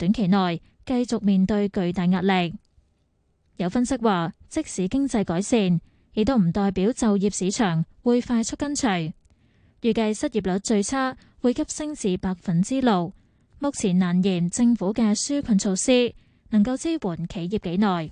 短期內繼續面對巨大壓力。有分析話，即使經濟改善，亦都唔代表就業市場會快速跟隨。預計失業率最差會急升至6%，目前難言政府嘅紓困措施能夠支援企業幾耐。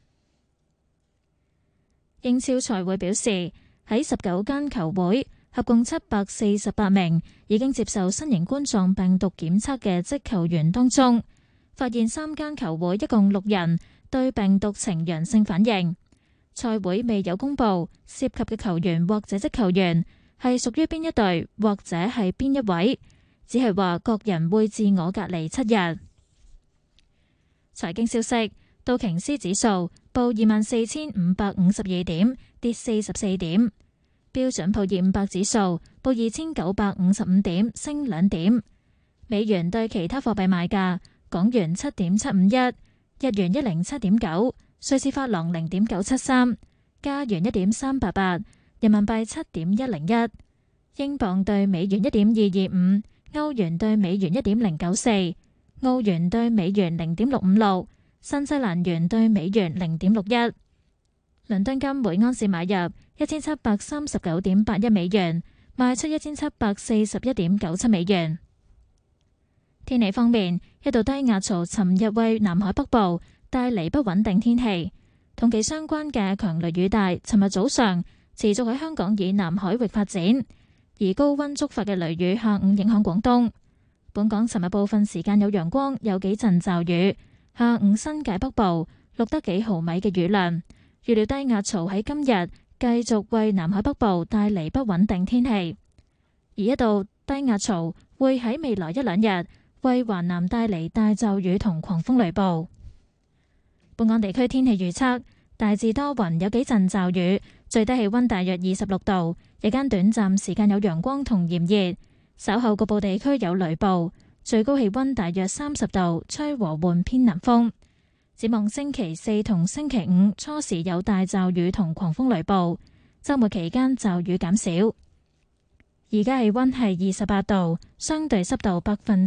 英超賽會表示，喺19間球會合共748名已經接受新型冠狀病毒檢測嘅職球員當中，發現3間球會一共6人對病毒呈陽性反應。賽會未有公布涉及嘅球員或者職球員係屬於邊一隊或者係邊一位，只係話各人會自我隔離7日。財經消息，道瓊斯指數報24,552點，跌44點。標準普爾500指數報2,955點，升2點。美元對其他貨幣賣價：港元7.751，日元107.9，瑞士法郎0.973，加元1.388，人民幣7.101，英鎊對美元1.225，歐元對美元1.094，澳元對美元0.656，新西蘭元對美元0.61。倫敦金每安士買入1739.81美元，賣出1741.97美元。天氣方面，一道低壓槽尋日為南海北部帶嚟不穩定天氣，同其相關嘅強雷雨帶尋日早上持續喺香港以南海域發展，而高溫觸發嘅雷雨下午影響廣東。本港尋日部分時間有陽光，有幾陣驟雨，下午新界北部錄得幾毫米嘅雨量。預料低壓槽喺今日繼續為南海北部帶嚟不穩定天氣，而一道低壓槽會喺未來1-2日為華南帶嚟大驟雨同狂風雷暴。本港地區天氣預測，大致多雲，有幾陣驟雨，最低氣溫大約26度，日間短暫時間有陽光同炎熱，稍後局部地區有雷暴，最高氣溫大約30度，吹和緩偏南風。展望星期4同星期5初時有大驟雨同狂風雷暴，週末期間驟雨減少。而家氣溫係28度，相對濕度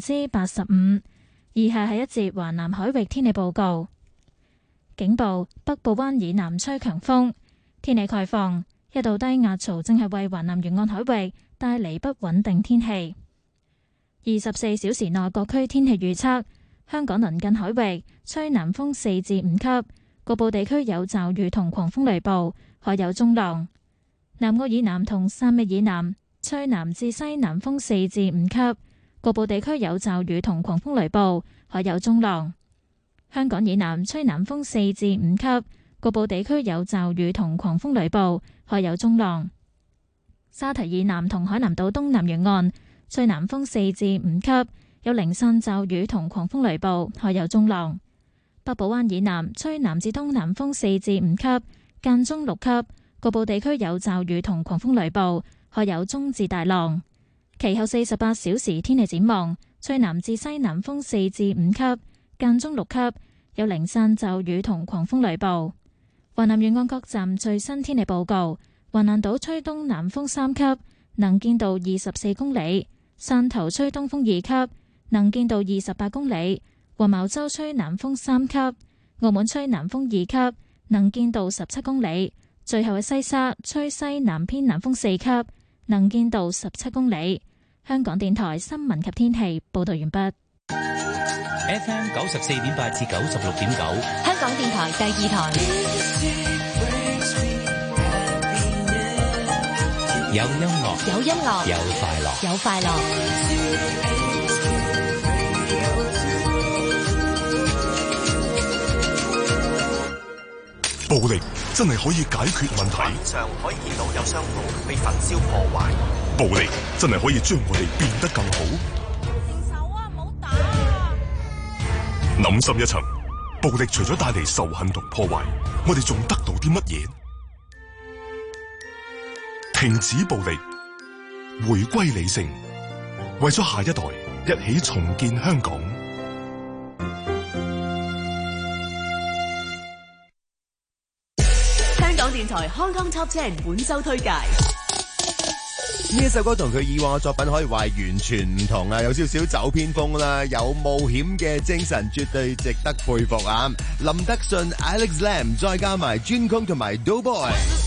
85%。以下係一節華南海域天氣報告。警報：北部灣以南吹強風，天氣概況，一道低壓槽正係為華南沿岸海域帶嚟不穩定天氣。24小時內各區天氣預測。香港鄰近海域吹南風4至5級，局部地區有驟雨同狂風雷暴，海有中浪。南澳以南同汕尾以南吹南至西南風4至5級，局部地區有驟雨同狂風雷暴，海有中浪。香港以南吹南風4至5級，局部地區有驟雨同狂風雷暴，海有中浪。沙堤以南同海南島東南沿岸吹南風4至5級。有零散驟雨同狂風雷暴，海有中浪。北部灣以南吹南至東南風4至5級，間中6級，局部地區有驟雨同狂風雷暴，海有中至大浪。其後48小時天氣展望，吹南至西南風4至5級，間中6級，有零散驟雨同狂風雷暴。華南沿岸各站最新天氣報告：橫瀾島吹東南風3級，能見度24公里；汕頭吹東風2級。能見度28公里，黃茅洲吹南風3級，澳門吹南風2級，能見度17公里。最後喺西沙吹西南偏南風4級，能見度17公里。香港電台新聞及天氣報道完畢。 FM 94.8至96.9， 香港電台第2台。 有音樂， 有音樂， 有快樂， 有快樂。 暴力真係可以解決問題。 上可以見到有商鋪被焚燒破壞。 暴力真係可以將我哋變得更好。 停手啊！唔好打啊！ 諗深一層，暴力除咗帶嚟仇恨同破壞，我哋仲得到啲乜嘢？停止暴力，回歸理性，為咗下一代，一起重建香港。 香港電台 Hong Kong Top 10本周推介。 呢一首歌同佢以往嘅作品可以話係完全唔同啊，有少少走偏鋒啦，有冒險嘅精神，絕對值得佩服啊！林德信、Alex Lam 再加埋專攻同埋 Doughboy。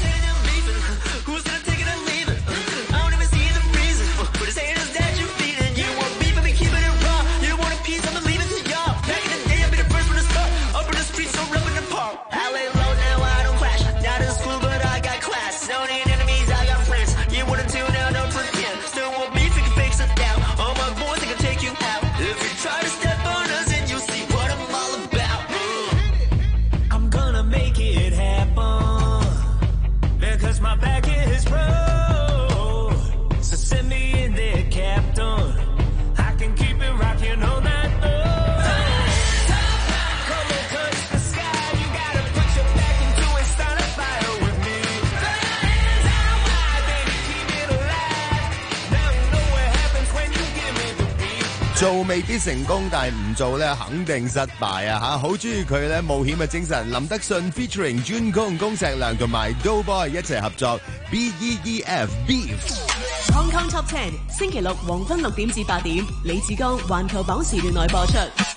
做未必成功，但係唔做咧肯定失敗啊！吓，好中意佢咧冒險嘅精神。林德信 featuring 專攻恭碩良同埋 Doughboy 一齊合作 BEEF Beef。Hong Kong Top 10星期六黃昏6點至8點，李志剛環球榜時段內播出。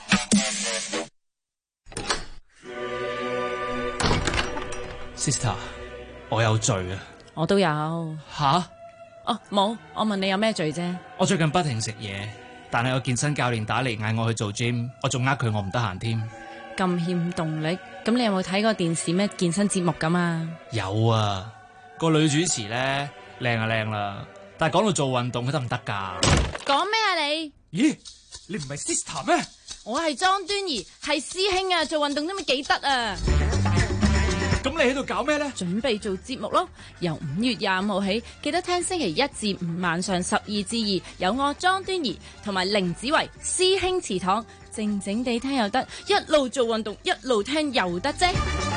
Sister， 我有罪啊！ 我都有。 吓？ 哦，冇，我問你有咩罪啫？ 我最近不停食嘢。但係個健身教練打嚟嗌我去做 gym， 我仲呃佢我唔得閒添。 咁欠動力，咁你有冇睇過電視咩健身節目咁啊？ 有啊，個女主持咧靚啊靚啦，但係講到做運動佢得唔得㗎？ 講咩啊你？ 咦，你唔係 sister 咩？ 我係莊端儀，係師兄啊，做運動都咪幾得啊！ 咁你喺度搞咩咧？ 準備做節目咯，由5月25號起，記得聽星期1至5晚上12至2，有我莊端儀同埋凌子維師兄祠堂，靜靜地聽又得，一路做運動一路聽又得啫。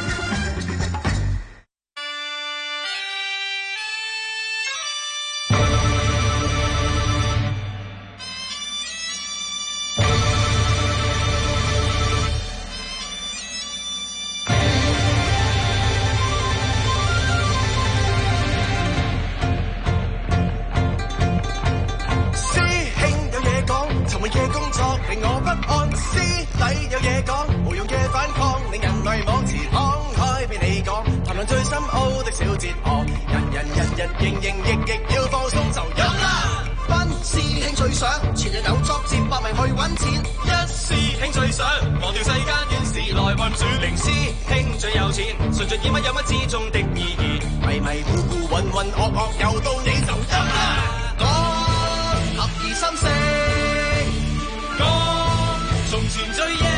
靈師兄最有錢，順盡演乜有乜之中的意義，迷迷糊糊渾渾噩噩，又到你就陰啦！講合二心四，講從前追憶，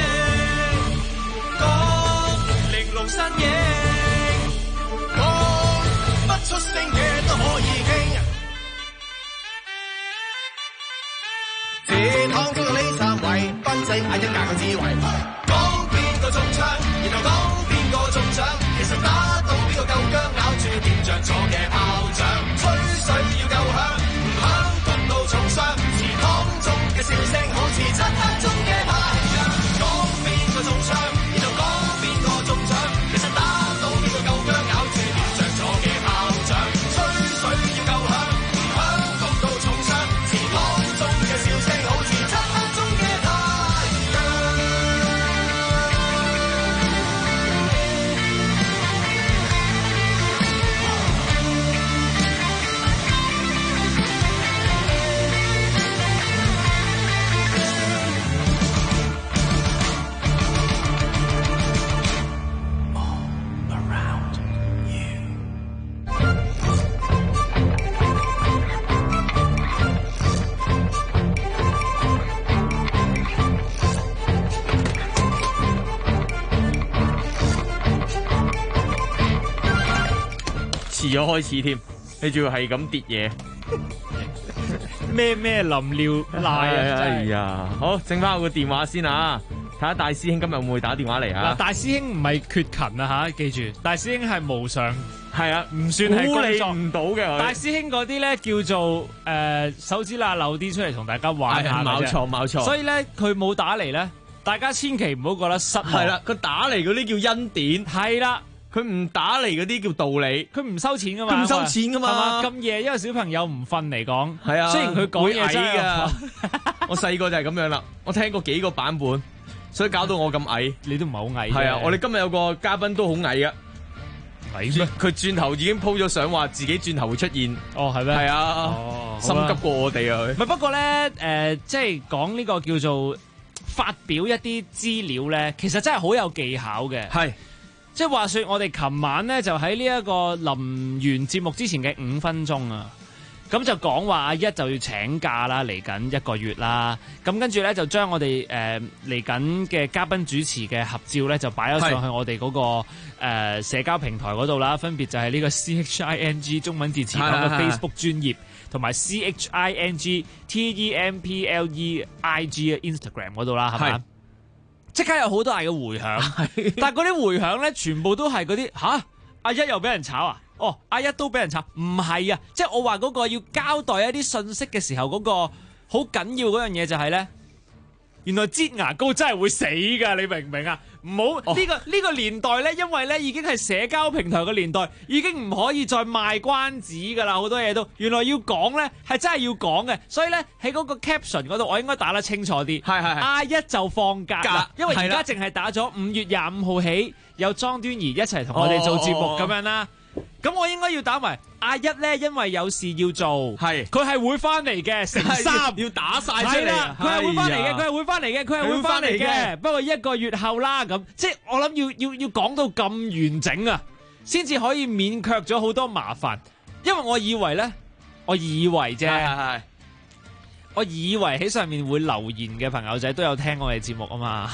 講玲瓏身影，講不出聲嘅都可以傾。這堂中嘅呢三位，賓仔眼一格嘅智慧。中槍，然後講邊個中獎，其實打到邊個夠薑，咬住掂着咗嘅炮仗，吹水要夠響，唔響焗到重傷，祠堂中嘅笑聲好似漆黑中嘅太陽，講邊個中槍，然後講邊個中獎，其實打到邊個夠薑，咬住掂着咗嘅炮仗，吹水要夠響，唔響焗到重傷，祠堂中嘅笑聲好似漆黑中嘅太陽。 遲咗開始添，你仲要係咁跌嘢， 咩淋尿賴啊！ 哎呀，好，剩翻我個電話先啊，睇下大師兄今日會唔會打電話嚟啊？ 嗱，大師兄唔係缺勤啊吓，記住，大師兄係無償， 係啊， 唔算係工作唔到嘅。 大師兄嗰啲咧叫做手指罅漏啲出嚟同大家玩下嘅啫， 冇錯。 所以咧佢冇打嚟咧，大家千祈唔好覺得失望。 係啦，佢打嚟嗰啲叫恩典。 係啦。 佢唔打嚟嗰啲叫道理， 佢唔收錢噶嘛， 佢唔收錢噶嘛， 咁夜一個小朋友唔瞓嚟講， 係啊， 雖然佢講嘢真係㗎，我細個就係咁樣啦，我聽過幾個版本，所以搞到我咁矮， 你都唔係好矮。 係啊，我哋今日有個嘉賓都好矮噶。佢轉頭已經 po 咗相，話自己轉頭會出現。 哦，係咩？ 係啊，心急過我哋啊！ 不過咧，即係講呢個叫做發表一啲資料咧，其實真係好有技巧嘅。 係，即係話說，我哋琴晚咧就喺呢一個臨完節目之前嘅5分鐘啊。咁就講話阿一就要請假啦，嚟緊1個月啦。咁跟住咧就將我哋嚟緊嘅嘉賓主持嘅合照咧就擺咗上去我哋嗰個社交平台嗰度啦。分別就係呢個 CHING 中文字詞講嘅 Facebook 專頁，同埋 CHING TEMPLEIG 嘅 Instagram 嗰度啦，係咪？即刻有好大嘅迴響，但係嗰啲迴響咧全部都係嗰啲吓，阿一又俾人炒啊！哦，阿一都俾人炒，唔係啊！即係我話嗰個要交代一啲信息嘅時候，嗰個好緊要嗰樣嘢就係咧，原來擠牙膏真係會死㗎，你明唔明啊？唔好呢個年代咧，因為咧已經係社交平台嘅年代，已經唔可以再賣關子㗎啦，好多嘢都原來要講咧係真係要講嘅，所以咧喺嗰個 caption 嗰度，我應該打得清楚啲。係阿一就放假啦，因為而家淨係打咗5月25號起有莊端儀一齊同我哋做節目咁樣啦。咁我應該要打埋阿一咧，因為有事要做，佢係會翻嚟嘅，乘3 要打晒出嚟。 佢係會翻嚟嘅，佢係會翻嚟嘅，佢係會翻嚟嘅。不過1個月後啦，咁即係我諗要講到咁完整啊，先至可以免卻咗好多麻煩。因為我以為啫，我以為喺上面會留言嘅朋友仔都有聽我哋節目啊嘛。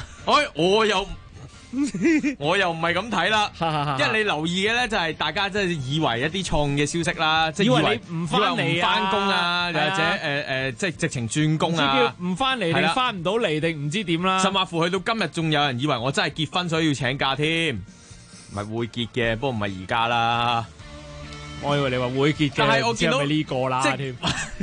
我又唔係咁睇啦，因為你留意嘅咧就係大家真係以為一啲錯誤嘅消息啦，即係以為唔翻嚟唔翻工啊，或者即係直情轉工啊， 唔翻嚟定翻唔到嚟定唔知點啦， 甚至乎去到今日仲有人以為我真係結婚所以要請假添，唔係會結嘅，不過唔係而家啦。 我以為你話會結嘅， 但係我見到呢個啦添。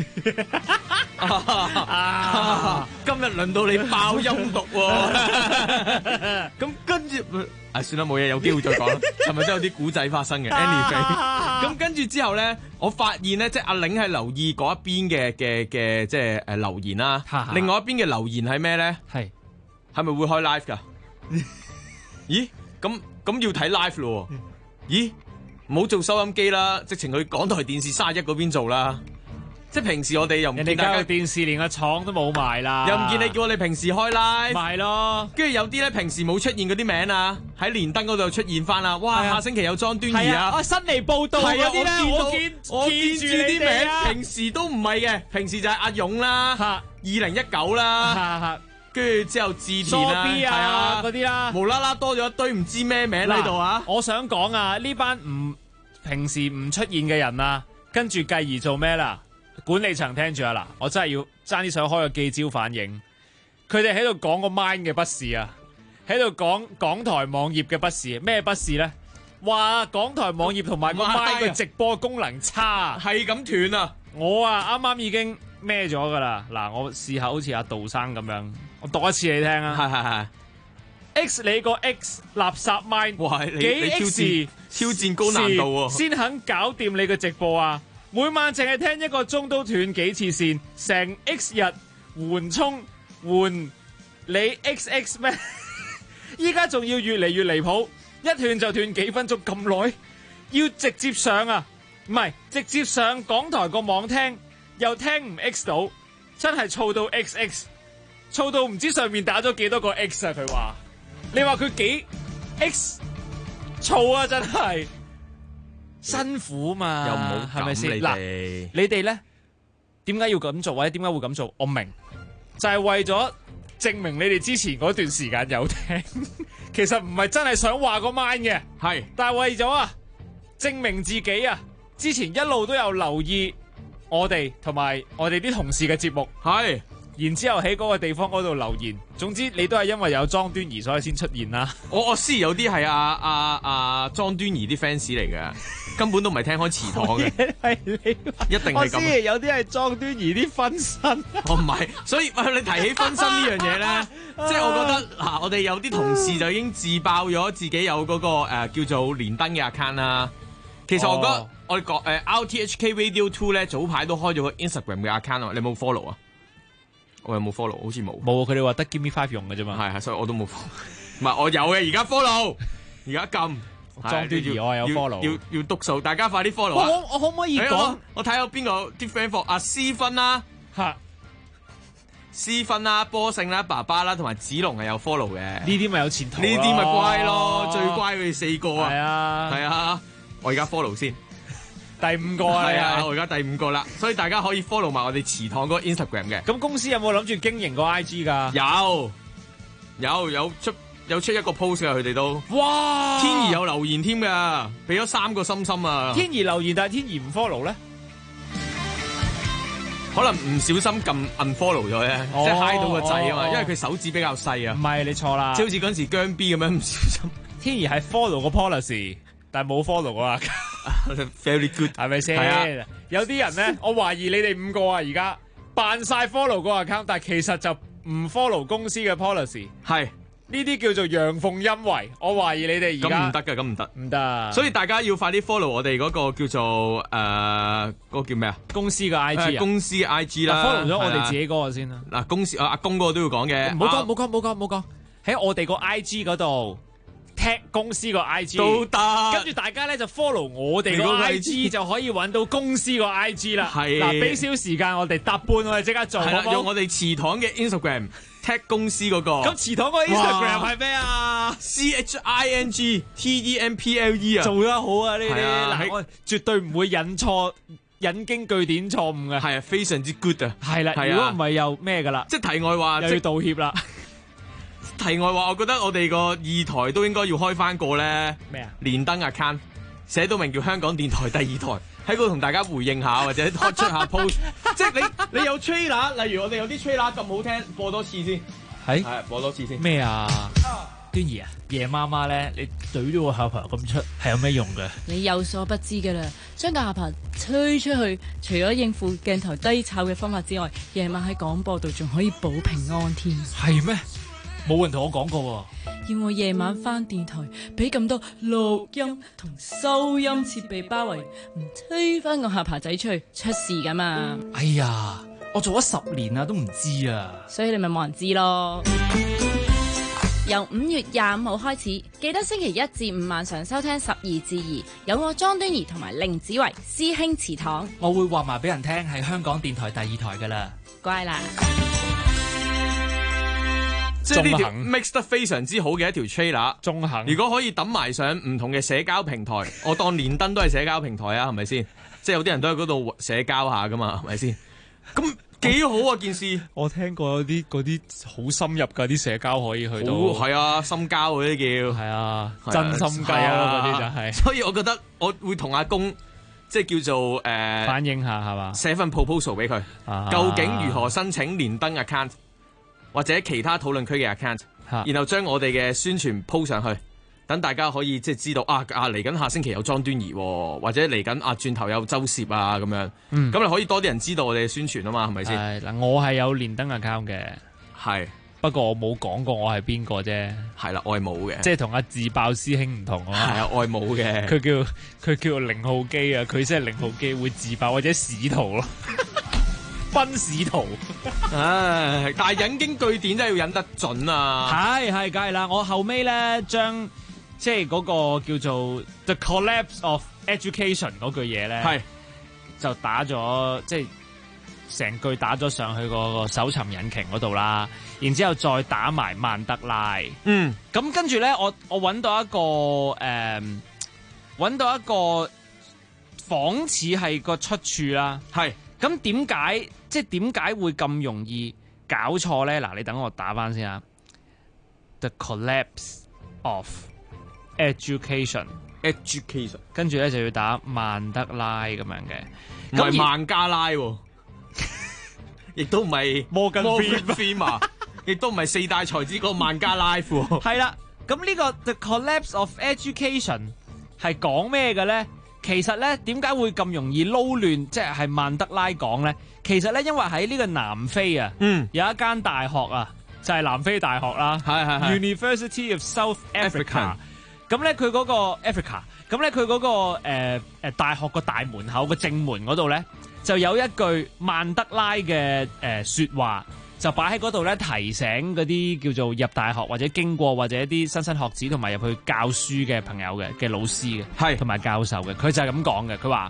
今日輪到你爆音讀喎，咁跟住算啦，冇嘢，有機會再講啦。係咪真有啲古仔發生嘅 ？Anyway， 咁跟住之後咧，我發現咧，即係阿玲係留意嗰一邊嘅即係留言啦。另外一邊嘅留言係咩咧？係咪會開 live 㗎？咦？咁要睇 live 咯？咦？唔好做收音機啦，直情去港台電視31嗰邊做啦。即係平時我哋又唔見大家人哋個電視連個廠都冇埋啦， 又唔見你叫我哋平時開 live， 咪咯。 跟住有啲咧平時冇出現嗰啲名啊，喺連登嗰度出現翻啦。哇！下星期有莊端儀啊， 新嚟報道嗰啲咧，我見住啲名， 平時都唔係嘅，平時就係阿勇啦，2019啦。跟住之後志田啊， 嗰啲啦， 無啦啦多咗一堆唔知咩名喺度啊！ 我想講啊，呢班平時唔出現嘅人啊，跟住繼而做咩啦？管理層聽住啊嗱，我真係要爭啲想開個記招反應。佢哋喺度講個 Mind 嘅不是啊，喺度講港台網頁嘅不是，咩不是咧？話港台網頁同埋個 Mind 嘅直播功能差， 係咁斷啊！ 我啊啱啱已經咩咗噶啦，嗱我試下好似阿杜生咁樣，我讀一次你聽啊。X 你個 X 垃圾 Mind， 哇！你挑戰高難度喎， 先肯搞掂你嘅直播啊！每晚淨係聽1個鐘都斷幾次線，成 X 日緩衝換你 XX 咩？依家仲要越嚟越離譜，一斷就斷幾分鐘咁耐，要直接上啊！唔係直接上港台個網聽，又聽唔 X 到，真係燥到 XX， 燥到唔知上面打咗幾多個 X 啊！佢話你話佢幾 X 燥啊！真係辛苦嘛， 又唔好係咪先？嗱，你哋咧點解要咁做，或者點解會咁做？我明就係為咗證明你哋之前嗰段時間有聽，其實唔係真係想話個 mind 嘅， 係， 但係為咗證明自己啊，之前一路都有留意我哋同埋我哋啲同事嘅節目， 係然之後喺嗰個地方嗰度留言。總之你都係因為有莊端儀所以先出現啦。 我知有啲係莊端儀啲 fans 嚟嘅，根本都唔係聽開祠堂嘅。 係你， 一定係咁。 我知有啲係莊端儀啲分身。 我唔係，所以你提起分身呢樣嘢咧，即係我覺得嗱，我哋有啲同事就已經自爆咗自己有嗰個叫做連登嘅 account 啦。其實我覺得我哋講RTHK Radio 2咧，早排都開咗個 Instagram 嘅 account 啊，你有冇 follow 啊？我有冇 follow？ 好似冇。冇，佢哋話得 Give Me 5用嘅啫嘛。係，所以我都冇 follow。唔係，我有嘅，而家 follow， 而家撳。莊端儀我有 follow， 要督數，大家快啲 follow 啊！ 我可唔可以講？ 我睇下邊個啲 friend follow 啊，思芬啦，思芬啦，波勝啦，爸爸啦，同埋子龍係有 follow 嘅。呢啲咪有前途？ 呢啲咪乖咯，最乖佢哋4個啊！ 係啊， 我而家 follow 先。 第5個係啊，我而家第5個啦，所以大家可以 follow 埋我哋祠堂嗰個 Instagram 嘅。 咁公司有冇諗住經營個 IG 㗎？ 有出一個 post 㗎，佢哋都。 哇！ 天怡有留言添㗎，俾咗3個心心啊！ 天怡留言，但係天怡唔 follow 咧， 可能唔小心撳 unfollow 咗咧，即係 high 到個掣啊嘛，因為佢手指比較細啊。 唔係，你錯啦， 即係好似嗰陣時姜 B 咁樣唔小心。 天怡係 follow 個 policy，但係冇 follow 啊。 Very good， 係咪先？係啊，有啲人咧，我懷疑你哋5個啊，而家扮晒 follow 個 account， 但係其實就唔 follow 公司嘅 policy。係。呢啲叫做陽奉陰違，我懷疑你哋而家咁唔得㗎，咁唔得， 唔得。 所以大家要快啲 follow 我哋嗰個叫做嗰個叫咩啊？ 公司嘅 IG 啊， 公司嘅 IG 啦。 follow 咗我哋自己嗰個先啦。 嗱，公司阿公嗰個都要講嘅。 唔好講，喺我哋個 IG 嗰度 tag 公司個 IG 都得。 跟住大家咧就 follow 我哋個 IG 就可以揾到公司個 IG 啦。係。嗱，俾少時間我哋搭半，我哋即刻做。係啦， 用我哋祠堂嘅 Instagram。tag 公司嗰個， 咁祠堂嗰個 Instagram 係咩啊 ？CHING TEMPLE 啊， 做得好啊！呢啲嗱，我絕對唔會引經據典錯誤嘅， 係啊，非常之 good 啊！ 係啦，如果唔係又咩噶啦？ 即係題外話， 又要道歉啦。 題外話，我覺得我哋個二台都應該要開翻個咧咩啊？ 連登 account 寫到明叫香港電台第2台。喺嗰度同大家回應下，或者出下 post， 即係你有 trailer， 例如我哋有啲 trailer 咁好聽，播多次先。係播多次先。咩啊？端儀啊，夜媽媽咧，你懟咗個下巴咁出，係有咩用嘅？ 你有所不知㗎啦，將個下巴吹出去，除咗應付鏡頭低炒嘅方法之外，夜晚喺廣播度仲可以保平安添。 係咩？冇人同我講過喎。 要我夜晚返電台，俾咁多錄音同收音設備包圍，唔推返個下巴仔出去，出事㗎嘛？ 哎呀，我做咗10年啦，都唔知啊。 所以你咪冇人知咯。由5月25號開始，記得星期1至5晚上收聽12至2，有我莊端儀同埋凌子維師兄祠堂。 我會話埋俾人聽，係香港電台第2台㗎啦。 乖啦。 即係呢條 mix 得非常之好嘅一條 trailer， 中肯。 如果可以抌埋上唔同嘅社交平台，我當連登都係社交平台啊，係咪先？即係有啲人都喺嗰度社交下噶嘛，係咪先？咁幾好啊件事！ 我聽過有啲嗰啲好深入㗎，啲社交可以去到。 係啊，深交嗰啲叫。係啊，真深交嗰啲就係。所以我覺得我會同阿公即係叫做反映下係嘛， 寫份 proposal 俾佢，究竟如何申請連登 account？或者其他討論區嘅 account， 然後將我哋嘅宣傳 po 上去，等大家可以即係知道嚟緊下星期有莊端儀，或者嚟緊轉頭有周攝啊咁樣，咁你可以多啲人知道我哋嘅宣傳啊嘛，係咪先？ 係嗱，我係有連登 account 嘅， 係不過我冇講過我係邊個啫。 係啦，我係冇嘅， 即係同阿自爆師兄唔同啊。 係啊，我係冇嘅。 佢叫0號機啊，佢先係0號機會自爆或者使徒咯。分使徒， 唉！但係引經據典真係要引得準啊！ 係梗係啦，我後尾咧將即係嗰個叫做 The Collapse of Education 嗰句嘢咧，係就打咗即係成句打咗上去個搜尋引擎嗰度啦，然之後再打埋曼德拉，咁跟住咧我揾到一個仿似係個出處啦，係。咁點解會咁容易搞錯咧？嗱，你等我打翻先啊。The collapse of education， 跟住咧就要打曼德拉咁樣嘅， 唔係孟加拉喎。 亦都唔係 Morgan Freeman， 亦都唔係四大才子個萬家 life。 係啦，咁呢個 The Collapse of Education 係講咩嘅咧？其實咧點解會咁容易撈亂？即係曼德拉講咧，其實咧因為喺呢個南非啊，有一間大學啊，就係南非大學啦，係 University of South Africa。咁咧佢嗰個 Africa， 咁咧佢嗰個大學個大門口個正門嗰度咧，就有一句曼德拉嘅説話。就擺喺嗰度咧，提醒嗰啲叫做入大學或者經過或者一啲莘莘學子同埋入去教書嘅朋友嘅老師嘅，係同埋教授嘅，佢就係咁講嘅。佢話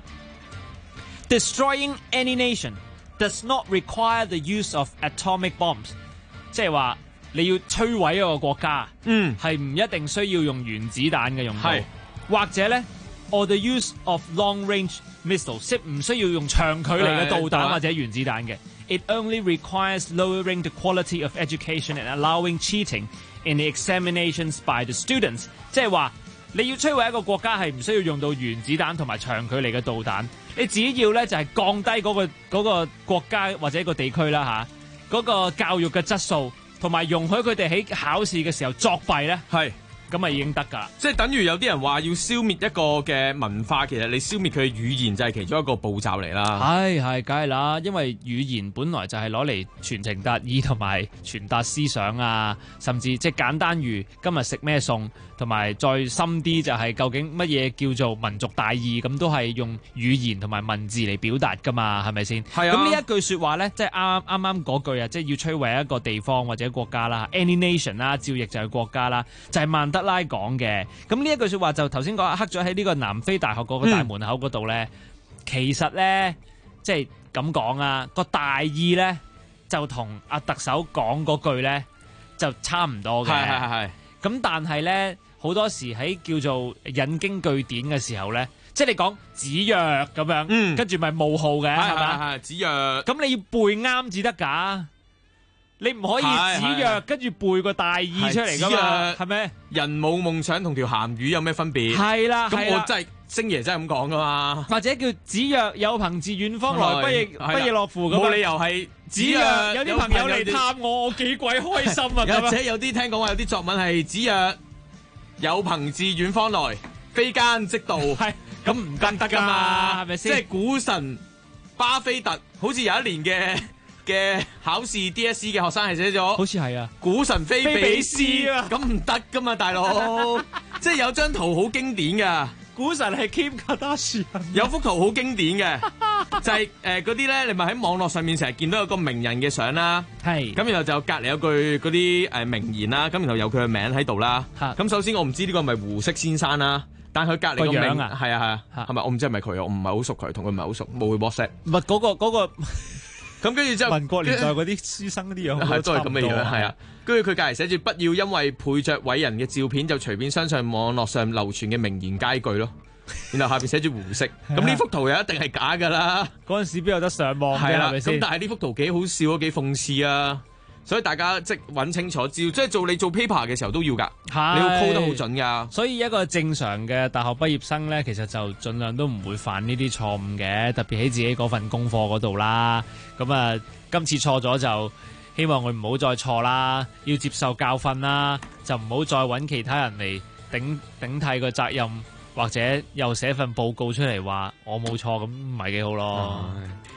Destroying any nation does not require the use of atomic bombs， 即係話你要摧毀一個國家，係唔一定需要用原子彈嘅用途，或者咧 or the use of long range missiles， 即係唔需要用長距離嘅導彈或者原子彈嘅。It only requires lowering the quality of education and allowing cheating in the examinations by the students。即係話你要摧毀一個國家係唔需要用到原子彈同埋長距離嘅導彈，你只要咧就係降低嗰個國家或者一個地區啦嗰個教育嘅質素，同埋容許佢哋喺考試嘅時候作弊咧。係。咁咪已經得㗎啦， 即係等於有啲人話要消滅一個嘅文化，其實你消滅佢嘅語言就係其中一個步驟嚟啦。 係，梗係啦，因為語言本來就係攞嚟傳情達意同埋傳達思想啊，甚至即係簡單如今日食咩餸，同埋再深啲就係究竟乜嘢叫做民族大義，咁都係用語言同埋文字嚟表達㗎嘛，係咪先？係啊。咁呢一句説話咧，即係啱嗰句啊，即係要摧毀一個地方或者國家啦 ，any nation 啦，照譯就係國家啦，就係曼德拉講嘅。咁呢一句説話就頭先講刻咗喺呢個南非大學嗰個大門口嗰度咧，其實咧即係咁講啊，個大意咧就同阿特首講嗰句咧就差唔多嘅。係。咁但係咧好多時喺叫做引經據典嘅時候咧，即係你講子曰咁樣，跟住咪冒號嘅係咪？ 子曰。咁你要背啱至得㗎。你唔可以子曰跟住背個大意出嚟噶嘛？係咪？ 人冇夢想同條鹹魚有咩分別？係啦，咁我真係星爺真係咁講噶嘛？或者叫子曰有朋自遠方來，不亦樂乎咁。冇理由係子曰有啲朋友嚟探我幾鬼開心啊！ 或者有啲聽講話有啲作文係子曰有朋自遠方來，非奸即盜。係咁唔得噶嘛？係咪先？即係股神巴菲特，好似有一年嘅考試 DSE 嘅學生係寫咗，好似係啊，股神菲比斯啊，咁唔得噶嘛，大佬，即係有張圖好經典噶，股神係 Kim Kardashian， 有幅圖好經典嘅，就係嗰啲咧，你咪喺網絡上面成日見到有個名人嘅相啦，係，咁然後就隔離有句嗰啲名言啦，咁然後有佢嘅名喺度啦，咁首先我唔知呢個係咪胡適先生啦。但佢隔離個名係啊，係咪？我唔知係咪佢，我唔係好熟佢，同佢唔係好熟，冇去 WhatsApp。唔係嗰個。咁跟住之後，民國年代嗰啲書生嗰啲樣都係咁嘅樣，係啊。跟住佢隔離寫住不要因為配着偉人嘅照片就隨便相信網絡上流傳嘅名言佳句咯。然後下邊寫住胡適，咁呢幅圖又一定係假㗎啦。嗰陣時邊有得上網嘅係咪先？咁但係呢幅圖幾好笑啊，幾諷刺啊！所以大家即係揾清楚照，即係你做 paper 嘅時候都要㗎，你要 call 得好準㗎。所以一個正常嘅大學畢業生咧，其實就盡量都唔會犯呢啲錯誤嘅，特別喺自己嗰份功課嗰度啦。咁啊，今次錯咗就希望佢唔好再錯啦，要接受教訓啦，就唔好再揾其他人嚟頂替個責任，或者又寫份報告出嚟話我冇錯，咁唔係幾好咯。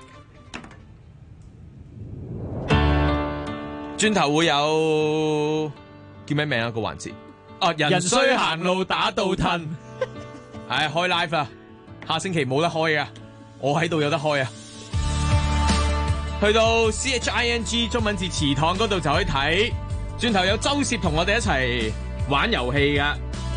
轉頭會有叫咩名啊？個環節哦，人衰行路打倒褪，係開 live 啊！下星期冇得開啊，我喺度有得開啊！去到 CHING 中文字祠堂嗰度就可以睇。轉頭有周攝同我哋一齊玩遊戲噶。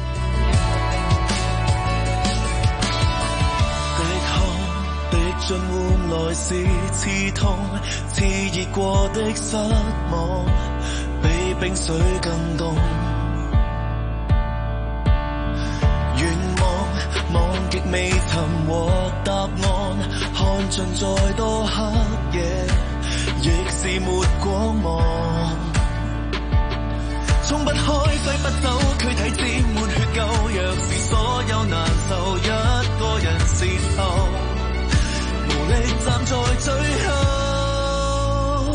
盡換來是刺痛，熾熱過的失望，比冰水更凍。願望極未尋獲答案，看盡再多黑夜，亦是沒光芒。衝不開，揮不走，軀體沾滿血垢，若是所有難受一個人是頭。無力站在最後，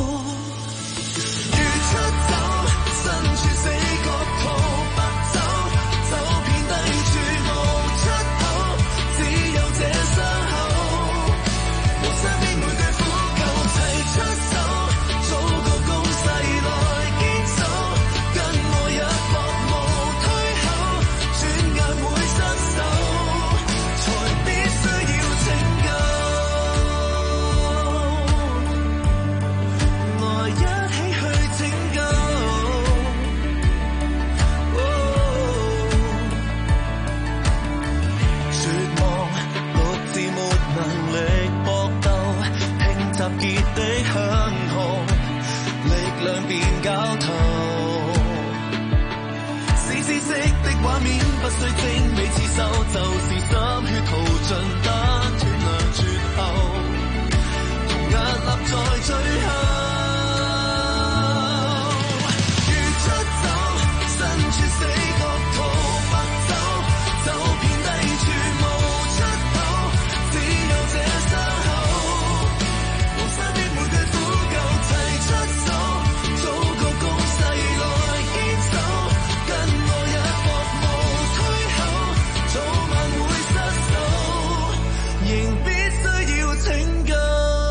畫面不需精美刺繡，就是心血淘盡得斷糧絕後，同屹立在最後。如出走，身處死角逃不走，走遍低處無出口，只有這傷口。黃山的每句苦救齊出手，早個攻勢來堅守，跟我一搏無退後，早晚會失手，仍必須要拯救。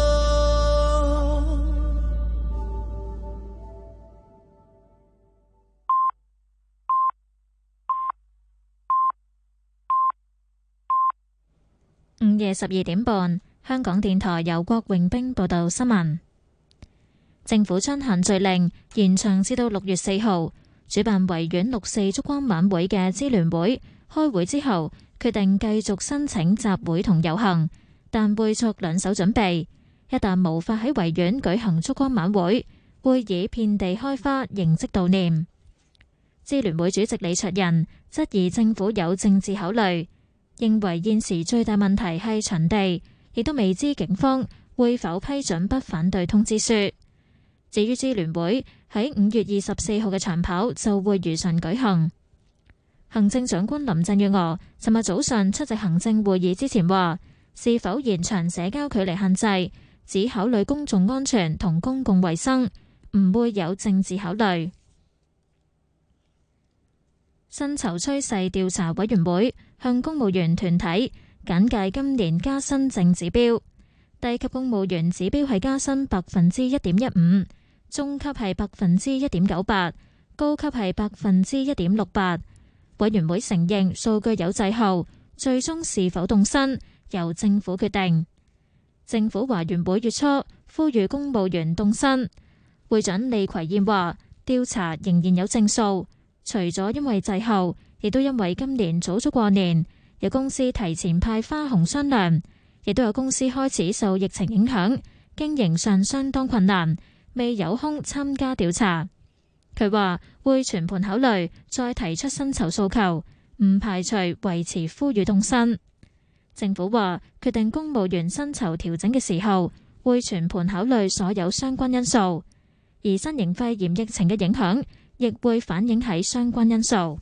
午夜12點半，香港電台由郭榮兵報道新聞。政府將限聚令延長至到6月4號。主辦維園6·4燭光晚會嘅支聯會開會之後，決定繼續申請集會同遊行，但會作兩手準備。一旦無法喺維園舉行燭光晚會，會以遍地開花形式悼念。支聯會主席李卓人質疑政府有政治考慮，認為現時最大問題係場地，亦都未知警方會否批准不反對通知書。至於支聯會喺5月24號嘅長跑就會如常舉行。行政長官林鄭月娥尋日早上出席行政會議之前話，是否延長社交距離限制，只考慮公眾安全同公共衛生，唔會有政治考慮。薪酬趨勢調查委員會向公務員團體簡介今年加薪淨指標，低級公務員指標係加薪1.15%，中級係1.98%，高級係1.68%。委員會承認數據有滯後，最終是否動薪由政府決定。政府華員會月初呼籲公務員動薪，會長利葵燕話：調查仍然有正數，除咗因為滯後，亦都因為今年早咗過年，有公司提前派花紅雙糧，亦都有公司開始受疫情影響，經營上相當困難，未有空參加調查。佢話會全盤考慮，再提出薪酬訴求，唔排除維持呼籲動薪。政府話決定公務員薪酬調整嘅時候，會全盤考慮所有相關因素，而新型肺炎疫情嘅影響亦會反映喺相關因素。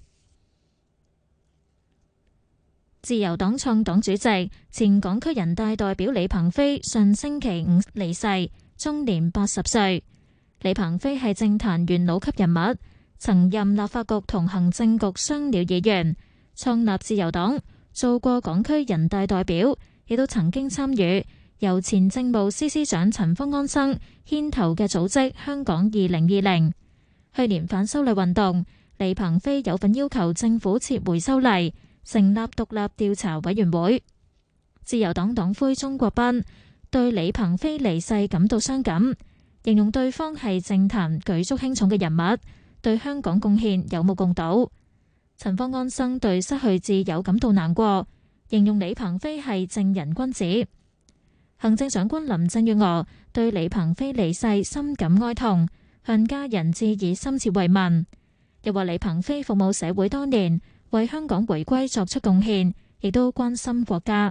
自由黨創黨主席、前港區人大代表李鵬飛上星期五離世，終年80歲。李鵬飛係政壇元老級人物，曾任立法局同行政局雙料議員，創立自由黨，做過港區人大代表，亦都曾經參與由前政務司司長陳方安生牽頭嘅組織香港2020。去年反修例運動，李鵬飛有份要求政府撤回修例，成立獨立調查委員會。自由黨黨魁鍾國斌對李鵬飛離世感到傷感，形容對方係政壇舉足輕重嘅人物，對香港貢獻有目共睹。陳方安生對失去摯友感到難過，形容李鵬飛係正人君子。行政長官林鄭月娥對李鵬飛離世深感哀痛，向家人致以深切慰問，又話李鵬飛服務社會多年，為香港回歸作出貢獻，亦都關心國家。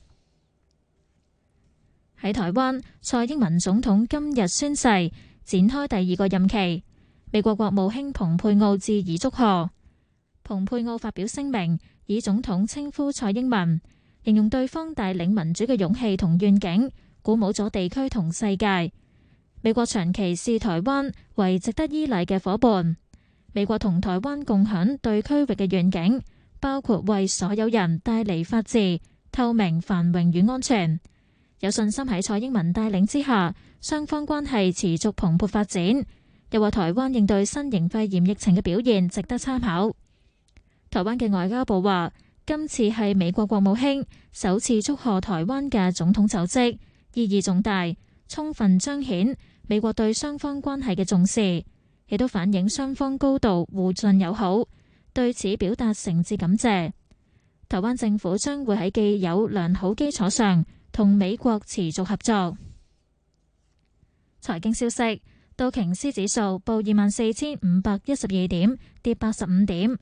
喺台灣，蔡英文總統今日宣誓展開第2個任期。美國國務卿蓬佩奧致以祝賀。蓬佩奧發表聲明，以總統稱呼蔡英文，形容對方帶領民主嘅勇氣同願景，鼓舞咗地區同世界。美國長期視台灣為值得依賴嘅夥伴。美國同台灣共享對區域嘅願景，包括為所有人帶嚟法治、透明、繁榮與安全。有信心喺蔡英文帶領之下，雙方關係持續蓬勃發展。又話台灣應對新型肺炎疫情嘅表現值得參考。台灣嘅外交部話，今次係美國國務卿首次祝賀台灣嘅總統就職，意義重大，充分彰顯美國對雙方關係嘅重視，亦都反映雙方高度互信友好，對此表達誠摯感謝。台灣政府將會喺既有良好基礎上，同美國持續合作。財經消息，道瓊斯指數報24,512點，跌85點；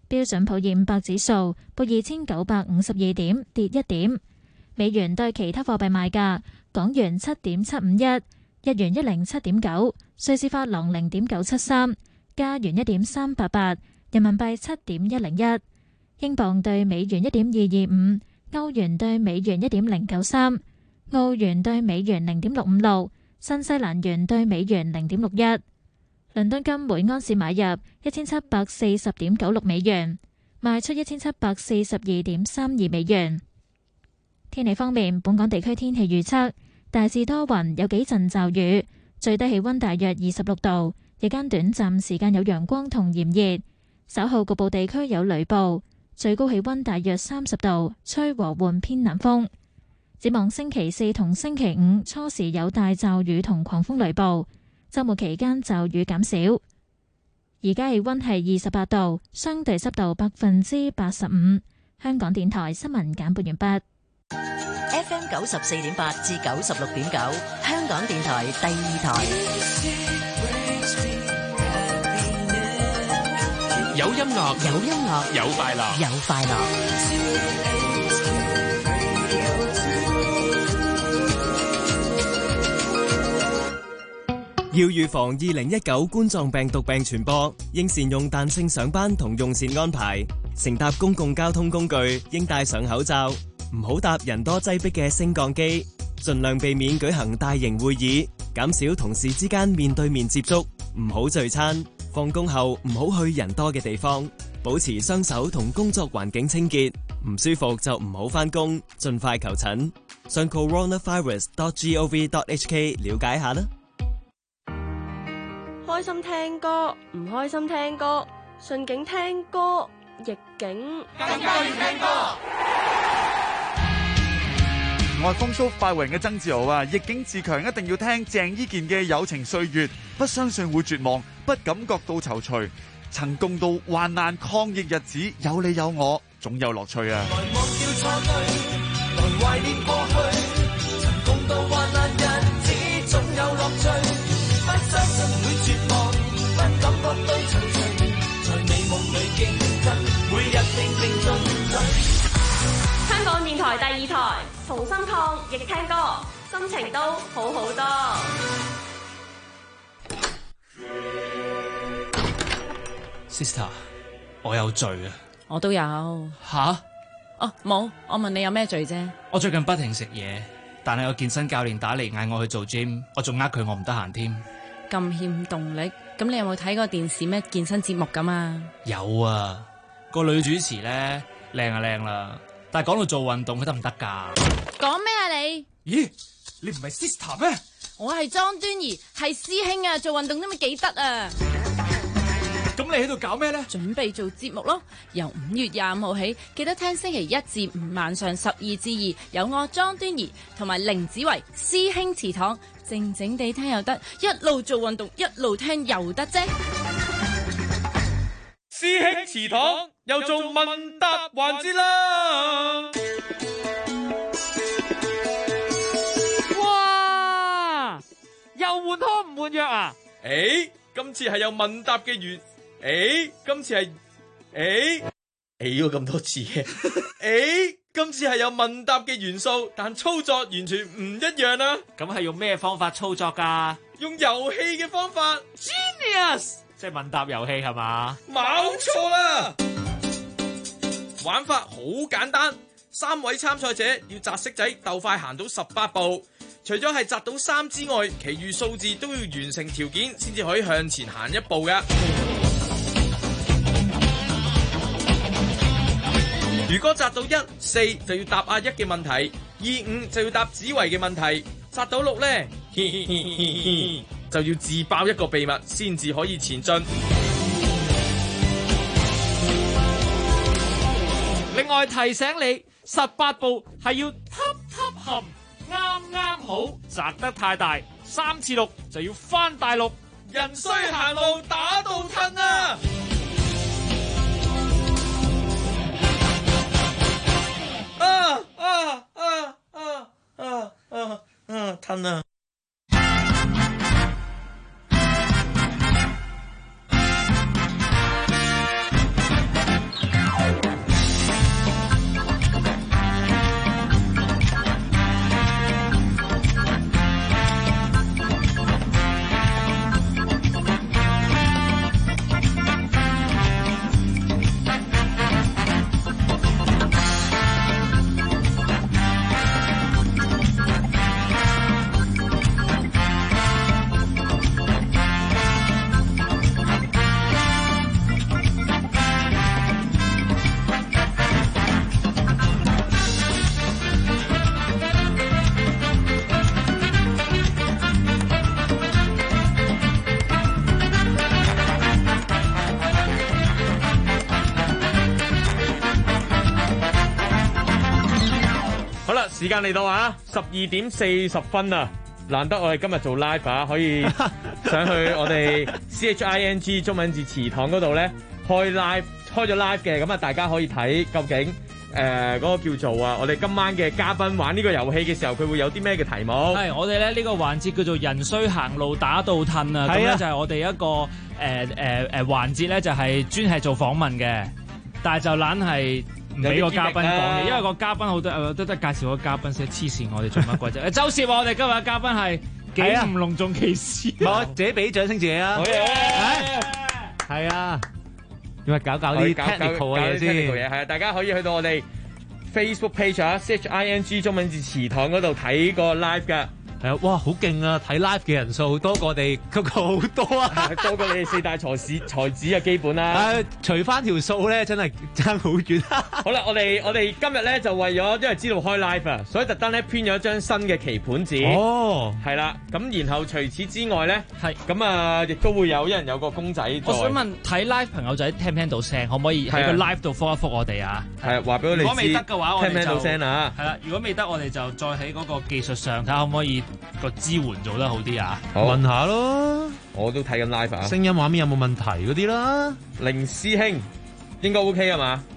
標準普爾500指數報2952點，跌1點。美元對其他貨幣賣價：港元7.751，日元107.9，瑞士法郎0.973，加元1.388，人民幣7.101，英鎊對美元1.225，歐元對美元1.093，澳元對美元0.656，新西蘭元對美元0.61。倫敦金每安士買入1740.96美元，賣出1742.32美元。天氣方面，本港地區天氣預測大致多雲，有幾陣驟雨，最低氣溫大約26度，日間短暫時間有陽光同炎熱，稍後局部地區有雷暴，最高氣溫大約30度，吹和緩偏南風。展望星期4同星期5初時有大驟雨同狂風雷暴，週末期間驟雨減少。而家氣溫係28度，相對濕度85%。香港電台新聞簡報完畢。 FM 94.8至96.9，香港電台第2台。 有音樂， 有音樂， 有快樂， 有快樂。 要預防2019冠狀病毒病傳播，應善用彈性上班同用膳安排。乘搭公共交通工具應戴上口罩，唔好搭人多擠迫嘅升降機，盡量避免舉行大型會議，減少同事之間面對面接觸，唔好聚餐。放工後唔好去人多嘅地方，保持雙手同工作環境清潔。唔舒服就唔好返工，盡快求診。上 coronavirus.gov.hk 了解下啦。 開心聽歌，唔開心聽歌，順境聽歌，逆境更加要聽歌。 我係風騷快活人嘅曾志豪啊！逆境自強一定要聽鄭伊健嘅《友情歲月》，不相信會絕望，不感覺到躊躇，曾共度患難抗疫日子，有你有我，總有樂趣啊！ 來忘掉錯對，來懷念過去，曾共度患難日子，總有樂趣。不相信會絕望，不感覺到躊躇，在美夢裏競爭，每日拼拼進取。 香港電台第2台，同心抗疫聽歌，心情都好好多。 Sister， 我有罪啊！ 我都有。 吓？ 哦，冇，我問你有咩罪啫？ 我最近不停食嘢，但係有健身教練打嚟嗌我去做 gym， 我仲呃佢我唔得閒添。 咁欠動力，咁你有冇睇過電視咩健身節目㗎嘛？ 有啊，個女主持咧靚啊靚啦，但係講到做運動佢得唔得㗎？ 講咩啊你？ 咦，你唔係 sister 咩？ 我係莊端儀，係師兄啊！做運動都咪幾得啊！ 咁你喺度搞咩咧？ 準備做節目咯，由5月25號起，記得聽星期1至5晚上12至2，有我莊端儀同埋凌子維師兄祠堂，靜靜地聽又得，一路做運動一路聽又得啫。 師兄祠堂又做問答環節啦！ 哇！又換湯唔換藥啊？ 今次係有問答嘅元。今次係咗咁多次嘅，今次係有問答嘅元素，但操作完全唔一樣啊！ 咁係用咩方法操作㗎？ 用遊戲嘅方法 ，Genius， 即係問答遊戲係嘛？ 冇錯啦！玩法好簡單，3位參賽者要擲骰仔鬥快行到18步，除咗係擲到3之外，其餘數字都要完成條件先至可以向前行一步㗎。如果擲到1、4就要答阿1嘅問題，2、5就要答子維嘅問題，擲到6呢，就要自爆一個秘密先至可以前進。 另外提醒你，18步係要含啱啱好，擲得太大3次6就要翻大陸。 人衰行路打到褪啊！褪啊！ 時間嚟到啊，12:40啊，難得我哋今日做 live 啊，可以上去我哋 CHING 中文字祠堂嗰度咧開咗 live 嘅，咁啊大家可以睇究竟嗰個叫做啊，我哋今晚嘅嘉賓玩呢個遊戲嘅時候，佢會有啲咩嘅題目？ 係我哋咧呢個環節叫做人衰行路打倒褪啊，咁咧就係我哋一個環節咧，就係專係做訪問嘅，但係就懶係唔俾個嘉賓講嘢，因為個嘉賓好多都得介紹個嘉賓先，黐線我哋做乜鬼啫？周攝我哋今日嘅嘉賓係幾唔隆重其事， 我自己俾掌聲自己啊！係啊。因為搞啲 technical 嘅嘢先， 係啊，大家可以去到我哋 Facebook page 啊 ，CHING 中文字祠堂嗰度睇個 live 㗎。 係啊，哇，好勁啊！睇 live 嘅人數多過我哋嗰個好多啊， 多過你哋四大才子啊，基本啦。 除翻條數咧，真係爭好遠。 好啦，我哋今日咧就為咗因為知道開 live 啊，所以特登咧編咗一張新嘅棋盤紙。 哦， 係啦，咁然後除此之外咧，係咁啊，亦都會有一人有個公仔。 我想問睇 live 朋友仔聽唔聽到聲？可唔可以喺個 live 度覆一覆我哋啊？ 係話俾我哋知。如果未得嘅話，我哋就聽唔聽到聲啊？係啦， 如果未得，我哋就再喺嗰個技術上睇下可唔可以個支援做得好啲啊！ 問下咯， 我都睇緊 live 啊， 聲音畫面有冇問題嗰啲啦？ 凌師兄應該 OK 啊嘛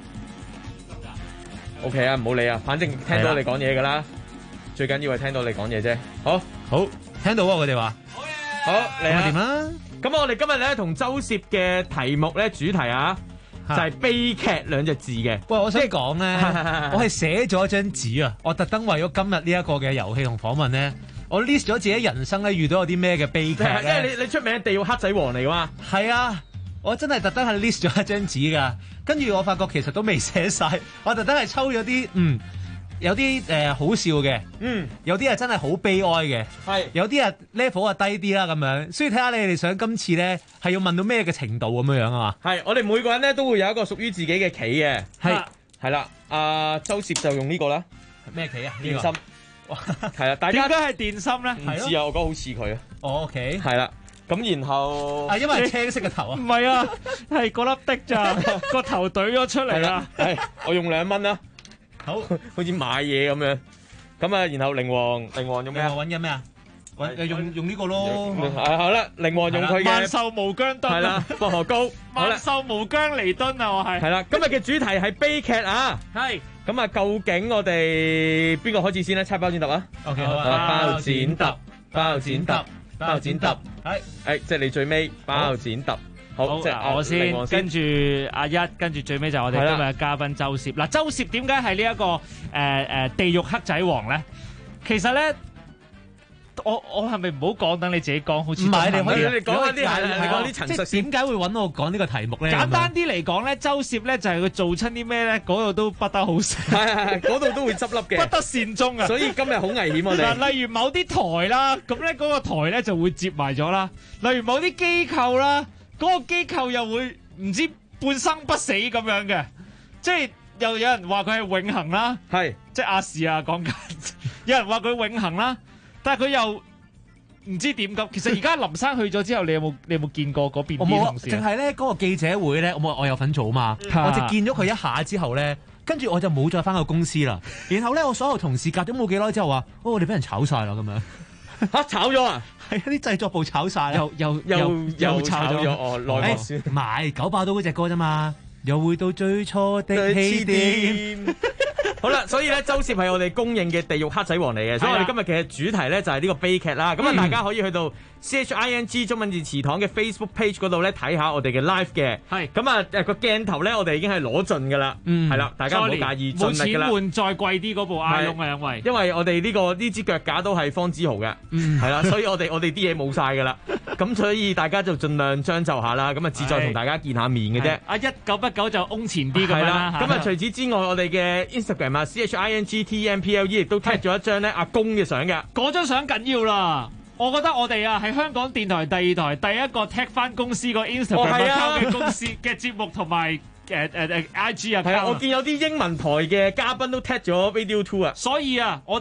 ？OK 啊，唔好理啊，反正聽到你講嘢噶啦，最緊要係聽到你講嘢啫。好， 聽到啊，佢哋話好嚟啊， 點啦？ 咁我哋今日咧同周攝嘅題目咧主題啊，就係悲劇兩隻字嘅。 喂，我想講咧，我係寫咗一張紙啊，我特登為咗今日呢一個嘅遊戲同訪問咧，我 list 咗自己人生咧遇到有啲咩嘅悲劇咧。 因為你出名地獄黑仔王嚟噶嘛？ 係啊，我真係特登係 list 咗一張紙噶，跟住我發覺其實都未寫晒，我特登係抽咗啲有啲好笑嘅，有啲係真係好悲哀嘅，係有啲啊 level 啊低啲啦咁樣，所以睇下你哋想今次咧係要問到咩嘅程度咁樣樣啊嘛？ 係，我哋每個人咧都會有一個屬於自己嘅棋嘅，係啦，周攝就用呢個啦， 咩棋啊？ 電心，係啦，大家點解係電心咧？ 唔知啊，我覺得好似佢啊。 OK， 係啦，咁然後因為係青色嘅頭啊， 唔係啊，係嗰粒的咋，個頭懟咗出嚟啦。 係，我用2蚊啦。好似買嘢咁樣，咁啊，然後靈王用咩啊？ 揾緊咩啊？用呢個咯。 好啦，靈王用佢嘅萬壽無疆燉。 係啦，薄荷膏。 萬壽無疆彌敦啊！我係。 係啦，今日嘅主題係悲劇啊。 係。 咁啊，究竟我哋邊個開始先咧？猜包剪揼啊 ？OK， 好啊。包剪揼，包剪揼，包剪揼。係。即係你最尾包剪揼。好，即係我先，跟住阿一，跟住最尾就我哋今日嘅嘉賓周攝。嗱，周攝點解係呢一個地獄黑仔王咧？其實咧，我係咪唔好講？等你自己講，好似唔係，你可以你講啲係，你講啲陳述先。 點解會揾我講呢個題目咧？ 簡單啲嚟講咧，周攝咧就係佢做親啲咩咧，嗰度都不得好死， 係嗰度都會執笠嘅， 不得善終啊！ 所以今日好危險我哋。 嗱，例如某啲台啦，咁咧嗰個台咧就會接埋咗啦。例如某啲機構啦。嗰個機構又會唔知半生不死咁樣嘅，即係又有人話佢係永恆啦， 係即係亞視啊講緊，有人話佢永恆啦，但係佢又唔知點咁。其實而家林生去咗之後，你有冇見過嗰邊啲同事？ 淨係咧嗰個記者會咧，我有份做嘛，我就見咗佢一下之後咧，跟住我就冇再翻個公司啦。然後咧，我所有同事隔咗冇幾耐之後話：我哋俾人炒晒啦咁樣。 嚇炒咗啊！ 係啲製作部炒晒啦， 又炒咗哦，內幕先。 唔係九把刀嗰隻歌啫嘛，又回到最初的起點。 好啦，所以咧，周攝係我哋公認嘅地獄黑仔王嚟嘅，所以我哋今日嘅主題咧就係呢個悲劇啦。咁啊，大家可以去到 CHING 中文字祠堂嘅 Facebook page 嗰度咧睇下我哋嘅 live 嘅。係咁啊，個鏡頭咧我哋已經係攞盡噶啦。係啦，大家唔好介意，盡力噶啦。 冇錢換再貴啲嗰部 iPhone 啊， 因為我哋呢支腳架都係方之豪嘅，係啦，所以我哋啲嘢冇晒噶啦。咁所以大家就盡量將就下啦。咁啊，志在同大家見下面嘅啫。 一久不久就翁前啲咁樣啦。 咁啊，除此之外，我哋嘅 Instagram CHINGTMPLE 亦都 tag 咗一張咧阿公嘅相嘅， 嗰張相緊要啦。我覺得我哋啊係香港電台第二台第一個 tag 翻公司個 Instagram account 嘅公司嘅節目同埋IG 啊。 係啊，我見有啲英文台嘅嘉賓都 tag 咗 Video 2啊。 所以啊，我哋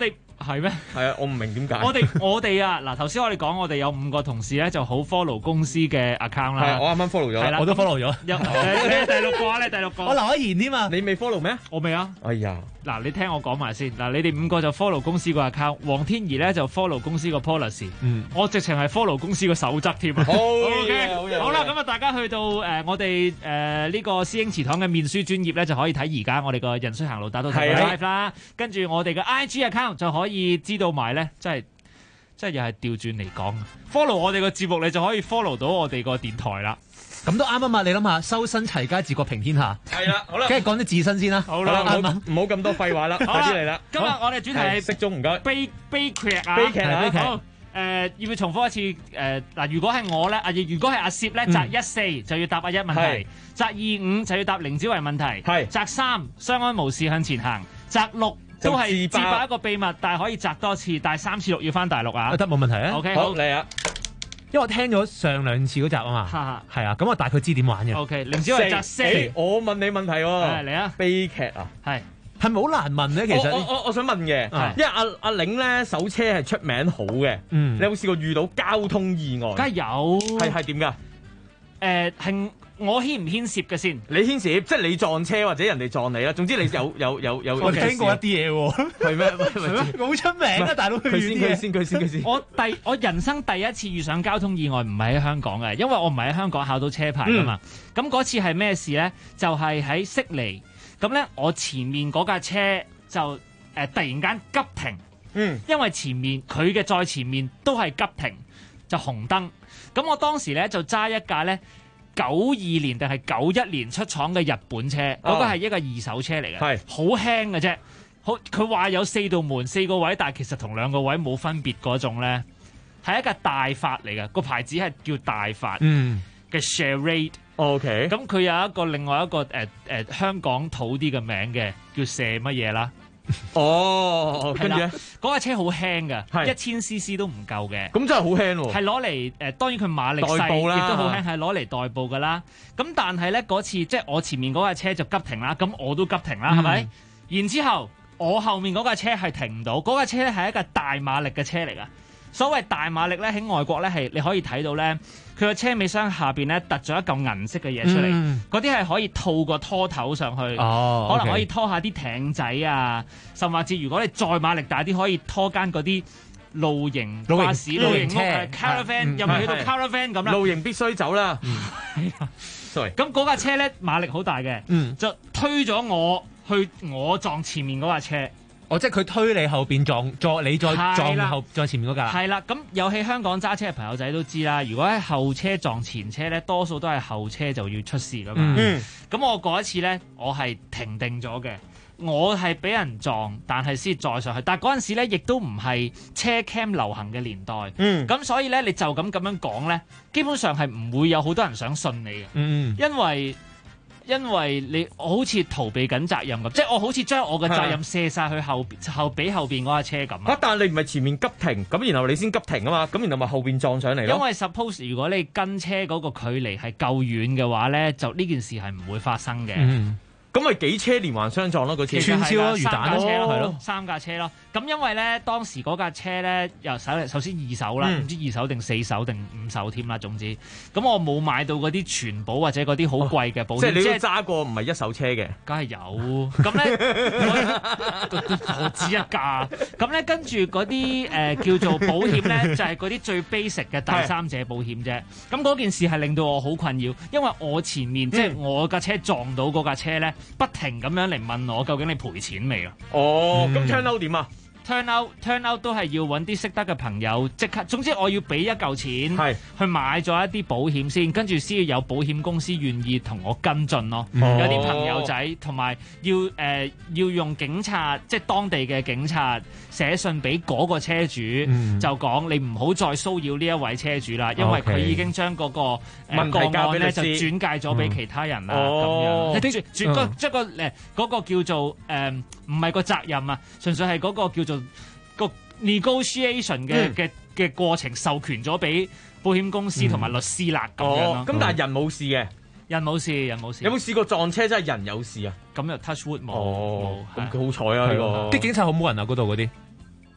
係咩？ 係啊，我唔明點解。 我哋啊，嗱頭先我哋講，我哋有5個同事咧就好 follow 公司嘅 account 啦。 係，我啱啱 follow 咗， 係啦， 我都 follow 咗。 第6個啊，你第6個。 我留咗言添嘛。 你未 follow 咩？ 我未啊。 哎呀， 嗱，你聽我講埋先。嗱，你哋5個就 follow 公司個 account， 黃天怡咧就 follow 公司個 policy。我直情係 follow 公司個守則添啊。好啦，咁啊，大家去到我哋呢個師兄祠堂嘅面書專頁咧，就可以睇而家我哋個人衰行路打到睇 live 啦。跟住我哋嘅 IG account 就可以知道埋咧，即係又係調轉嚟講 ，follow 我哋個節目，你就可以 follow 到我哋個電台啦。 咁都啱啊嘛！你諗下，修身齊家治國平天下。 係啦，好啦， 梗係講啲自身先啦。 好啦，唔好咁多廢話啦，快啲嚟啦！ 今日我哋主題係適中唔該。 悲劇啊！ 悲劇啊！悲劇。 好，要唔要重複一次？嗱，如果係我咧，如果係阿攝咧，擇14就要答阿1問題，擇25就要答凌子維問題，擇3相安無事向前行，擇6都係自爆一個秘密，但係可以擇多次，但係3次6要翻大陸啊！ 得冇問題啊。 OK， 好嚟啊！ 因為我聽咗上2次嗰集啊嘛，係啊，咁我大概知點玩嘅。 OK，凌子維擇4， 我問你問題喎。 嚟啊！ 悲劇啊， 係咪好難問咧？其實我想問嘅，因為阿玲咧手車係出名好嘅，你有冇試過遇到交通意外？ 梗係有， 係點㗎？ 係我牽唔牽涉嘅先？ 你牽涉，即係你撞車或者人哋撞你啦。總之你有。 我聽過一啲嘢喎。係咩？好出名啊！大佬佢先。 我人生第一次遇上交通意外唔係喺香港嘅，因為我唔係喺香港考到車牌㗎嘛。咁嗰次係咩事咧？就係喺悉尼。咁咧，我前面嗰架車就突然間急停。因為前面佢嘅再前面都係急停，就紅燈。咁我當時咧就揸一架咧。92年定係91年出廠嘅日本車，嗰個係一個二手車嚟嘅，好輕嘅啫。佢話有4道門4個位，但係其實同2個位冇分別嗰種咧，係一架大發嚟嘅，個牌子係叫大發嘅 Charade。 OK， 咁佢有另外一個香港土啲嘅名嘅，叫射乜嘢啦？ 跟住咧， 嗰架車好輕嘅，1000cc 都唔夠嘅。 咁真係好輕喎。係攞嚟當然佢馬力細，亦都好輕，係攞嚟代步噶啦。咁但係咧嗰次即係我前面嗰架車就急停啦，咁我都急停啦，係咪？然之後我後面嗰架車係停唔到，嗰架車咧係一架大馬力嘅車嚟噶。所謂大馬力咧喺外國咧係你可以睇到咧，佢個車尾箱下邊咧突咗一嚿銀色嘅嘢出嚟，嗰啲係可以套個拖頭上去，可能可以拖下啲艇仔啊，甚至如果你再馬力大啲，可以拖間嗰啲露營巴士、露營車、caravan， 又咪去到 caravan 咁啦。 露營必須走啦。 sorry。咁嗰架車咧馬力好大嘅，就推咗我去我撞前面嗰架車。 即係佢推你後邊撞你再撞前面嗰架。 係啦，咁有喺香港揸車嘅朋友仔都知啦。如果喺後車撞前車咧，多數都係後車就要出事噶嘛。咁我嗰一次咧，我係停定咗嘅。我係俾人撞，但係先再上去。但係嗰陣時咧，亦都唔係車 cam 流行嘅年代。咁所以咧，你就咁樣講咧，基本上係唔會有好多人想信你嘅。因為你好似逃避緊責任咁，即係我好似將我嘅責任卸晒去俾後邊嗰架車咁。 但係你唔係前面急停，咁然後你先急停啊嘛，咁然後咪後邊撞上嚟咯。 因為 suppose 如果你跟車嗰個距離係夠遠嘅話咧，就呢件事係唔會發生嘅。 咁咪幾車連環相撞咯？嗰次串燒咯，魚蛋咯，係咯，3架車咯。咁因為咧當時嗰架車咧又首先2手啦，唔知2手定4手定5手添啦。總之，咁我冇買到嗰啲全保或者嗰啲好貴嘅保險。 即係你都揸過唔係一手車嘅？ 梗係有。咁咧我知一架。咁咧跟住嗰啲叫做保險咧，就係嗰啲最 basic 嘅第三者保險啫。咁嗰件事係令到我好困擾，因為我前面即係我架車撞到嗰架車咧。不停咁樣嚟問我究竟你賠錢未啊？ 咁 turn out 點啊 ？turn out 都係要揾啲識得嘅朋友即刻，總之我要俾一嚿錢去買咗一啲保險先，跟住先要有保險公司願意同我跟進咯。有啲朋友仔同埋要用警察，即係當地嘅警察寫信俾嗰個車主，就講你唔好再騷擾呢一位車主啦，因為佢已經將嗰個個案咧就轉介咗俾其他人啦。咁樣即係嗰個叫做唔係個責任啊，純粹係嗰個叫做個 negotiation 嘅過程授權咗俾保險公司同埋律師啦咁樣咯。 咁但係人冇事嘅， 人冇事。有冇試過撞車真係人有事啊？ 咁又 touch wood 冇。 咁佢好彩啊！呢個啲警察好冇人啊，嗰度嗰啲。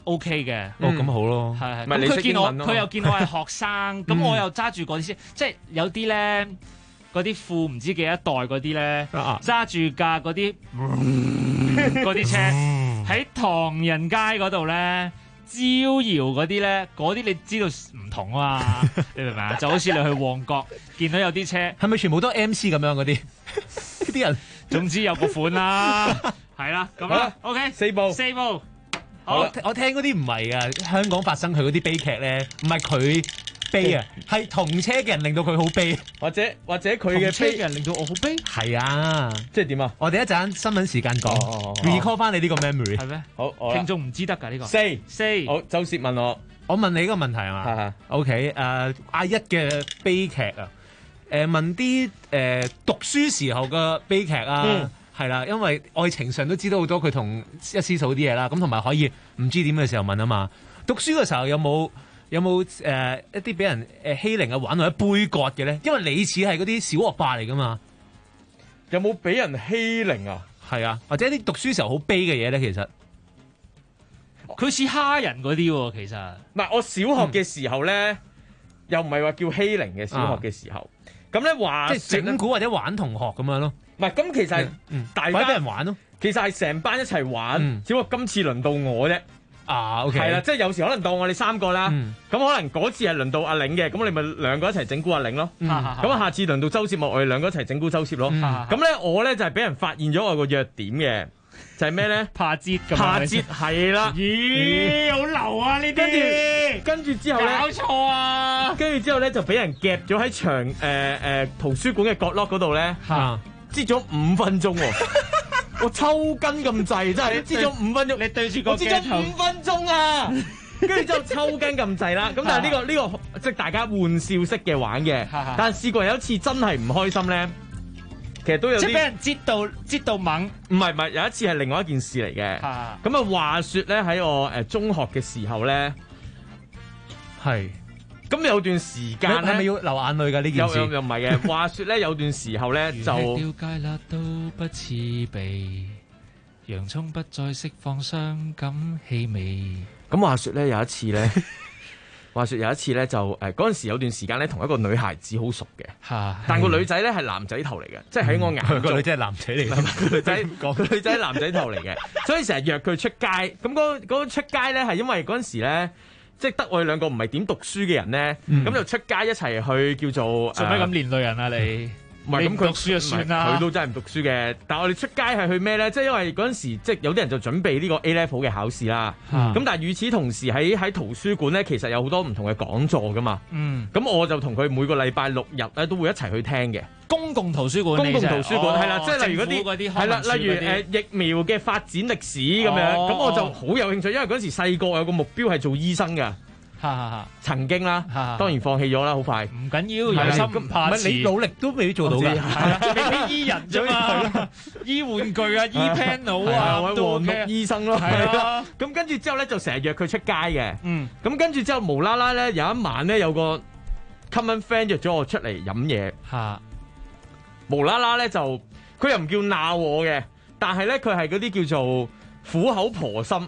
OK 嘅。 哦，咁好咯。 係係。 唔係你咁佢見我， 識英文啊嘛佢又見我係學生，咁我又揸住嗰啲先，即係有啲咧。嗰啲富唔知幾多代嗰啲咧，揸住架嗰啲嗰啲車喺唐人街嗰度咧招搖嗰啲咧，嗰啲你知道唔同啊嘛？你明唔明啊？就好似你去旺角見到有啲車， 係咪全部都 MC 咁樣嗰啲？啲人總之有個款啦，係啦，咁啦 ，OK， 四部。 好，我聽嗰啲唔係啊，香港發生佢嗰啲悲劇咧，唔係佢悲啊，係同車嘅人令到佢好悲， 或者佢嘅車悲嘅人令到我好悲。係啊， 即係點啊？ 我哋一陣新聞時間講 recall 翻你呢個 memory 係咩？ 好， 聽眾唔知得㗎呢個。 四，好，周薛問我問你呢個問題係嘛？OK，阿一嘅悲劇啊，問啲讀書時候嘅悲劇啊。係啦，因為愛情上都知道好多佢同一絲嫂啲嘢啦，咁同埋可以唔知點嘅時候問啊嘛。讀書嘅時候有冇一啲俾人欺凌啊、玩或者杯葛嘅咧？因為你似係嗰啲小學霸嚟噶嘛， 有冇俾人欺凌啊？ 係啊，或者啲讀書時候好悲嘅嘢咧，其實佢似蝦人嗰啲喎，其實唔係我小學嘅時候咧，又唔係話叫欺凌嘅小學嘅時候，咁咧話即係整蠱或者玩同學咁樣咯。 唔係，咁其實大家俾人玩咯。 其實係成班一齊玩，只不過今次輪到我啫。 OK， 係啦，即係有時可能當我哋3個啦，咁可能嗰次係輪到阿玲嘅，咁你咪兩個一齊整蠱阿玲咯。咁下次輪到周薛莫，我哋兩個一齊整蠱周薛咯。咁咧我咧就係俾人發現咗我個弱點嘅，就係咩咧？ 怕折咁。 怕折係啦。 咦，好流啊呢啲！ 跟住之後咧， 搞錯啊！ 跟住之後咧就俾人夾咗喺圖書館嘅角落嗰度咧。擠咗5分鐘喎，我抽筋咁滯，真係擠咗5分鐘。 你對住個鏡頭， 我擠咗5分鐘啊！跟住之後抽筋咁滯啦。咁但係呢個即係大家玩笑式嘅玩嘅，但係試過有一次真係唔開心咧，其實都有啲即係俾人擠到猛。 唔係，有一次係另外一件事嚟嘅。咁啊話説咧喺我中學嘅時候咧， 係。 咁有段時間咧， 係咪要流眼淚㗎呢件事？ 又唔係嘅。話説咧，有段時候咧就掉芥辣都不似鼻，洋葱不再釋放傷感氣味。 咁話説咧有一次咧，就嗰陣時有段時間咧，同一個女孩子好熟嘅，但個女仔咧係男仔頭嚟嘅，即係喺我眼中個女仔係男仔嚟嘅， 個女仔係男仔頭嚟嘅，所以成日約佢出街。咁嗰個出街咧係因為嗰陣時咧。即係得我哋兩個唔係點讀書嘅人咧，咁就出街一齊去叫做做咩咁連累人啊你？ 唔係咁佢讀書就算啦， 佢都真係唔讀書嘅。但係我哋出街係去咩咧？即係因為嗰陣時即係有啲人就準備呢個 A Level 嘅考試啦。咁但係與此同時喺圖書館咧，其實有好多唔同嘅講座噶嘛。咁我就同佢每個禮拜6日咧都會一齊去聽嘅。 公共圖書館係啦，即係例如嗰啲係啦，例如疫苗嘅發展歷史咁樣，咁我就好有興趣，因為嗰陣時細個有個目標係做醫生㗎。曾經啦，當然放棄咗啦，好快。 唔緊要，有心唔怕遲。 你努力都未做到㗎， 係啦，未必醫人啫嘛，醫玩具啊，醫 panel 啊， 黃綠醫生咯，係啦。咁跟住之後咧，就成日約佢出街嘅。咁跟住之後無啦啦咧，有一晚咧有個 common friend 約咗我出嚟飲嘢。無啦啦咧就佢又唔叫鬧我嘅，但係咧佢係嗰啲叫做苦口婆心。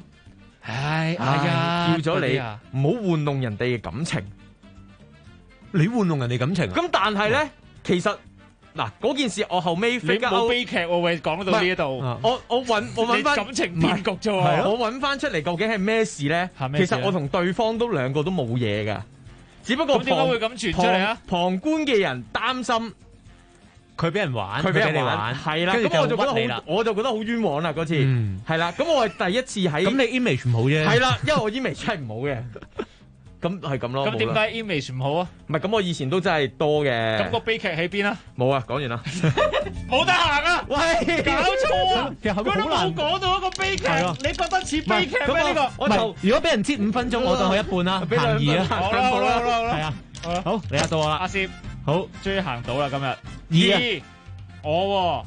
叫咗你唔好玩弄人哋嘅感情， 你玩弄人哋感情。 咁但係咧，其實嗱嗰件事我後尾你冇悲劇喎，喂，講到呢一度， 我揾翻感情騙局啫喎， 我揾翻出嚟究竟係咩事咧？其實我同對方都兩個都冇嘢噶，只不過咁點解會咁傳出嚟啊？ 旁觀嘅人擔心。 佢俾人玩， 佢俾人玩，係啦。咁我就覺得好冤枉啦嗰次，係啦。咁我係第一次喺。 咁你 image 唔好啫。 係啦，因為我 image 真係唔好嘅。咁係咁咯。 咁點解 image 唔好啊？ 唔係咁，我以前都真係多嘅。 咁個悲劇喺邊啊？ 冇啊，講完啦。 冇得行啊！ 喂， 搞錯啊！ 其實佢都冇講到一個悲劇，你覺得似悲劇咩？呢個唔係，如果俾人擠5分鐘，我當佢一半啦，行2啦。 好啦， 係啊，好，你到我啦， 阿攝。 好， 終於行到啦！今日2，我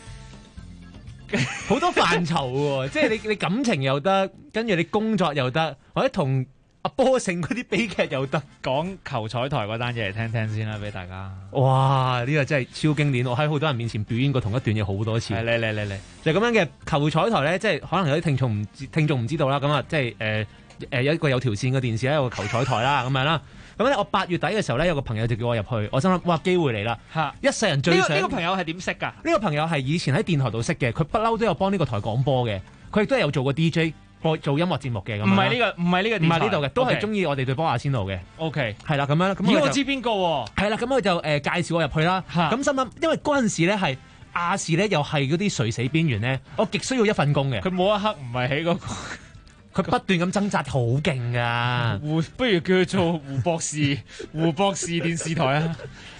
好多範疇喎，即係你感情又得，跟住你工作又得，或者同阿波勝嗰啲悲劇又得。 講球彩台嗰單嘢嚟聽聽先啦，俾大家。 哇！呢個真係超經典，我喺好多人面前表演過同一段嘢好多次。 嚟， 就咁樣嘅球彩台咧，即係可能有啲聽眾唔知道啦。咁啊，即係有一個有條線嘅電視，有個球彩台啦咁樣啦。咁咧我8月底嘅時候咧，有個朋友就叫我入去，我心諗哇機會嚟啦！一世人最想呢個朋友係點識㗎？ 呢個朋友係以前喺電台度識嘅，佢不嬲都有幫呢個台講波嘅，佢亦都有做過 DJ。做音樂節目嘅咁， 唔係呢個，唔係呢度嘅，都係中意我哋對波阿仙奴嘅。 OK， 係啦咁樣。 咦，我知邊個喎？ 係啦，咁佢就介紹我入去啦。咁心諗，因為嗰陣時咧係亞視咧，又係嗰啲垂死邊緣咧，我極需要一份工嘅。 佢冇一刻唔係喺嗰個， 佢不斷咁掙扎，好勁噶。 不如叫佢做胡博士，胡博士電視台啊！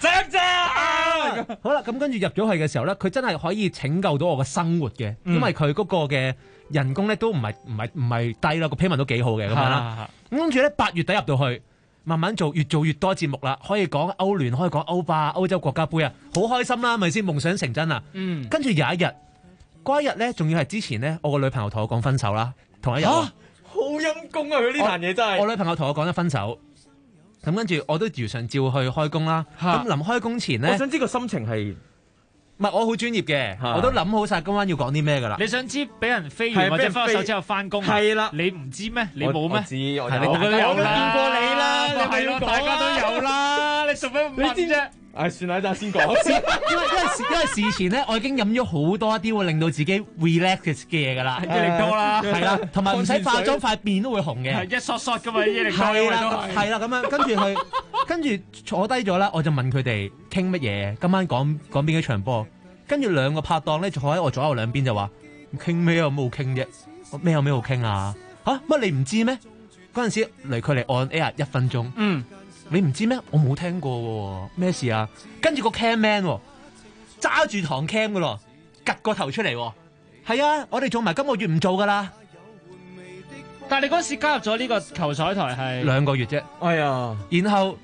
好啦，咁跟住入咗去嘅時候咧，佢真係可以拯救到我嘅生活嘅，因為佢嗰個嘅人工咧都唔係低啦，個 payment 都幾好嘅咁樣啦。咁跟住咧8月底入到去，慢慢做，越做越多節目啦，可以講歐聯，可以講歐霸、歐洲國家杯啊，好開心啦，咪先夢想成真啊！跟住有一日，嗰一日咧，仲要係之前咧，我個女朋友同我講分手啦，同一日。 好陰公啊！佢呢壇嘢真係。 我女朋友同我講咗分手，咁跟住我都如常照去開工啦。咁臨開工前咧， 我想知個心情係。 唔係我好專業嘅，我都諗好晒今晚要講啲咩㗎啦。 你想知俾人飛完或者分手之後翻工？ 係啦， 你唔知咩？你冇咩？ 我知，我都有啦， 見過你啦， 你咪要大家都有啦，你做咩唔問啫？ 算啦，等下先講。 因為事前咧，我已經飲咗好多一啲會令到自己 relax 嘅嘢㗎啦， 益力多啦， 係啦，同埋唔使化妝塊面都會紅嘅， 一索索㗎嘛，益力多係啦咁樣，跟住坐低咗啦，我就問佢哋傾乜嘢，今晚講邊幾場波。跟住兩個拍檔咧，坐喺我左右兩邊就話傾咩啊？冇傾啫，咩有咩好傾啊？乜你唔知咩？嗰陣時離佢嚟on air 1分鐘，你唔知咩？我冇聽過喎，咩事啊？跟住個 cam man 揸住堂 cam 噶咯，趌個頭出嚟，係啊，我哋做埋今個月唔做噶啦。 但係你嗰時加入咗呢個球彩台係 2個月啫， 哎呀， 然後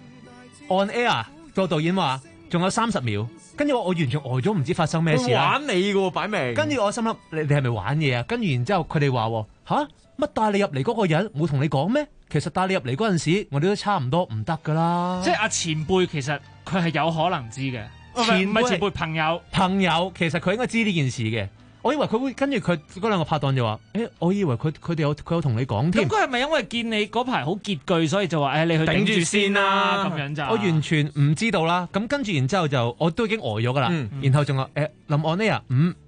on air 個導演話仲有30秒。跟住我完全呆咗，唔知發生咩事啦。 玩你嘅擺明。跟住我心諗，你係咪玩嘢啊？跟住然之後佢哋話吓，乜帶你入嚟嗰個人冇同你講咩？其實帶你入嚟嗰陣時，我哋都差唔多唔得噶啦。 即係阿前輩其實佢係有可能知嘅，唔係前輩朋友其實佢應該知呢件事嘅。我以為佢會跟住佢嗰兩個拍檔就話，我以為佢哋有同你講添。 咁佢係咪因為見你嗰排好拮據，所以就話你去頂住先啦咁樣就？ 我完全唔知道啦。咁跟住然之後就我都已經呆咗噶啦。然後仲話林安呢啊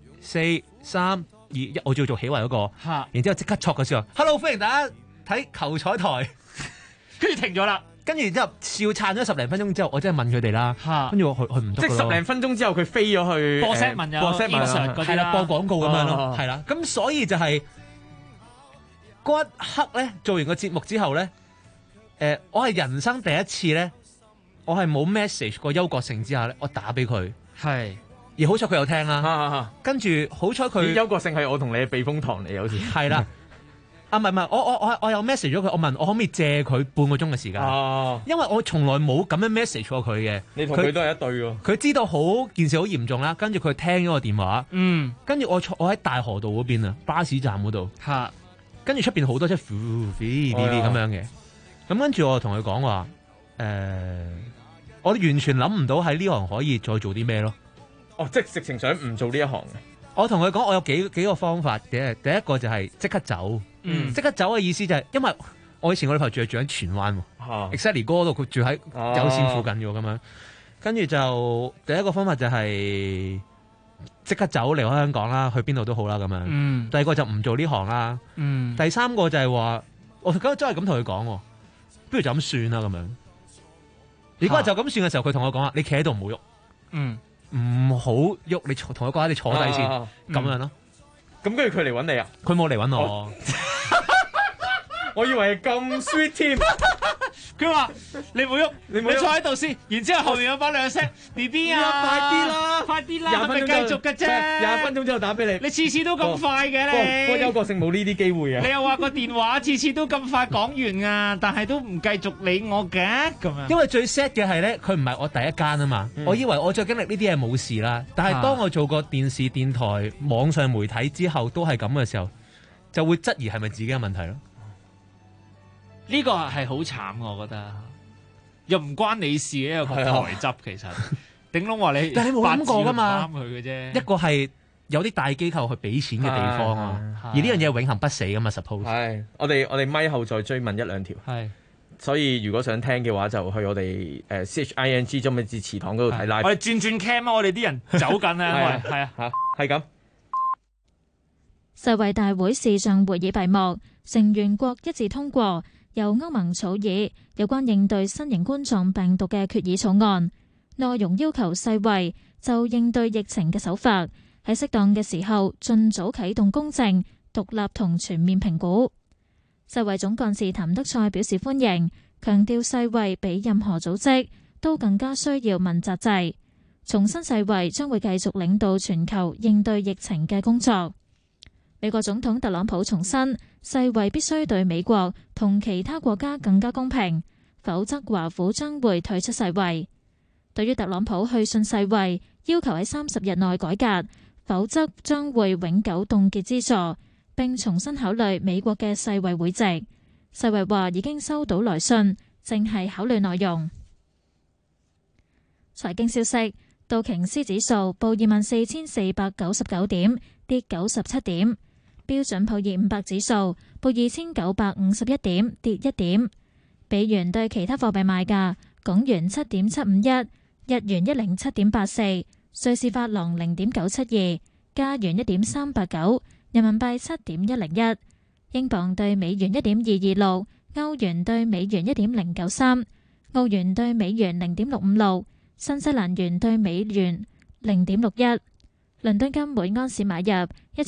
，5、4、3、2、1，我做起圍嗰個。然之後即刻戳嘅時候，Hello， 歡迎大家睇球彩台。 跟住停咗啦。 跟住然之後笑撐咗10零分鐘之後，我真係問佢哋啦。跟住我去唔得。 即係10零分鐘之後，佢飛咗去播 set 文有 insert 嗰啲啦， 播廣告咁樣咯，係啦。咁所以就係嗰一刻咧，做完個節目之後咧，我係人生第一次咧，我係冇 message 過邱國勝之下咧，我打俾佢。 係。 而好彩佢有聽啦。跟住好彩佢。 邱國勝係我同你嘅避風塘嚟，好似。 係啦。唔係，我有 message 咗佢，我問我可唔可以借佢半個鐘嘅時間？因為我從來冇咁樣 message 過佢嘅。 你同佢都係一對喎。 佢知道件事好嚴重啦，跟住佢聽咗個電話。跟住我喺大河道嗰邊啊，巴士站嗰度。跟住出邊好多車呢啲咁樣嘅。咁跟住我同佢講話，我完全諗唔到喺呢行可以再做啲咩咯。 即係直情想唔做呢一行嘅。 我同佢講，我有幾個方法嘅。第一個就係即刻走。即刻走嘅意思就係，因為我以前我女朋友住喺荃灣，exactly 嗰度佢住喺有線附近嘅咁樣。跟住就第一個方法就係即刻走離開香港啦，去邊度都好啦咁樣。第二個就唔做呢行啦。第三個就係話，我真係咁同佢講，不如就咁算啦咁樣。如果就咁算嘅時候，佢同我講話，你企喺度唔好喐，唔好喐，你同佢講你坐低先，咁樣咯。 咁跟住佢嚟揾你啊？ 佢冇嚟揾我。 我以為係咁 sweet 添， 佢話你唔好喐，你坐喺度先，然之後後面有把兩聲 B B 啊， 快啲啦， 快啲啦，係咪繼續嘅啫 ？20分鐘之後打俾你， 你次次都咁快嘅你。 不過邱國勝冇呢啲機會啊！ 你又話個電話次次都咁快講完啊，但係都唔繼續理我嘅咁樣。 因為最 sad 嘅係咧，佢唔係我第一間啊嘛，我以為我再經歷呢啲嘢冇事啦，但係當我做過電視、電台、網上媒體之後，都係咁嘅時候，就會質疑係咪自己嘅問題咯。 呢個係好慘，我覺得又唔關你事嘅一個台執，其實頂籠話你， 但係你冇諗過噶嘛？ 啱佢嘅啫。 一個係有啲大機構去俾錢嘅地方啊，而呢樣嘢永恆不死噶嘛 suppose。 係，我哋咪後再追問一兩條。 係。 所以如果想聽嘅話，就去我哋CHING 中美字祠堂嗰度睇 live。 我哋轉 cam 啊！我哋啲人走緊啊！係啊， 嚇係咁。 世衛大會視像會議閉幕，成員國一致通過由歐盟草擬有關應對新型冠狀病毒嘅決議草案，內容要求世衛就應對疫情嘅手法喺適當嘅時候盡早啟動公正、獨立同全面評估。世衛總幹事譚德塞表示歡迎，強調世衛比任何組織都更加需要問責制，重申世衛將會繼續領導全球應對疫情嘅工作。美國總統特朗普重申，世衛必須對美國同其他國家更加公平，否則華府將會退出世衛。對於特朗普去信世衛，要求喺30日內改革，否則將會永久凍結資助，並重新考慮美國嘅世衛會籍。世衛話已經收到來信，正係考慮內容。財經消息：道瓊斯指數報24,499點，跌97點；標準普爾500指數報2,951點，跌1點。美元對其他貨幣賣價：港元7.751，日元107.84，瑞士法郎0.972，加元1.389。人民幣7.101，英鎊對美元1.226，歐元對美元1.093，澳元對美元0.656，新西蘭元對美元0.61。倫敦金每安士買入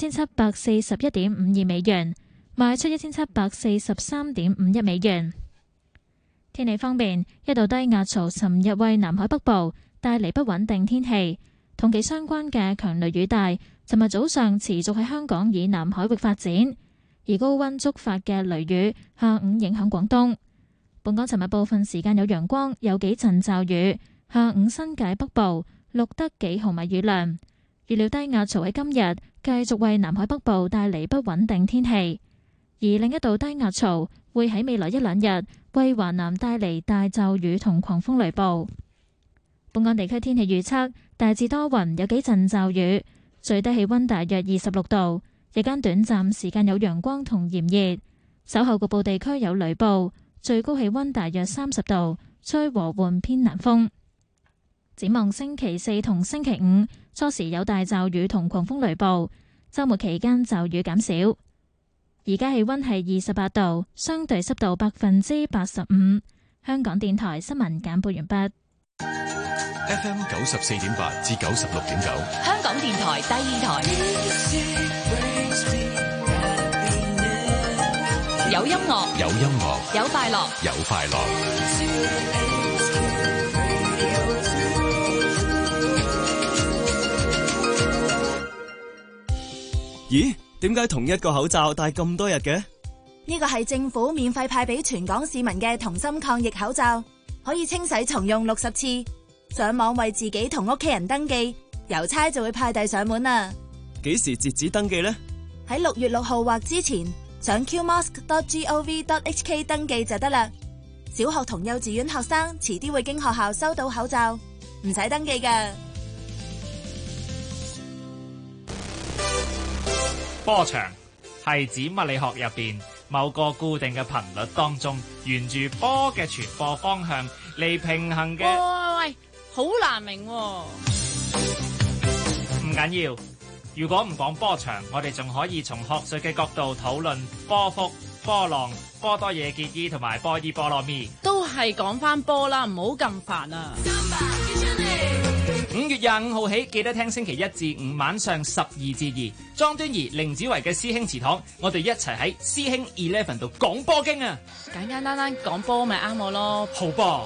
1741.52美元，賣出1743.51美元。天氣方面，一道低壓槽尋日為南海北部帶嚟不穩定天氣，同其相關嘅強雷雨帶尋日早上持續喺香港以南海域發展，而高溫觸發嘅雷雨下午影響廣東。本港尋日部分時間有陽光，有幾陣驟雨，下午新界北部錄得幾毫米雨量。預料低壓槽喺今日繼續為南海北部帶嚟不穩定天氣，而另一道低壓槽會喺未來一兩日為華南帶嚟大驟雨同狂風雷暴。本港地區天氣預測大致多雲，有幾陣驟雨。最低氣溫大約26度，日間短暫時間有陽光同炎熱，稍後局部地區有雷暴，最高氣溫大約30度，吹和緩偏南風。展望星期4同星期5，初時有大驟雨同狂風雷暴，週末期間驟雨減少。而家氣溫係28度，相對濕度85%。香港電台新聞簡報完畢。 FM 94.8至96.9， 香港電台第二台，有音樂， 有音樂， 有快樂， 有快樂。 咦？點解同一個口罩戴咁多日嘅？ 呢個係政府免費派俾全港市民嘅同心抗疫口罩，可以清洗重用60次。上網為自己同屋企人登記，郵差就會派遞上門啦。 幾時截止登記呢？ 喺6月6號或之前，上 qmask.gov.hk 登記就得啦。小學同幼稚園學生遲啲會經學校收到口罩，唔使登記㗎。 波長係指物理學入邊某個固定嘅頻率當中，沿住波嘅傳播方向嚟平衡嘅。 喂，好難明喎。 唔緊要，如果唔講波長，我哋仲可以從學術嘅角度討論波幅、波浪、波多野結衣同埋波伊波羅蜜。 都係講翻波啦，唔好咁煩啊。 5月25號起，記得聽星期1至5晚上12至2，莊端儀、凌子維嘅師兄祠堂，我哋一齊喺師兄 Eleven 度講波經啊！ 簡簡單單講波咪啱我咯， 好波！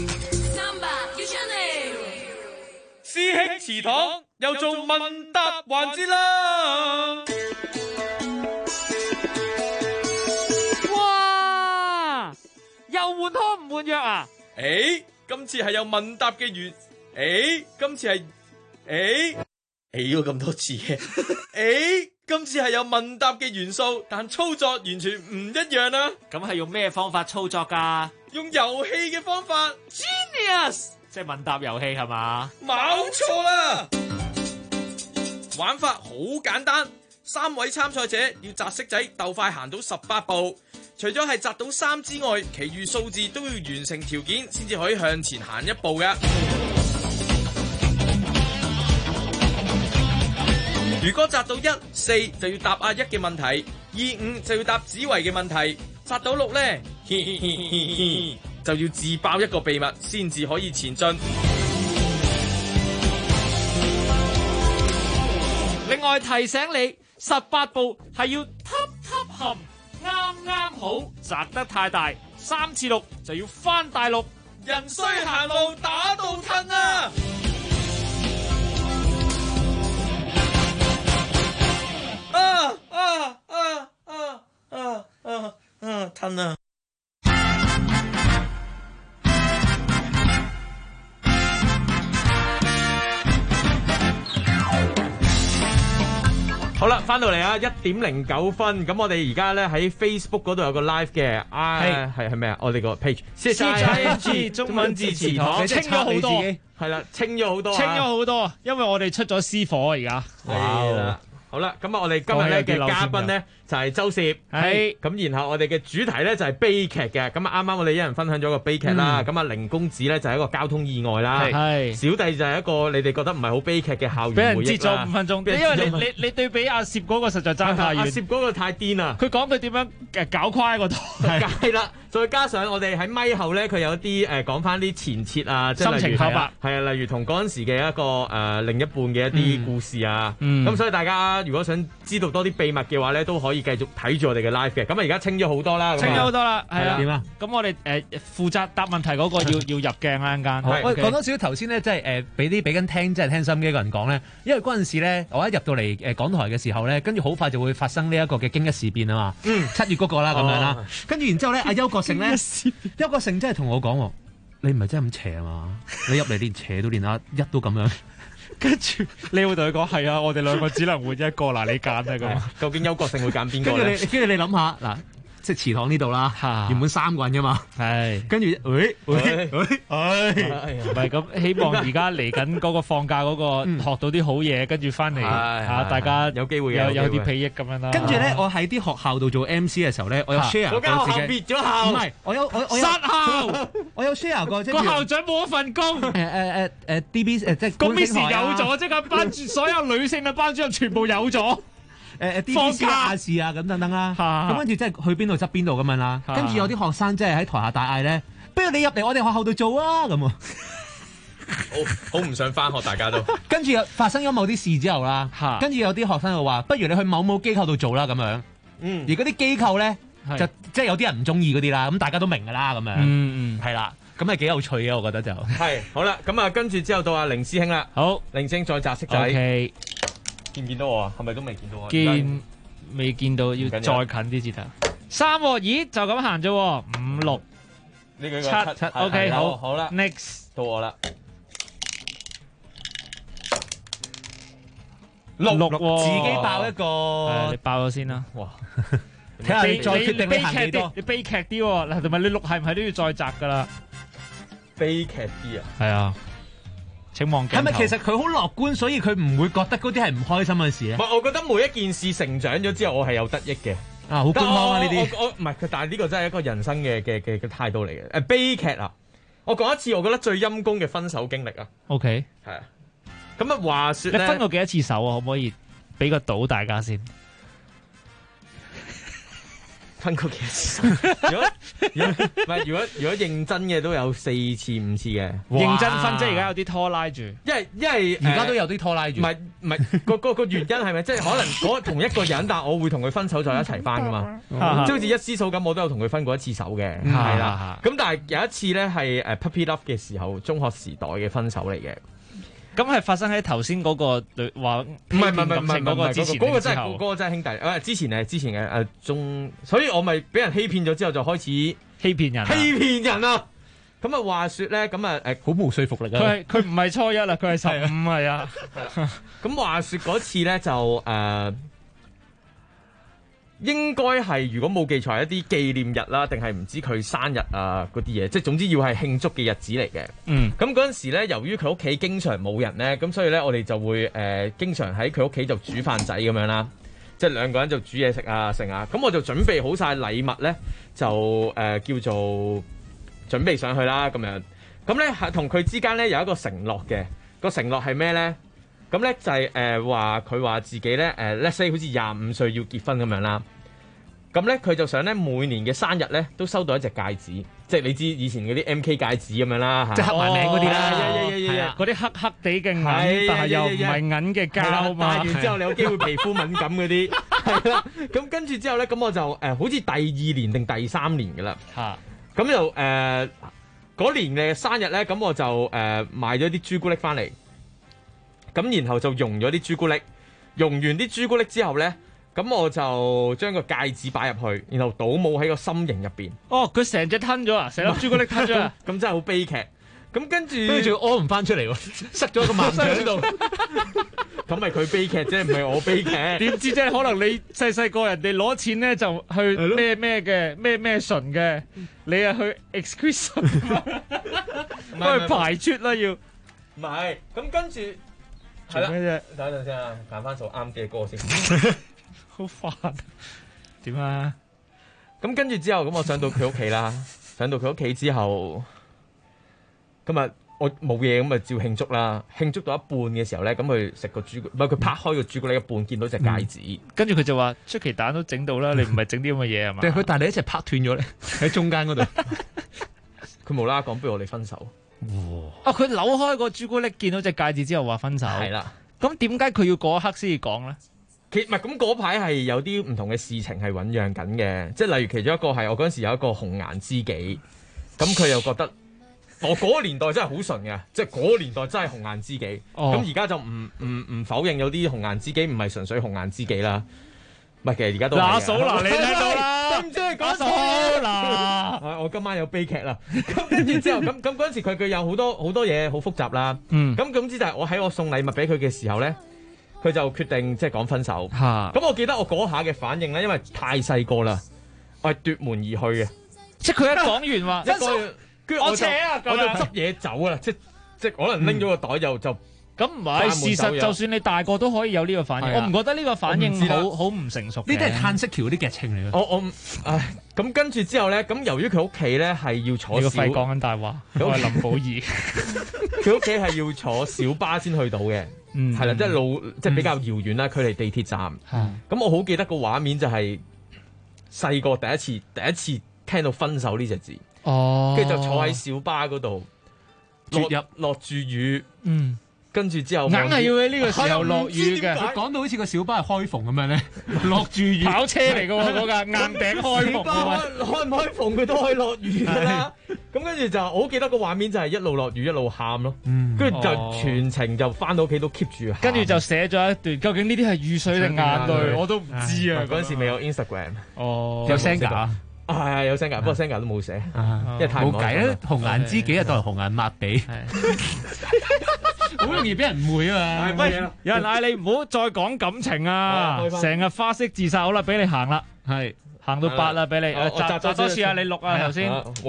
師兄祠堂又做問答環節啦！ 哇！又換湯唔換藥啊？ 今次係有問答嘅元。今次係喎咁多次嘅，今次係有問答嘅元素，但操作完全唔一樣啊！ 咁係用咩方法操作㗎？ 用遊戲嘅方法 ，Genius，即係問答遊戲係嘛？ 冇錯啦！ 玩法好簡單，3位參賽者要擲骰仔鬥快行到18步。除咗係擲到3之外，其餘數字都要完成條件先至可以向前行一步嘅。如果擲到1、4就要答阿1嘅問題，2、5就要答子維嘅問題，擲到6呢，就要自爆一個秘密先至可以前進。 另外提醒你，18步係要含啱啱好，擲得太大3次6就要翻大陸。 人衰行路打到褪啊！褪啊！好啦，翻到嚟啊，1:09，咁我哋而家咧喺 Facebook 嗰度有個 live 嘅，係咩啊？我哋個 page，CHING 中文字詞堂清咗好多， 係啦，清咗好多， 清咗好多，因為我哋出咗私火而家。 係啦，好啦，咁啊，我哋今日咧嘅嘉賓咧就係周攝，係咁，然後我哋嘅主題咧就係悲劇嘅，咁啊，啱啱我哋一人分享咗個悲劇啦，咁啊，凌公子咧就係一個交通意外啦，係小弟就係一個你哋覺得唔係好悲劇嘅校園回憶啦，俾人截咗5分鐘，因為你對比阿攝嗰個實在爭太遠，阿攝嗰個太癲啦，佢講佢點樣搞垮嗰度，係啦，再加上我哋喺咪後咧，佢有啲講翻啲前設啊，即係心情剖白，係啊，例如同嗰陣時嘅一個另一半嘅一啲故事啊，咁所以大家如果想知道多啲秘密嘅話咧，都可以繼續睇住我哋嘅 live 嘅。咁啊，而家清咗好多啦，清咗好多啦，係啦。點啊？咁我哋負責答問題嗰個要入鏡啦，陣間。 喂，講多少頭先咧，即係俾緊聽，即係聽心機嘅人講咧，因為嗰陣時咧，我一入到嚟港台嘅時候咧，跟住好快就會發生呢一個嘅驚一事變啊嘛。7月嗰個啦，咁樣啦。跟住然之後咧，阿邱國勝咧，邱國勝真係同我講，你唔係真係咁邪啊嘛？你入嚟連邪都連阿一都咁樣。跟住你會同佢講係啊，我哋兩個只能換一個嗱，你揀啊咁。 究竟邱國勝會揀邊個咧？ 跟住你諗下嗱。即係祠堂呢度啦，原本3個人噶嘛，係跟住，唔係咁，希望而家嚟緊嗰個放假嗰個學到啲好嘢，跟住翻嚟嚇大家有機會有啲裨益咁樣啦。 跟住咧，我喺啲學校度做 MC 嘅時候咧，我有 share 過自己。嗰間學校滅咗校，唔係我殺校， 我有 share 過，即係個校長冇一份工。 DB 即係咁 Miss 有咗，即係班所有女性嘅班主任全部有咗。 DBC 亞視啊咁等等啦，咁跟住即係去邊度執邊度咁樣啦，跟住有啲學生即係喺台下大嗌咧，不如你入嚟我哋學校度做啊咁啊， 好唔想返學，大家都跟住發生咗某啲事之後啦，跟住有啲學生就話，不如你去某某機構度做啦咁樣，而嗰啲機構咧就即係有啲人唔中意嗰啲啦，咁大家都明㗎啦咁樣，係啦，咁係幾有趣嘅，我覺得就係好啦，咁啊跟住之後到阿凌師兄啦，好，凌師兄再擲骰仔。見唔見到我啊？係咪都未見到我？ 未見到，要再近啲至得。3喎，咦？就咁行啫喎，5、6， 呢個7 ，OK， 好啦 ，next 到我啦 ，6 自己爆一個， 你爆咗先啦。哇！ 睇下你再決定你行幾多？ 你悲劇啲喎，嗱，同埋你6係唔係都要再擲噶啦？ 悲劇啲啊？ 係啊。請望鏡頭。 係咪其實佢好樂觀，所以佢唔會覺得嗰啲係唔開心嘅事咧？ 我覺得每一件事成長咗之後，我係有得益嘅。 好官方啊呢啲。 我唔係佢，但係呢個真係一個人生嘅態度嚟嘅。悲劇啊！我講一次，我覺得最陰公嘅分手經歷啊。 OK， 係啊。咁啊，話說你分過幾多次手啊？可唔可以俾個賭大家先？ 分過幾次？如果認真嘅都有4次5次嘅。 認真分即係而家有啲拖拉住， 因為而家都有啲拖拉住。 唔係個原因係咪即係可能同一個人，但我會同佢分手再一齊翻噶嘛？即係好似一絲草咁，我都有同佢分過一次手嘅，係啦。咁但係有一次咧係puppy love 嘅時候，中學時代嘅分手嚟嘅。 咁係發生喺頭先嗰個話唔係嗰個之前， 嗰個真係兄弟。之前嘅中，所以我咪俾人欺騙咗之後就開始欺騙人啊！咁啊話說咧，咁啊好冇說服力啊！ 佢唔係初一啦，佢係15係啊。 咁話說嗰次咧就應該係如果冇記錯係一啲紀念日啦，定係唔知佢生日啊嗰啲嘢，即係總之要係慶祝嘅日子嚟嘅。咁嗰陣時咧，由於佢屋企經常冇人咧，咁所以咧我哋就會經常喺佢屋企就煮飯仔咁樣啦，即係兩個人就煮嘢食啊剩啊。咁我就準備好晒禮物咧，就叫做準備上去啦咁樣。咁咧係同佢之間咧有一個承諾嘅，個承諾係咩咧？咁咧就係話佢話自己咧let's say 好似25歲要結婚咁樣啦。咁咧佢就想咧每年嘅生日咧都收到一隻戒指，即係你知以前嗰啲 MK 戒指咁樣啦， 即係刻埋名嗰啲啦， 嗰啲黑黑地嘅銀，但係又唔係銀嘅膠嘛。 戴完之後你有機會皮膚敏感嗰啲，係啦。咁跟住之後咧，咁我就好似第2年定第3年㗎啦。咁就嗰年嘅生日咧，咁我就買咗啲朱古力翻嚟。咁然後就溶咗啲朱古力，溶完啲朱古力之後咧，咁我就將個戒指擺入去，然後倒模喺個心形入邊。 哦，佢成隻吞咗啊！成粒朱古力吞咗啊！ 咁真係好悲劇。咁跟住仲要屙唔翻出嚟喎，塞咗個盲腸喺度。 咁咪佢悲劇啫，唔係我悲劇。 點知啫？可能你細個人哋攞錢咧就去咩醇嘅，你啊去 excretion， 幫佢排出啦要。 唔係，咁跟住。係啦，等一陣先啊，揀翻首啱嘅歌先。 好煩，點啊？ 咁跟住之後，咁我上到佢屋企啦。上到佢屋企之後，今日我冇嘢，咁咪照慶祝啦。慶祝到一半嘅時候咧，咁佢食個朱古力，唔係佢拍開個朱古力一半，見到隻戒指。 跟住佢就話：出奇蛋都整到啦，你唔係整啲咁嘅嘢係嘛？ 定係佢但係你一隻拍斷咗咧？喺中間嗰度， 佢無啦啦講不如我哋分手。 啊！佢扭開個朱古力，見到隻戒指之後話分手。 係啦。 咁點解佢要嗰一刻先至講咧？ 唔係咁嗰排係有啲唔同嘅事情係醖釀緊嘅，即係例如其中一個係我嗰陣時有一個紅顏知己，咁佢又覺得我嗰個年代真係好純嘅，即係嗰個年代真係紅顏知己。咁而家就唔否認有啲紅顏知己唔係純粹紅顏知己啦。唔係，其實而家都嗱，嫂嗱，你聽到啦？ 唔知係講嫂嗱， 我今晚有悲劇啦。咁跟住之後，咁嗰陣時佢有好多嘢好複雜啦。咁總之就係我喺我送禮物俾佢嘅時候咧，佢就決定即係講分手。咁我記得我嗰下嘅反應咧，因為太細個啦，我係奪門而去嘅。 即係佢一講完話分手， 跟住我就執嘢走啦。即係可能拎咗個袋就。 咁唔係，事實就算你大個都可以有呢個反應。我唔覺得呢個反應好唔成熟。呢啲係嘆息橋啲劇情嚟嘅。 咁跟住之後咧，咁由於佢屋企咧係要坐你個肺講緊大話，我係林保怡。 佢屋企係要坐小巴先去到嘅，係啦，即係路即係比較遙遠啦，距離地鐵站。咁我好記得個畫面就係細個第一次聽到分手呢隻字。跟住就坐喺小巴嗰度，落住雨。跟住之後， 硬係要喺呢個時候落雨嘅。 佢講到好似個小巴係開篷咁樣咧，落住雨。 跑車嚟嘅喎，嗰架硬頂開篷。 開唔開篷佢都可以落雨㗎啦。咁跟住就我好記得個畫面就係一路落雨一路喊咯。跟住就全程就翻到屋企都 keep 住喊。 跟住就寫咗一段，究竟呢啲係雨水定眼淚？我都唔知啊。 嗰陣時未有 Instagram。 有 Senga。 係有 Senga，不過 Senga 都冇寫，因為太冇計啦。紅顏知己啊，當係紅顏抹鼻。好容易俾人誤會啊嘛！ 喂，有人嗌你唔好再講感情啊！成日花式自殺好啦，俾你行啦，係行到8啦，俾你擲多次啊！你6啊頭先，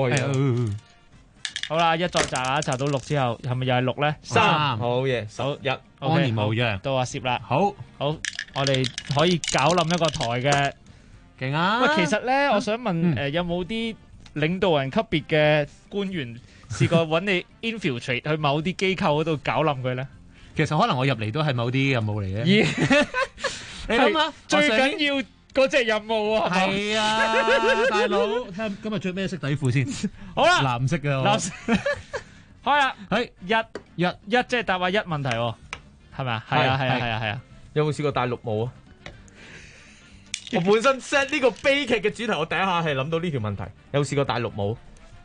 好啦，一再擲啊，擲到6之後，係咪又係6咧？3好嘢，手1 安然無恙， 到阿攝啦。 好， 我哋可以搞冧一個台嘅， 勁啊！ 喂，其實咧，我想問有冇啲領導人級別嘅官員？試過揾你 infiltrate 去某啲機構嗰度搞冧佢咧？ 其實可能我入嚟都係某啲任務嚟嘅。 你諗下，最緊要嗰隻任務啊！ 係啊，大佬，睇今日着咩色底褲先？ 好啦， 藍色嘅。 藍色。開啦，係一即係答話1問題喎，係咪啊？係啊。 有冇試過戴綠帽啊？我本身 set 呢個悲劇嘅主題，我第一下係諗到呢條問題。有試過戴綠帽？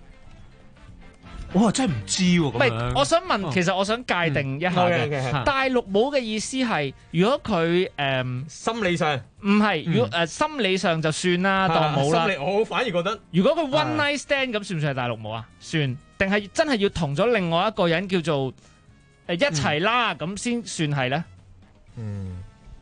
哇！真係唔知喎。 唔係，我想問，其實我想界定一下嘅。戴綠帽嘅意思係，如果佢心理上唔係，如果心理上就算啦，當冇啦。 我反而覺得， 如果佢 one night stand 咁，算唔算係戴綠帽啊？算，定係真係要同咗另外一個人叫做一齊啦，咁先算係咧？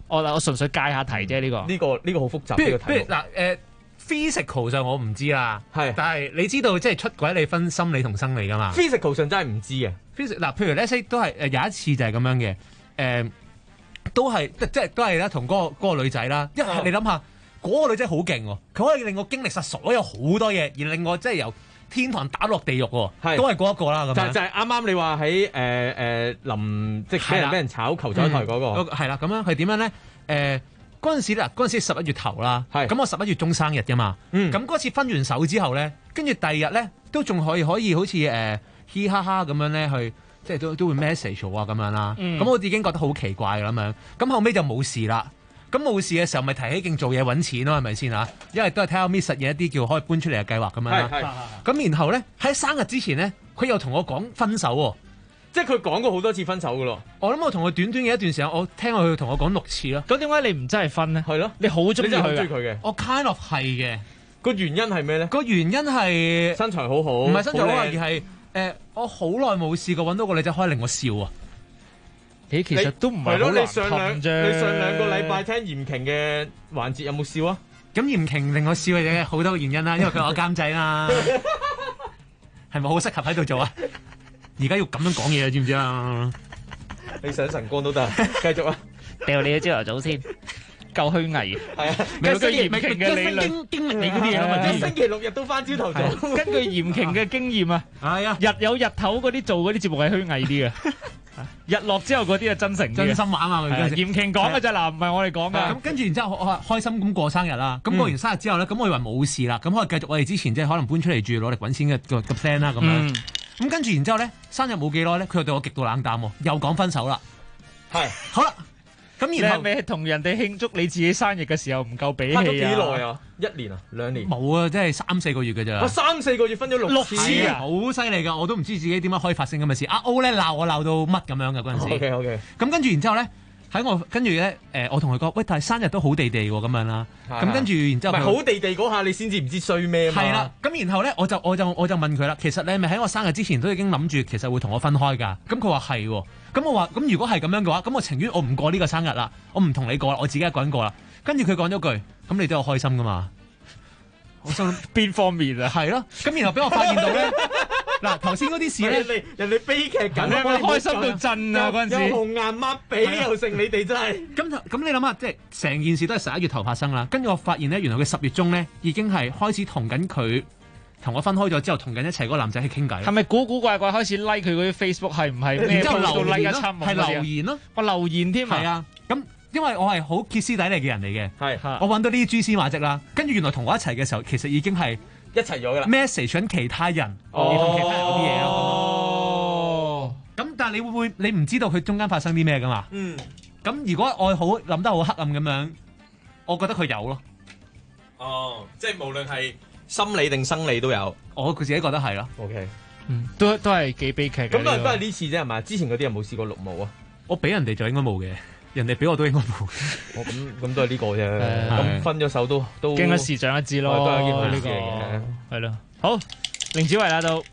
我純粹解下題啫，呢個呢個好複雜呢個題目。 嗱physical 上我唔知啦，但係你知道即係出軌你分心理同生理噶嘛 ？physical 上真係唔知嘅。 嗱，譬如咧 say 都係有一次就係咁樣嘅，都係即係都係啦，同嗰個女仔啦，你諗下嗰個女仔好勁喎，佢可以令我經歷晒所有好多嘢，而令我即係由天堂打落地獄喎，都係嗰一個啦咁樣。 就係啱啱你話喺臨即係俾人炒球走台嗰個， 係啦，咁樣係點樣咧？嗰陣時11月頭啦，咁我11月中生日㗎嘛，咁嗰次分完手之後咧，跟住第二日咧都仲可以好似嘻哈哈咁樣咧去，即係都會 message 我啊咁樣啦，咁我已經覺得好奇怪咁樣，咁後尾就冇事啦。咁冇事嘅時候咪提起勁做嘢揾錢咯，係咪先啊？因為都係睇下搣實嘢一啲叫可以搬出嚟嘅計劃咁樣啦。咁然後咧喺生日之前咧，佢又同我講分手喎。 即係佢講過好多次分手噶咯。 我諗我同佢短短嘅一段時間，我聽佢同我講6次咯。 咁點解你唔真係分呢？ 係咯， 你好中意佢嘅。 我 kind of 係嘅。 個原因係咩咧？ 個原因係身材好好， 唔係身材好好，而係我好耐冇試過揾到個女仔可以令我笑啊！ 你其實都唔係好難氹啫。 你上兩個禮拜聽嚴瓊嘅環節有冇笑啊？ 咁嚴瓊令我笑嘅嘢好多個原因啦，因為佢係我監製啦。係咪好適合喺度做啊？而家要咁樣講嘢啊，知唔知啊？ 你上晨光都得，繼續啊！ 掉你嘅朝頭早先，夠虛偽。係啊，根據嚴瓊嘅理論，經歷你嗰啲嘢啊嘛。 星期六日都翻朝頭早。 根據嚴瓊嘅經驗啊，係啊，日有日頭嗰啲做嗰啲節目係虛偽啲嘅。日落之後嗰啲係真誠啲，真心話啊嘛。嚴瓊講嘅啫嗱，唔係我哋講嘅。 咁跟住然之後，我開心咁過生日啦。咁過完生日之後咧，咁我以為冇事啦，咁可以繼續我哋之前即係可能搬出嚟住，努力揾錢嘅個 plan 啦咁樣。咁跟住然之後咧，生日冇幾耐咧，佢又對我極度冷淡喎，又講分手啦。 係， 好啦，咁然後你係同人哋慶祝你自己生日嘅時候唔夠比氣啊？ 分咗幾耐啊？1年啊？2年？ 冇啊，即係3-4個月嘅咋。 3-4個月分咗6次啊！好犀利㗎，我都唔知自己點樣可以發生咁嘅事。阿 O 咧鬧我鬧到乜咁樣嘅嗰陣時。 OK。 咁跟住然之後咧。跟住咧，我同佢講，喂，但係生日都好地地喎，咁樣啦。咁跟住，然之後， 唔係好地地嗰下，你先至唔知衰咩嘛。 係啦，咁然後咧，我就問佢啦，其實你係咪喺我生日之前都已經諗住，其實會同我分開㗎？咁佢話係喎。咁我話，咁如果係咁樣嘅話，咁我情願我唔過呢個生日啦，我唔同你過啦，我自己一個人過啦。跟住佢講咗句，咁你都有開心㗎嘛？我想邊方面啊？ 係咯，咁然後俾我發現到咧。嗱，頭先嗰啲事咧， 人哋悲劇緊， 我開心到震啊！嗰陣時， 有紅顏抹比又剩，你哋真係咁你諗下，即係成件事都係11月頭發生啦。跟住我發現咧，原來佢10月中咧已經係開始同緊佢同我分開咗之後，同緊一齊嗰個男仔去傾偈。 係咪古古怪怪開始 like 佢嗰啲 Facebook 係唔係？然之後留言咯， 係留言咯， 我留言添啊！ 係啊，咁因為我係好歇斯底里嘅人嚟嘅， 係我揾到呢啲蛛絲馬跡啦。跟住原來同我一齊嘅時候，其實已經係一齊咗噶啦 ，message 緊其他人，同其他人嗰啲嘢咯。咁但係你唔知道佢中間發生啲咩噶嘛？咁如果我諗得好黑暗咁樣，我覺得佢有咯。 即係無論係心理定生理都有。 我自己覺得係咯。 OK， 都係幾悲劇嘅。 咁都係呢次啫係嘛？之前嗰啲有冇試過綠帽啊？ 我俾人哋就應該冇嘅。人哋俾我都應該冇， 咁都係呢個啫。咁分咗手都經一事長一智咯， 都係呢個嘅， 係咯。好，凌子維啦到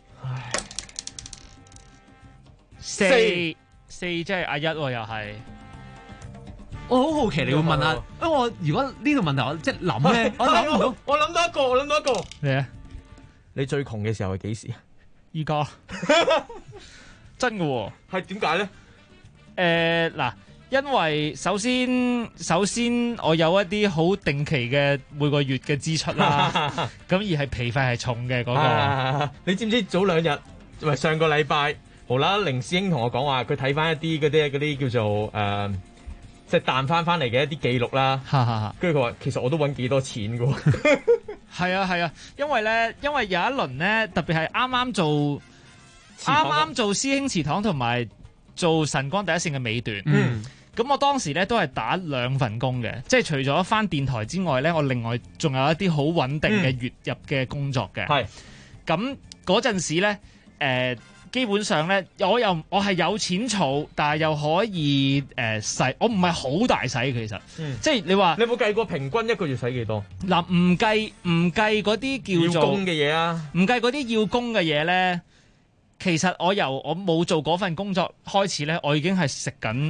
4，即係阿一喎，又係。 我好好奇你會問下，因為我如果呢度問題我即係諗咧，我諗唔到。 我諗到一個。 咩啊？ 你最窮嘅時候係幾時啊？ 依家真嘅喎。 係點解咧？ 嗱。因為首先我有一啲好定期嘅每個月嘅支出啦，咁而係皮費係重嘅嗰個。 你知唔知早2日，唔係上個禮拜，無啦啦凌師兄同我講話，佢睇翻一啲嗰啲叫做即係彈翻嚟嘅一啲記錄啦。跟住佢話其實我都揾幾多錢㗎。 係啊，因為有一輪咧，特別係啱啱做師兄祠堂同埋做晨光第一線嘅尾段。咁我當時咧都係打2份工嘅，即係除咗返電台之外咧，我另外仲有一啲好穩定嘅月入嘅工作嘅。係咁嗰陣時咧，基本上咧，我係有錢儲，但係又可以使，我唔係好大使其實。即係你話， 你有冇計過平均一個月使幾多？ 嗱，唔計嗰啲叫做要工嘅嘢啊， 唔計嗰啲要工嘅嘢咧，其實我由我冇做嗰份工作開始咧，我已經係食緊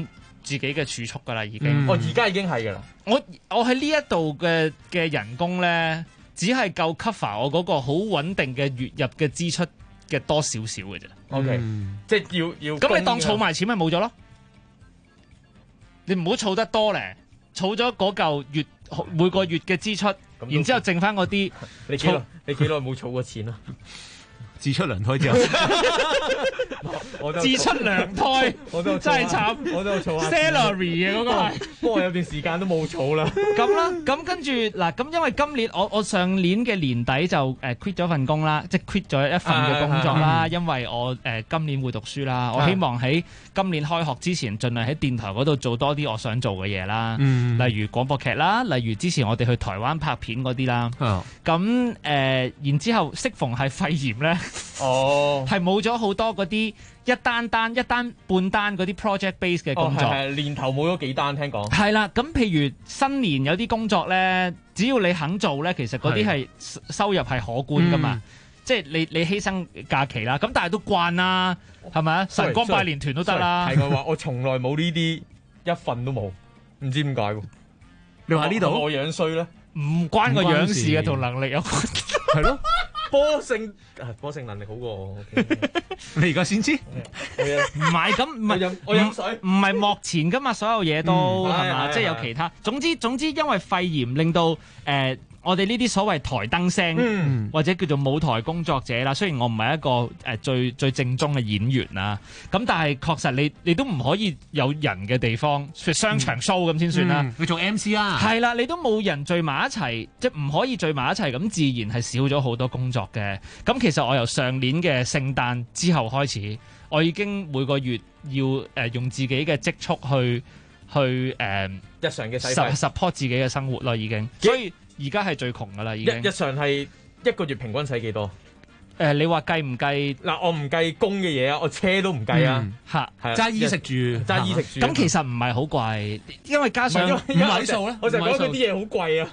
自己嘅儲蓄㗎啦，已經。 而家已經係㗎啦。 我喺呢一度嘅人工咧，只係夠 cover 我嗰個好穩定嘅月入嘅支出嘅多少少嘅啫。 OK，即係要咁你當儲埋錢咪冇咗咯？你唔好儲得多咧，儲咗嗰嚿月每個月嘅支出，然之後剩翻嗰啲。 你幾耐冇儲過錢啊？ 自出娘胎之後， 自出娘胎，真係慘。 我都有儲下 salary 嘅嗰個係， 不過有段時間都冇儲啦。 咁啦，咁跟住嗱，咁因為今年我上年嘅年底就quit 咗份工啦，即係 quit 咗一份嘅工作啦，因為我今年會讀書啦，我希望喺今年開學之前，盡量喺電台嗰度做多啲我想做嘅嘢啦，例如廣播劇啦，例如之前我哋去台灣拍片嗰啲啦。咁然之後適逢係肺炎咧。係冇咗好多嗰啲一單半單嗰啲 project base 嘅工作， 年頭冇咗幾單聽講。 係啦，咁譬如新年有啲工作咧，只要你肯做咧，其實嗰啲係收入係可觀噶嘛。即係你犧牲假期啦，咁但係都慣啦，係咪啊？晨光拜年團都得啦。 係佢話我從來冇呢啲一份都冇，唔知點解喎？ 你話呢度我樣衰咧？ 唔關個樣事嘅，同能力有關。 係咯。波性能力好過我， 你而家先知？ 唔係咁，唔係我飲水， 唔係幕前噶嘛，所有嘢都係嘛，即係有其他。總之，因為肺炎令到我哋呢啲所謂台燈聲，或者叫做舞台工作者啦。雖然我唔係一個最正宗嘅演員啦，咁但係確實你都唔可以有人嘅地方，商場 show 咁先算啦。 你做 MC 啊？ 係啦，你都冇人聚埋一齊，即係唔可以聚埋一齊，咁自然係少咗好多工作嘅。咁其實我由上年嘅聖誕之後開始，我已經每個月要用自己嘅積蓄去日常嘅使費 support 自己嘅生活咯，已經。所以而家係最窮噶啦，已經。 日常係一個月平均使幾多？ 你話計唔計？ 嗱，我唔計工嘅嘢啊，我車都唔計啊。 嚇， 揸衣食住， 揸衣食住。 咁其實唔係好貴，因為加上五位數咧。我就講嗰啲嘢好貴啊。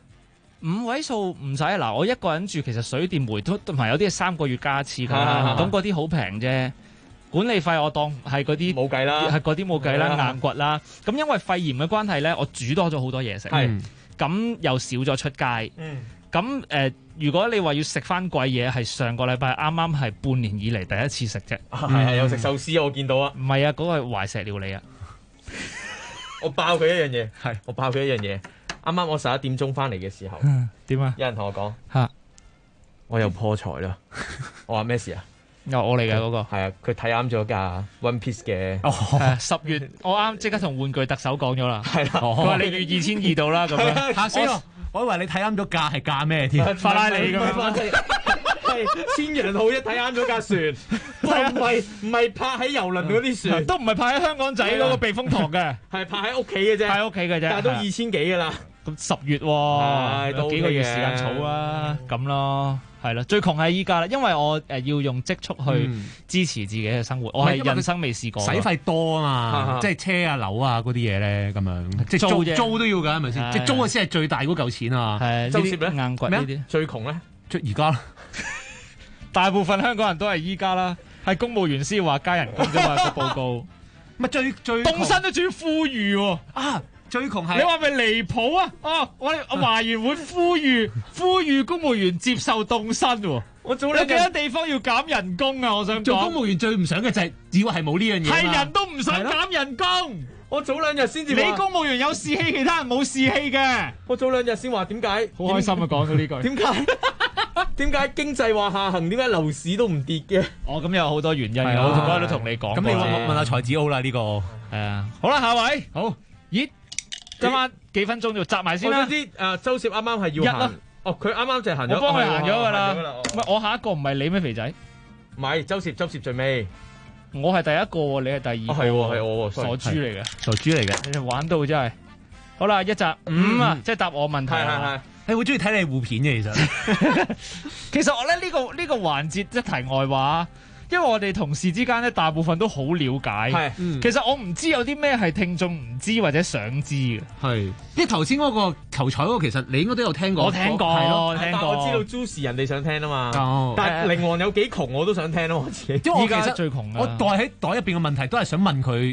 5位數唔使嗱，我一個人住，其實水電煤都同埋有啲係3個月加一次㗎啦，咁嗰啲好平啫。管理費我當係嗰啲冇計啦， 係嗰啲冇計啦，硬掘啦。咁因為肺炎嘅關係咧，我煮多咗好多嘢食，咁又少咗出街。咁如果你話要食翻貴嘢，係上個禮拜啱啱係半年以嚟第一次食啫。 係有食壽司我見到啊。 唔係啊，嗰個係懷石料理啊。 我爆佢一樣嘢，我爆佢一樣嘢。啱啱我11點鐘翻嚟嘅時候， 點啊？ 有人同我講我又破財啦。我話咩事啊？ 我嚟嘅嗰個係啊，佢睇啱咗架 One Piece 嘅。 10月我啱即刻同玩具特首講咗啦。係啦，佢話你月2200到啦咁樣。 嚇死我以為你睇啱咗架係架咩添？ 法拉利咁樣。 係千洋號一睇啱咗架船，唔係泊喺遊輪嗰啲船， 都唔係泊喺香港仔嗰個避風塘嘅， 係泊喺屋企嘅啫， 喺屋企嘅啫， 但係都2000幾㗎啦。 咁10月喎，有幾個月時間儲啊，咁咯，係咯，最窮係依家啦，因為我要用積蓄去支持自己嘅生活，我係人生未試過， 使費多啊嘛，即係車啊樓啊嗰啲嘢咧，咁樣即係租都要㗎，係咪先？即係租啊先係最大嗰嚿錢啊！ 係周攝咧硬掘呢啲最窮咧， 而家大部分香港人都係依家啦，係公務員先話加人工啫嘛個報告， 咪最凍薪都仲要呼籲喎啊！最窮係你話咪離譜啊！我懷疑會呼籲公務員接受凍薪喎。有幾多地方要減人工啊？我想講做公務員最唔想嘅就係以為係冇呢樣嘢， 係人都唔想減人工。 我早2日先至， 你公務員有士氣，其他人冇士氣嘅。 我早2日先話點解？ 好開心啊！講到呢句， 點解經濟話下行？點解樓市都唔跌嘅？ 咁有好多原因嘅，我嗰日都同你講。 咁你問下財子好啦，呢個係啊。好啦，下位好。咦？今晚幾分鐘就集埋先啦。 我知周攝啱啱係要行。佢啱啱就行咗。 我幫佢行咗㗎啦。唔係我下一個唔係你咩肥仔？ 唔係周攝最尾。 我係第一個，你係第二個。 係我傻豬嚟嘅。 傻豬嚟嘅。 你哋玩到真係。好啦，一集5啊，即係答我問題。 係。 係好中意睇你互片嘅，其實。 其實我咧呢個環節一題外話。因為我哋同事之間咧，大部分都好了解。其實我唔知有啲咩係聽眾唔知或者想知嘅。 係，因為頭先嗰個球彩嗰個，其實你應該都有聽過。 我聽過， 但我知道 Juicy 人哋想聽啊嘛。但係靈王有幾窮我都想聽咯，我自己。 因為我依家最窮我袋喺袋入邊嘅問題都係想問佢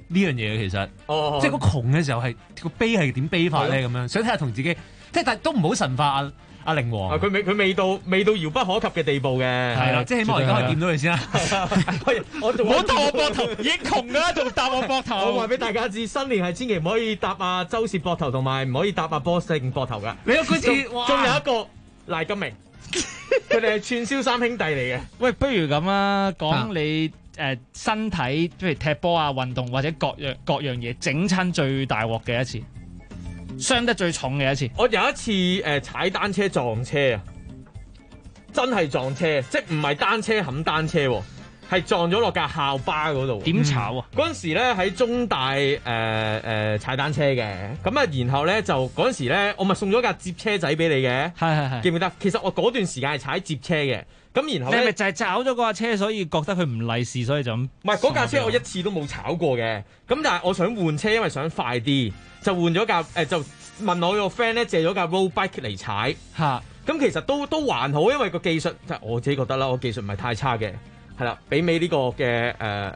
呢樣嘢其實，即係個窮嘅時候係個悲係點悲法咧咁樣，想睇下同自己，即係但係都唔好神化阿凌王。 佢未到遙不可及嘅地步嘅， 係啦，即係起碼我而家可以掂到佢先啦。 我仲唔好搭我膊頭，已經窮㗎啦，仲搭我膊頭。 我話俾大家知，新年係千祈唔可以搭阿周氏膊頭，同埋唔可以搭阿波勝膊頭㗎。 你有嗰次， 仲有一個賴金明，佢哋係串燒三兄弟嚟嘅。 喂，不如咁啊，講你身體，譬如踢波啊、運動或者各樣嘢，整親最大鑊嘅一次，傷得最重嘅一次。 我有一次踩單車撞車啊，真係撞車，即係唔係單車冚單車喎，係撞咗落架校巴嗰度。 點炒啊？ 嗰陣時咧喺中大踩單車嘅，咁啊然後咧就嗰陣時咧我咪送咗架接車仔俾你嘅， 係記唔記得？其實我嗰段時間係踩接車嘅。咁然後你係咪就係炒咗嗰架車，所以覺得佢唔利是，所以就咁？ 唔係嗰架車我一次都冇炒過嘅。咁但係我想換車，因為想快啲，就換咗架就問我個 friend 咧借咗架 road bike 嚟踩。 嚇！ 咁其實都還好，因為個技術即係我自己覺得啦，我技術唔係太差嘅。係啦，媲美呢個嘅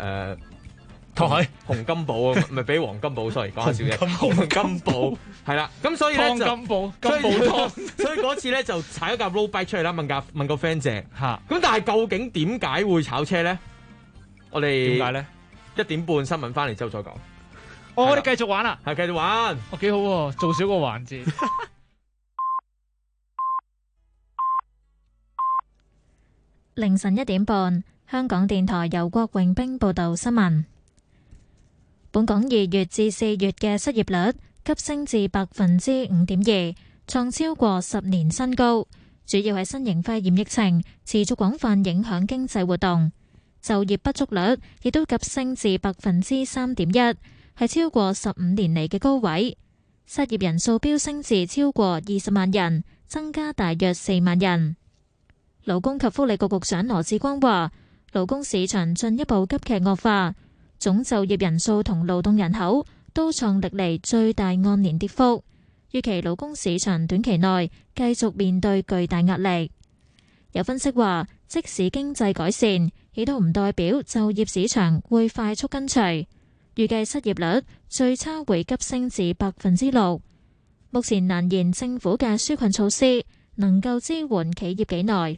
洪金寶啊，唔係俾黃金寶，sorry 講下笑啫。洪金寶係啦，咁所以咧就金寶湯， 所以嗰次咧就踩咗架 road bike 出嚟啦，問個 friend 借嚇。 咁但係究竟點解會炒車咧？我哋點解咧 ？1點半新聞翻嚟之後再講。 我哋繼續玩啦， 係繼續玩。 幾好喎，做少個環節。 凌晨1點半，香港電台由郭榮兵報道新聞。本港2月至4月嘅失業率急升至5.2%，創超過10年新高。主要係新型肺炎疫情持續廣泛影響經濟活動，就業不足率亦都急升至3.1%，係超過15年嚟嘅高位。失業人數飆升至超過20萬人，增加大約4萬人。勞工及福利局局長羅致光話，勞工市場進一步急劇惡化，總就業人數同勞動人口都創歷嚟最大按年跌幅，預期勞工市場短期內繼續面對巨大壓力。有分析話，即使經濟改善，亦都唔代表就業市場會快速跟隨，預計失業率最差會急升至6%。目前難言政府嘅紓困措施能夠支援企業幾耐。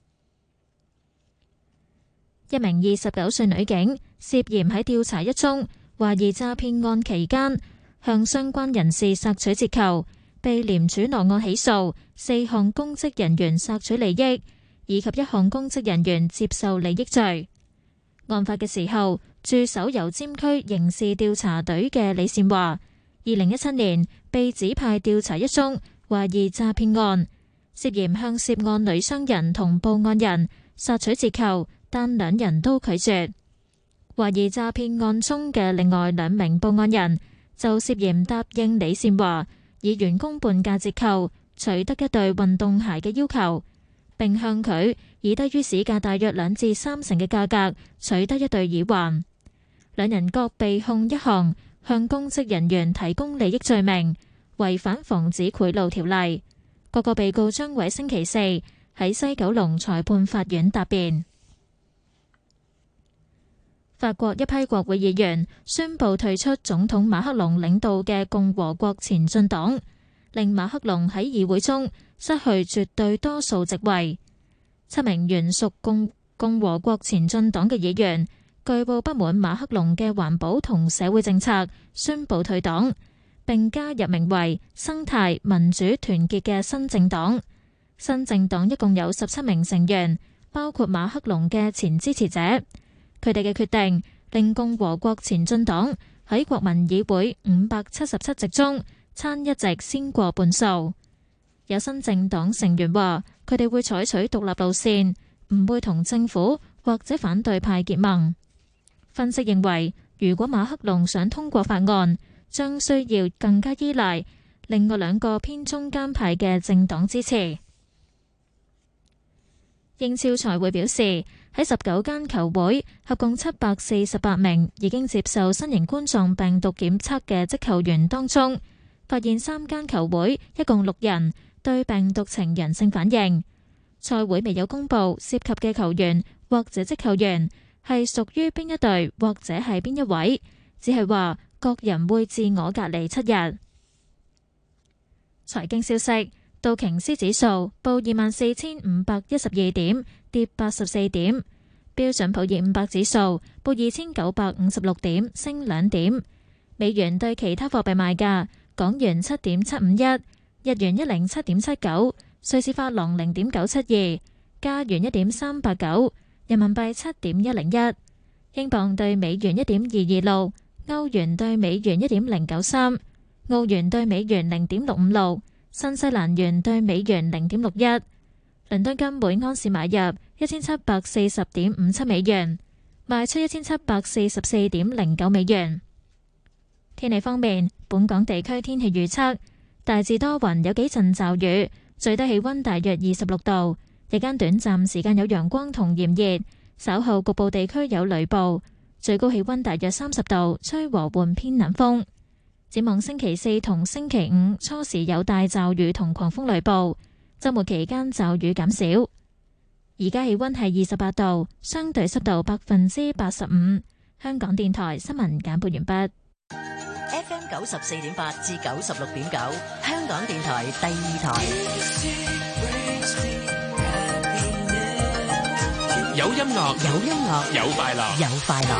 一名29歲女警涉嫌喺調查一宗懷疑詐騙案期間，向相關人士索取折扣，被廉署落案起訴4項公職人員索取利益，以及1項公職人員接受利益罪。案發嘅時候，駐守油尖區刑事調查隊嘅李善華，2017年被指派調查一宗懷疑詐騙案，涉嫌向涉案女商人同報案人索取折扣，但兩人都拒絕。懷疑詐騙案中嘅另外2名報案人就涉嫌答應李善華以員工半價折扣取得一對運動鞋嘅要求，並向佢以低於市價大約2至3成嘅價格取得一對耳環。兩人各被控1項向公職人員提供利益罪名，違反防止賄賂條例。各個被告將喺星期4喺西九龍裁判法院答辯。法國一批國會議員宣布退出總統馬克龍領導嘅共和國前進黨，令馬克龍喺議會中失去絕對多數席位。7名原屬共和國前進黨嘅議員據報不滿馬克龍嘅環保同社會政策，宣布退黨，並加入名為生態民主團結嘅新政黨。新政黨一共有17名成員，包括馬克龍嘅前支持者。佢哋嘅決定令共和國前進黨喺國民議會577席中差一席先過半數。有新政黨成員話，佢哋會採取獨立路線，唔會同政府或者反對派結盟。分析認為，如果馬克龍想通過法案，將需要更加依賴另外2個偏中間派嘅政黨支持。英超財會表示，喺19間球會合共748名已經接受新型冠狀病毒檢測嘅職球員當中，發現3間球會一共6人對病毒呈陽性反應。賽會未有公布涉及嘅球員或者職球員係屬於邊一隊或者係邊一位， 只係話各人會自我隔離7日。財經消息，道瓊斯指數報24,512點，跌84點；標準普爾500指數報2,956點，升2點。美元對其他貨幣賣價：港元7.751，日元107.79，瑞士法郎0.972，加元1.389，人民幣7.101，英鎊對美元1.226，歐元對美元1.093，澳元對美元0.656，新西蘭元對美元0.61。倫敦金每安士買入1740.57美元，賣出1744.09美元。天氣方面，本港地區天氣預測大致多雲，有幾陣驟雨，最低氣溫大約26度，日間短暫時間有陽光同炎熱，稍後局部地區有雷暴，最高氣溫大約30度，吹和緩偏南風。展望星期4同星期5初時有大驟雨同狂風雷暴，週末期間驟雨減少。而家氣溫係28度，相對濕度85%。香港電台新聞簡報完畢。 FM 94.8至96.9，香港電台第2台。 有音樂， 有音樂， 有快樂， 有快樂。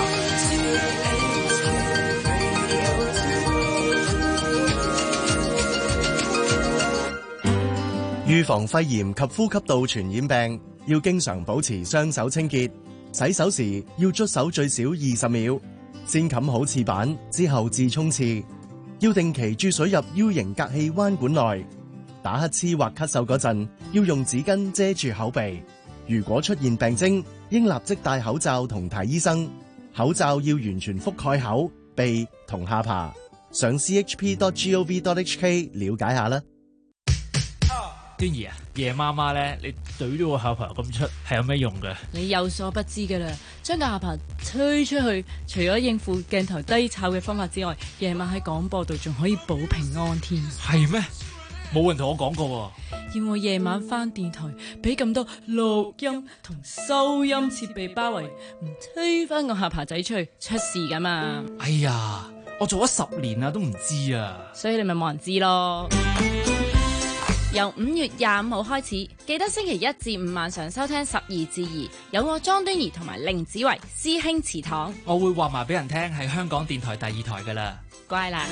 預防肺炎及呼吸道傳染病，要經常保持雙手清潔。洗手時要捽手最少20秒，先冚好廁板，之後至沖廁。要定期注水入 U 型隔氣彎管內。打乞嗤或咳嗽嗰陣，要用紙巾遮住口鼻。如果出現病徵，應立即戴口罩同睇醫生。口罩要完全覆蓋口、鼻同下巴。上 chp.gov.hk 了解下啦。 端儀啊，夜媽媽咧，你懟咗個下巴咁出，係有咩用嘅？ 你有所不知㗎啦，將個下巴吹出去，除咗應付鏡頭低炒嘅方法之外，夜晚喺廣播度仲可以保平安添。 係咩？冇人同我講過喎。 要我夜晚返電台，俾咁多錄音同收音設備包圍，唔吹翻個下巴仔出去，出事㗎嘛？ 哎呀，我做咗10年啦，都唔知啊。 所以你咪冇人知咯。由5月25號開始，記得星期1至5晚上收聽12至2，有我莊端儀同埋凌子維師兄祠堂。 我會話埋俾人聽，係香港電台第2台噶啦。 乖啦！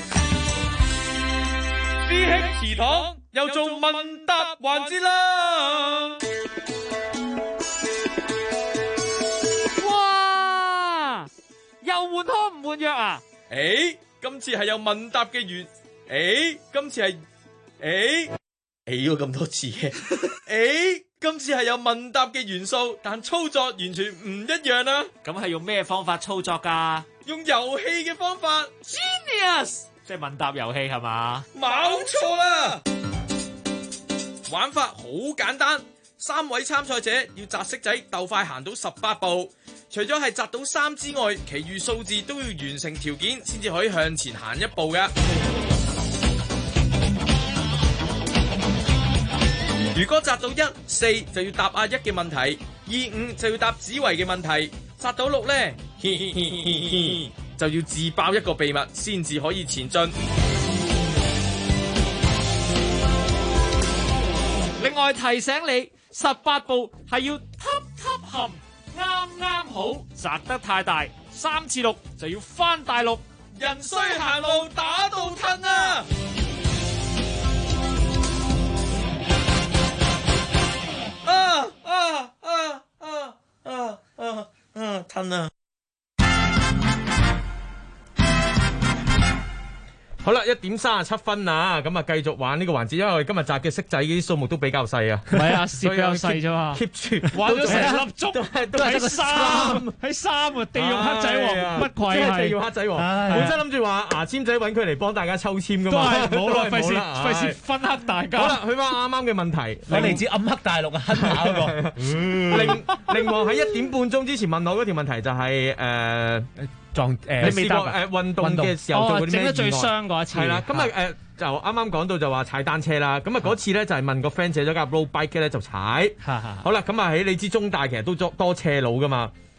師兄祠堂又做問答環節啦！ 哇！又換湯唔換藥啊？ 今次係有問答嘅今次係咗咁多次嘅，今次係有問答嘅元素，但操作完全唔一樣啊！ 咁係用咩方法操作噶？ 用遊戲嘅方法 ，Genius， 即係問答遊戲係嘛？ 冇錯啦！玩法好簡單，3位參賽者要擲骰仔鬥快行到18步，除咗係擲到3之外，其餘數字都要完成條件先至可以向前行一步噶。如果擲到1、4就要答阿1嘅問題，2、5就要答子維嘅問題，擲到6呢，就要自爆一個秘密先至可以前進。 另外提醒你，18步係要含啱啱好，擲得太大3次6就要翻大陸。 人衰行路打到褪啊！褪啊！好啦，1點37分啊！咁啊，繼續玩呢個環節，因為我哋今日擲嘅骰仔啲數目都比較細啊。 唔係啊，蝕比較細啫嘛。 keep 住玩咗成粒鐘，都係個3啊！地獄黑仔王乜鬼係？ 地獄黑仔王，本身諗住話牙籤仔揾佢嚟幫大家抽籤噶嘛， 都係冇啦，費事分黑大家。 好啦，去翻啱啱嘅問題， 我嚟自暗黑大陸啊，黑馬嗰個。 令王喺1點半鐘之前問我嗰條問題就係你未答運動嘅時候做過啲咩意外？ 整得最傷嗰一次。 係啦，咁就啱啱講到就話踩單車啦。咁嗰次咧就係問個 friend 借咗架 road bike 咧就踩。好啦，咁喺你知中大其實都多斜路噶嘛。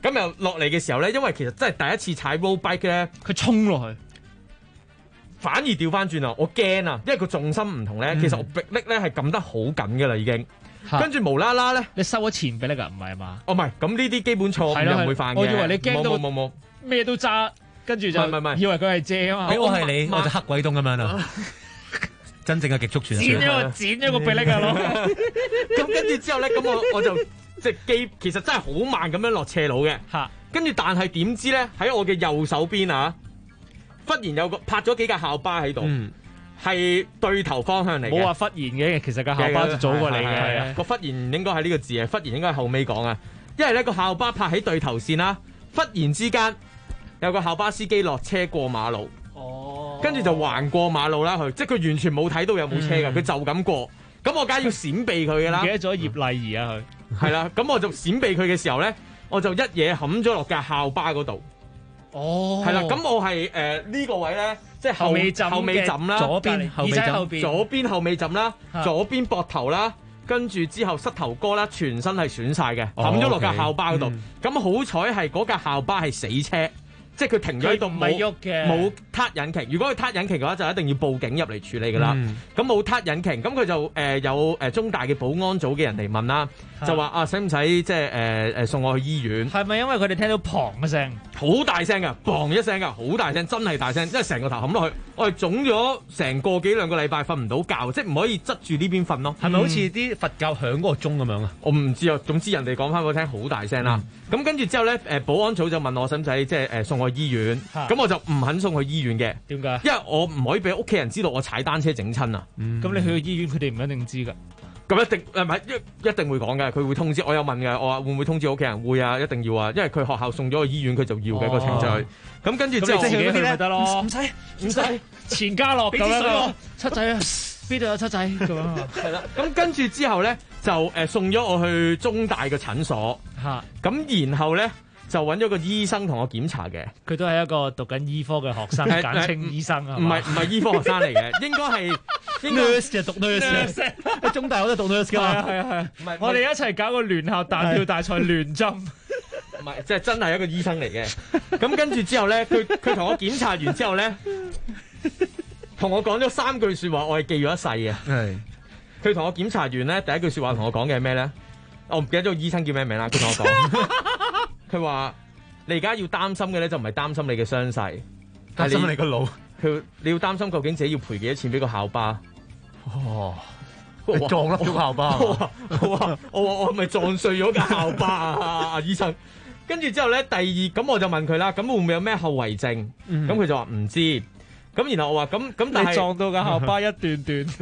咁又落嚟嘅時候咧，因為其實真係第一次踩 road bike 咧， 佢衝落去， 反而調翻轉啊！我驚啊，因為個重心唔同咧，其實我迫力咧係撳得好緊㗎啦已經。跟住無啦啦咧， 你收咗前迫力㗎，唔係嘛？ 哦，唔係，咁呢啲基本錯誤又唔會犯嘅。 我以為你驚到冇咩都揸，跟住就以為佢係借啊嘛。 俾我係你，我就黑鬼東咁樣啊！真正嘅極速傳剪咗個迫力啊攞。 咁跟住之後咧，咁我就即係其實真係好慢咁樣落斜路嘅。跟住但係點知咧，喺我嘅右手邊啊，忽然有個拍咗幾架校巴喺度。係對頭方向嚟嘅， 冇話忽然嘅，其實個校巴就早過你嘅。 個忽然應該係呢個字啊，忽然應該係後尾講啊。因為咧個校巴泊喺對頭線啦，忽然之間有個校巴司機落車過馬路，跟住就橫過馬路啦，即係佢完全冇睇到有冇車㗎，佢就咁過。咁我梗係要閃避佢㗎啦。 記得咗葉麗儀啊佢。 係啦，咁我就閃避佢嘅時候咧，我就一嘢冚咗落架校巴嗰度。係啦，咁我係呢個位咧。即係後尾枕啦， 左邊後尾枕， 左邊後尾枕啦，左邊膊頭啦，跟住之後膝頭哥啦，全身係損晒嘅，冚咗落架校巴嗰度。咁好彩係嗰架校巴係死車，即係佢停咗喺度冇喐嘅，冇撻引擎。如果佢撻引擎嘅話，就一定要報警入嚟處理㗎啦。咁冇撻引擎，咁佢就有中大嘅保安組嘅人嚟問啦，就話使唔使即係送我去醫院？ 係咪因為佢哋聽到砰一聲， 好大聲㗎，砰一聲㗎，好大聲，真係大聲，即係成個頭冚落去。我係腫咗成個幾兩個禮拜，瞓唔到覺，即係唔可以側住呢邊瞓咯。 係咪好似啲佛教響嗰個鐘咁樣啊？ 我唔知啊，總之人哋講翻俾我聽，好大聲啦。咁跟住之後咧，保安組就問我使唔使即係送我去醫院？咁我就唔肯送去醫院嘅。 點解？ 因為我唔可以俾屋企人知道我踩單車整親啊。 咁你去醫院，佢哋唔一定知㗎。 咁一定唔係一定會講嘅，佢會通知。我有問嘅，我話會唔會通知屋企人？會啊，一定要啊，因為佢學校送咗去醫院，佢就要嘅個程序。咁跟住之後自己去咪得咯？ 唔使錢家樂咁樣。七仔啊，邊度有七仔咁樣？ 係啦。咁跟住之後咧，就送咗我去中大嘅診所。咁然後咧就揾咗個醫生同我檢查嘅。 佢都係一個讀緊醫科嘅學生，簡稱醫生啊。 唔係醫科學生嚟嘅，應該係。 nurse 就讀 nurse， 中大我都讀 nurse 㗎嘛。 係。唔係，我哋一齊搞個聯校彈跳大賽聯針。 唔係，即係真係一個醫生嚟嘅。咁跟住之後咧，佢同我檢查完之後咧，同我講咗3句説話，我係記咗一世嘅。係。佢同我檢查完咧，第一句説話同我講嘅係咩咧？我唔記得咗個醫生叫咩名啦。佢同我講，佢話你而家要擔心嘅咧，就唔係擔心你嘅傷勢， 擔心你個腦。 你要擔心究竟自己要賠幾多錢俾個校巴？ 你撞甩咗校巴。 我係咪撞碎咗架校巴啊？阿醫生。跟住之後咧，第二咁我就問佢啦，咁會唔會有咩後遺症？咁佢就話唔知。咁然後我話咁，但係你撞到架校巴一段。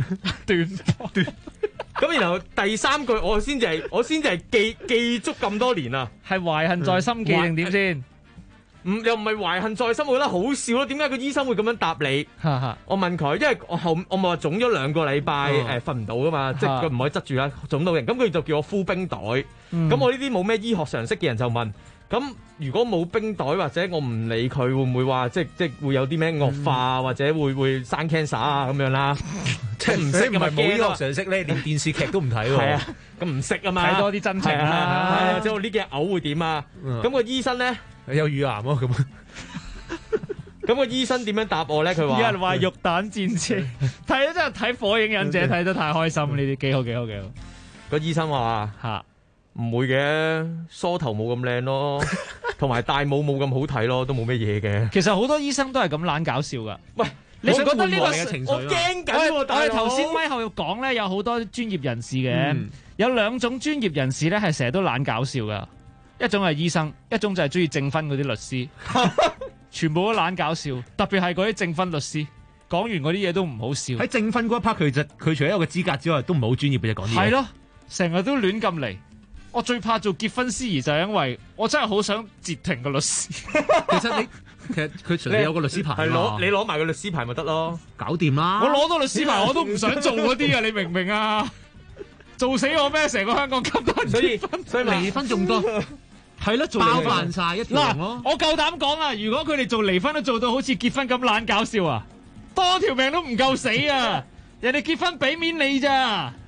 咁然後第3句我先至係記足咁多年啊， 係懷恨在心記定點先？ 又唔係懷恨在心，我覺得好笑咯。點解個醫生會咁樣答你？我問佢，因為我咪話腫咗2個禮拜瞓唔到噶嘛，即係佢唔可以側住啦，腫到人。咁佢就叫我敷冰袋。咁我呢啲冇咩醫學常識嘅人就問：咁如果冇冰袋或者我唔理佢，會唔會話即係會有啲咩惡化或者會生 cancer 啊咁樣啦？即係唔識唔係冇醫學常識咧，連電視劇都唔睇喎。 係啊，咁唔識啊嘛， 睇多啲真情啦。即係我呢幾日嘔會點啊？咁個醫生咧。 有乳癌咯咁。 咁個醫生點樣答我咧？佢話有人話肉彈戰車，睇咗真係睇火影忍者睇得太開心，呢啲幾好。 個醫生話唔會嘅，梳頭冇咁靚咯，同埋戴帽冇咁好睇咯，都冇咩嘢嘅。 其實好多醫生都係咁懶搞笑噶。喂，你覺得呢個情緒？ 我驚緊。 我哋頭先咪後講咧，有好多專業人士嘅，有2種專業人士咧係成日都懶搞笑噶。一種係醫生，一種就係中意證婚嗰啲律師，全部都懶搞笑。特別係嗰啲證婚律師，講完嗰啲嘢都唔好笑。 喺證婚嗰一 part，佢除咗有個資格之外，都唔係好專業嘅，講啲嘢。 係咯，成日都亂咁嚟。我最怕做結婚司儀就係因為我真係好想截停個律師。 其實佢除咗有個律師牌， 你攞埋個律師牌咪得咯， 搞掂啦。 我攞到律師牌我都唔想做嗰啲啊！你明唔明啊？做死我咩？成個香港咁多人結婚， 所以離婚仲多。係咯，包辦晒一條咯。 我夠膽講啊！如果佢哋做離婚都做到好似結婚咁懶搞笑啊，多條命都唔夠死啊！人哋結婚俾面你咋？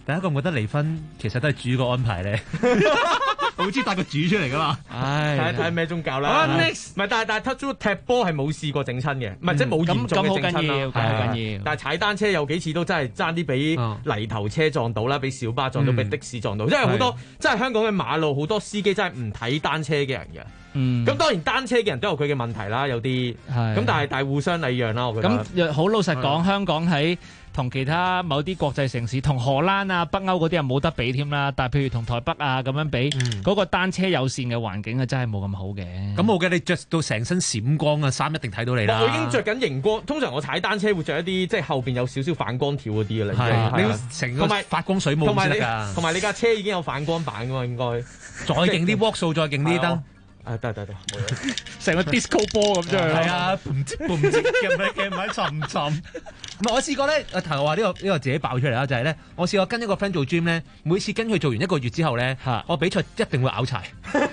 大家覺唔覺得離婚其實都係主個安排咧？好似帶個主出嚟噶嘛？ 睇下咩宗教啦。Next 唔係，但係 touch wood 踢波係冇試過整親嘅，唔係即係冇嚴重嘅整親啦。 咁好緊要。 但係踩單車有幾次都真係爭啲俾泥頭車撞到啦，俾小巴撞到，俾的士撞到，因為好多即係香港嘅馬路好多司機真係唔睇單車嘅人嘅。咁當然單車嘅人都有佢嘅問題啦，有啲咁，但係互相禮讓啦，我覺得。 咁好老實講，香港喺同其他某啲國際城市，同荷蘭啊、北歐嗰啲啊冇得比添啦。但係譬如同台北啊咁樣比，嗰個單車友善嘅環境啊，真係冇咁好嘅。 咁冇嘅，你着到成身閃光嘅衫一定睇到你啦。 我已經着緊熒光，通常我踩單車會着一啲即係後邊有少少反光條嗰啲嘅啦。 你要成個發光水帽先得㗎。 同埋你架車已經有反光板㗎嘛，應該再勁啲鑊數，再勁啲燈。 得， 成個 disco 波咁啫。 係啊，唔知嘅咪沉。唔係我試過咧，頭我話呢個自己爆出嚟啦，就係咧，我試過跟一個 friend 做 gym 咧，每次跟佢做完1個月之後咧，我比賽一定會拗柴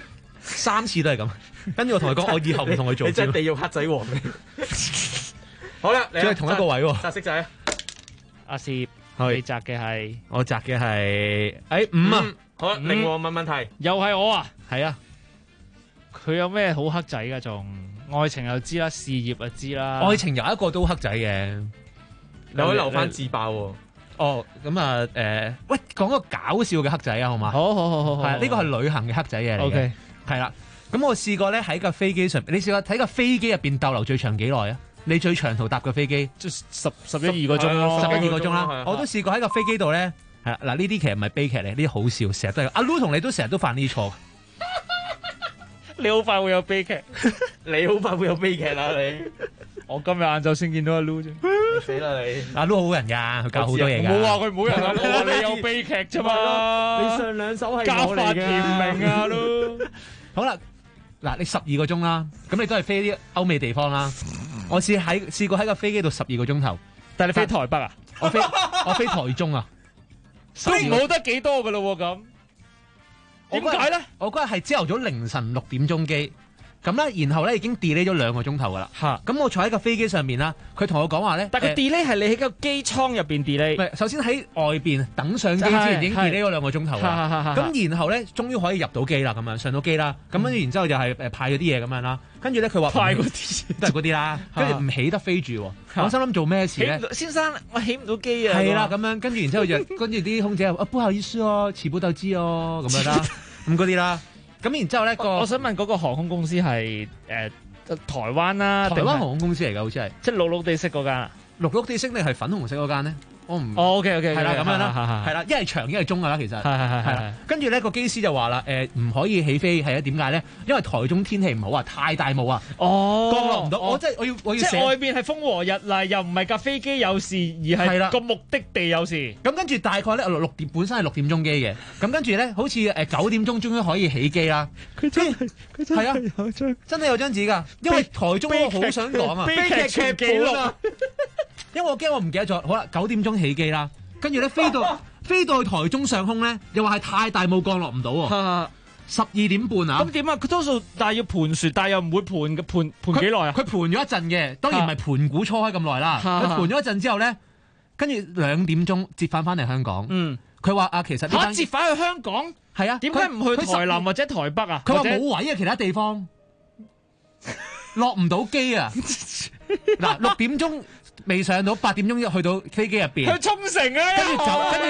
，3次都係咁。跟住我同佢講，我以後唔同佢做。 你真係地獄黑仔王嘅。好啦，你係同一個位喎。 擲色仔， 阿攝，你擲嘅係， 我擲嘅係5啊。 好啦，另外問題， 又係我啊， 係啊。 佢有咩好黑仔㗎？仲愛情又知啦，事業又知啦。 愛情有一個都黑仔嘅， 你可以留翻自爆喎。 哦，咁啊，喂，講個搞笑嘅黑仔啊，好嘛？ 好， 係呢個係旅行嘅黑仔嘢嚟嘅。OK，係啦。咁我試過咧喺架飛機上，你試過睇架飛機入邊逗留最長幾耐啊？你最長途搭嘅飛機即11、12個鐘咯 ，11、2個鐘啦。我都試過喺架飛機度咧，係嗱，呢啲其實唔係悲劇嚟，呢啲好笑，成日都係。阿 Lu 同你都成日都犯呢啲錯。 你好快會有悲劇， 你好快會有悲劇啦！你我今日晏晝先見到阿 Lu 啫， 死啦你！ 阿 Lu 好人㗎，佢教好多嘢㗎。 冇話佢唔好人啊，我話你有悲劇啫嘛。 你上兩手係家法甜明啊 Lu。 好啦，嗱你12個鐘啦，咁你都係飛啲歐美地方啦。我試過喺個飛機度12個鐘頭， 但係你飛台北啊？ 我飛台中啊， 都冇得幾多㗎咯咁。點解咧？ 我嗰日係朝頭早凌晨6點鐘機，咁咧，然後咧已經 delay 咗2個鐘頭噶啦。咁我坐喺個飛機上面啦，佢同我講話咧， 但係個 delay 係你喺個機艙入邊 delay。 唔係，首先喺外邊等上機之前已經 delay 咗2個鐘頭啦。咁然後咧，終於可以入到機啦，咁樣上到機啦。咁跟住然之後就係派咗啲嘢咁樣啦。跟住咧佢話派嗰啲都係嗰啲啦。跟住唔起得飛住，我心諗做咩事咧？ 先生，我起唔到機啊！ 係啦，咁樣跟住然之後就跟住啲空姐不好意思哦，遲不到機哦，咁樣啦。咁嗰啲啦，咁然之後咧我想問嗰個航空公司係台灣啦， 台灣航空公司嚟㗎，好似係即係綠綠地色嗰間啊， 綠綠地色定係粉紅色嗰間咧？我唔 OK， 係啦咁樣啦，係啦，一係長一係中㗎啦，其實係啦。跟住咧個機師就話啦，唔可以起飛係啊？點解咧？因為台中天氣唔好啊，太大霧啊，降落唔到。我真係我要即係外邊係風和日麗，又唔係架飛機有事，而係個目的地有事。 咁跟住大概咧6點本身係6點鐘機嘅，咁跟住咧好似9點鐘終於可以起機啦。佢真係啊，真係有張紙㗎，因為台中我好想講啊， 悲劇劇本啊。 因為我驚我唔記得咗，好啦，9點鐘起機啦，跟住咧飛到去台中上空咧，又話係太大霧降落唔到喎，12點半啊！ 咁點啊？佢多數但係要盤旋，但係又唔會盤幾耐啊？ 佢盤咗一陣嘅，當然唔係盤古初開咁耐啦。佢盤咗一陣之後咧，跟住2點鐘折返翻嚟香港。佢話其實折返去香港係啊？ 點解唔去台南或者台北啊？ 佢話冇位啊，其他地方落唔到機啊！嗱，6點鐘。未上到8點鐘去到飛機入邊， 去沖繩啊！ 跟住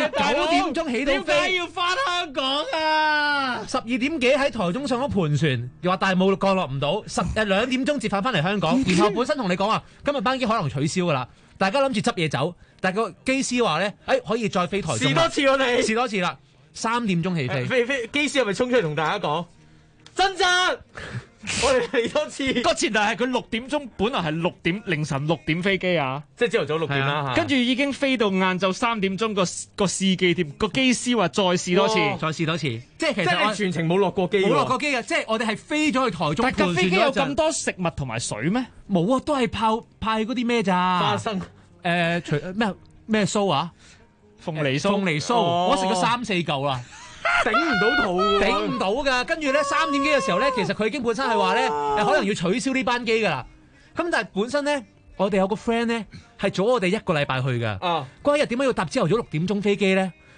9點鐘起到飛， 點解要翻香港啊 ？12點幾喺台中上咗盤旋，又話大霧降落唔到，2點鐘折返翻嚟香港，然後本身同你講話今日班機可能取消噶啦，大家諗住執嘢走，但係個機師話咧，可以再飛台中， 試多次我哋， 試多次啦，3點鐘起飛， 機師係咪衝出嚟同大家講真真？我哋嚟多次， 個前提係佢6點鐘，本來係凌晨6點飛機啊， 即係朝頭早6點啦。 跟住已經飛到晏晝3點鐘個試機添，個機師話再試多次， 即係其實你全程冇落過機， 冇落過機嘅，即係我哋係飛咗去台中。 但架飛機有咁多食物同埋水咩？ 冇啊，都係派嗰啲咩咋？ 花生除咩酥啊？ 鳳梨酥， 我食咗3-4嚿啦。 頂唔到肚， 頂唔到噶。跟住咧3點幾嘅時候咧，其實佢已經本身係話咧，可能要取消呢班機噶啦。咁但係本身咧，我哋有個 friend 咧係早我哋1個禮拜去噶。嗰一日點解要搭朝頭早6點鐘飛機咧？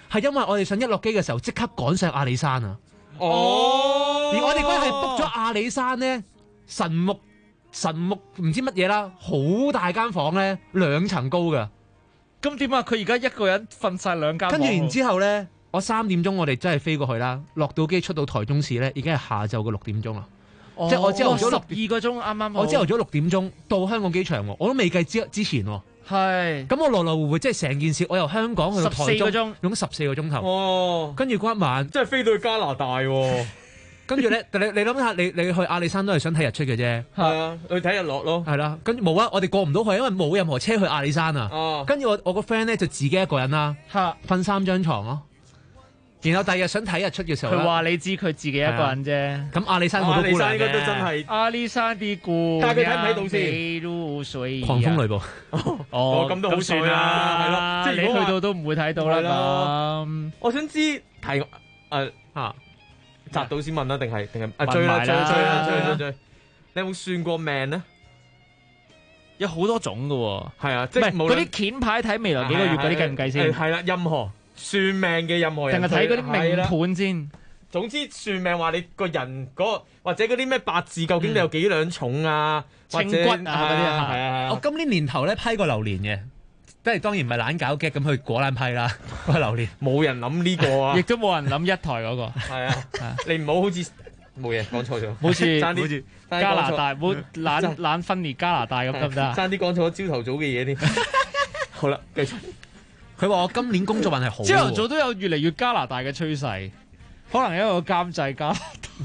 係因為我哋想一落機嘅時候即刻趕上阿里山啊！ 哦， 而我哋嗰日係 book 咗阿里山咧，神木唔知乜嘢啦，好大間房咧，2層高㗎。 咁點啊？佢而家一個人瞓晒2間房。 跟住然之後咧，我3點鐘我哋真係飛過去啦，落到機出到台中市咧，已經係下晝嘅6點鐘啦。即係我朝頭早 12個鐘啱啱好。 我朝頭早6點鐘到香港機場喎，我都未計之前喎。 係。 咁我來來回回即係成件事，我由香港去到台中 14個鐘， 用14個鐘頭。 哦。 跟住嗰一晚， 真係飛到去加拿大喎。 跟住咧，你諗下，你去阿里山都係想睇日出嘅啫。 係啊，去睇日落咯。 係啦，跟住冇啊，我哋過唔到去，因為冇任何車去阿里山啊。 哦。 跟住我個 friend 咧就自己一個人啦，瞓3張床咯。然後第二日想睇日出嘅時候， 佢話你知佢自己一個人啫。 咁阿里山好多姑娘嘅。 阿里山應該都真係。 阿里山啲姑娘， 但係佢睇唔睇到先？ 狂風雷暴。 哦，咁都好算啦，係咯。 即係你去到都唔會睇到啦。咁我想知題摘到先問啦，定係追你有冇算過命咧？ 有好多種㗎喎。 係啊，即係嗰啲鉸牌睇未來幾個月嗰啲計唔計先？ 係啦，任何算命嘅任何人， 定係睇嗰啲命盤先。 總之算命話你個人嗰或者嗰啲咩八字究竟你有幾兩重啊，或者稱骨啊嗰啲啊。 係啊。 我今年年頭咧批過流年嘅。即係當然唔係懶搞 gag 咁去果欄批啦，個榴蓮冇人諗呢個啊， 亦都冇人諗一台嗰個。 係啊，你唔好好似冇嘢講錯咗， 好似好似加拿大冇懶分裂加拿大咁得唔得啊？ 爭啲講錯朝頭早嘅嘢添。好啦，繼續。 佢話我今年工作運係好。 朝頭早都有越嚟越加拿大嘅趨勢，可能因為個監製加拿大。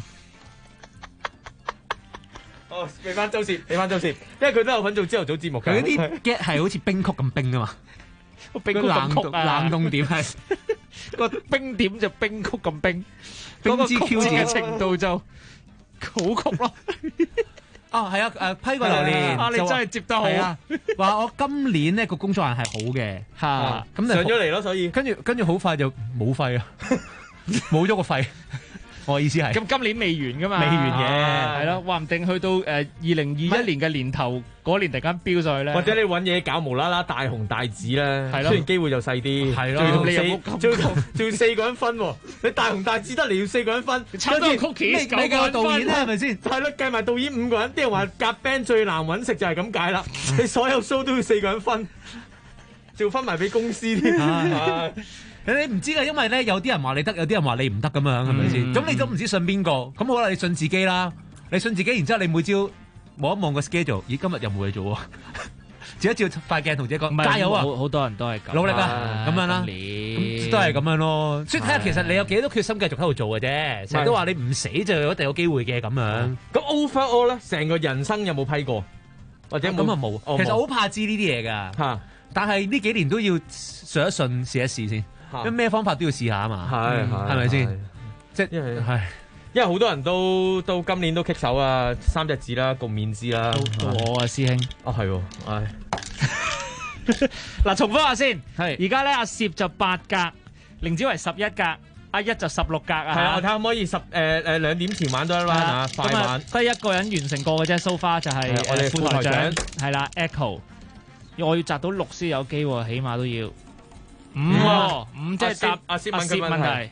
哦，俾翻周攝，因為佢都有份做朝頭早節目。 佢啲 get 係好似冰曲咁冰噶嘛， 冰曲冷咁凍點係個冰點就冰曲咁冰， 冰嗰個之 Q 嘅程度就好曲咯。 哦，係啊，批過榴蓮， 你真係接得好啊！話我今年呢個工作運係好嘅， 嚇咁上咗嚟咯，所以跟住好快就冇肺啊，冇咗個肺。我意思係， 咁今年未完噶嘛？ 未完嘅， 係咯，話唔定去到2021年嘅年頭嗰年突然間飆上去咧， 或者你揾嘢搞無啦啦大紅大紫咧， 係咯， 雖然機會就細啲， 係咯， 你又冇咁，仲要4個人分喎，你大紅大紫得嚟要4個人分， 差多 cookie 9個人分， 導演咧係咪先？ 係咯，計埋導演5個人，啲人話夾 band 最難揾食就係咁解啦，你所有 show 都要4個人分，仲要分埋俾公司添。 你唔知㗎，因為咧有啲人話你得，有啲人話你唔得咁樣，係咪先？咁你都唔知信邊個？咁好啦，你信自己啦，你信自己，然之後你每朝望一望個 schedule，咦，今日又冇嘢做喎，照一照塊鏡同自己講加油啊！ 好多人都係咁， 努力啊，咁樣啦，咁都係咁樣咯。所以睇下其實你有幾多決心繼續喺度做嘅啫。成日都話你唔死就一定有機會嘅咁樣。 咁 overall 咧，成個人生有冇批過？或者咁啊冇。其實我好怕知呢啲嘢㗎。嚇！但係呢幾年都要信一信，試一試先。因為咩方法都要試下啊嘛，係咪先？即係因為好多人都今年都棘手啊，3隻字啦，共勉之啦。 我啊師兄， 係喎，唉。 嗱，重複下先，係而家咧阿攝就8格，凌子維11格，阿一就16格啊。 係啊，我睇下可唔可以2點前玩多一 round 啊，快玩。 得一個人完成過嘅啫 ，so far 就係我哋副台長係啦 ，Echo， 我要摘到6先有機會，起碼都要。5即係答阿攝問題。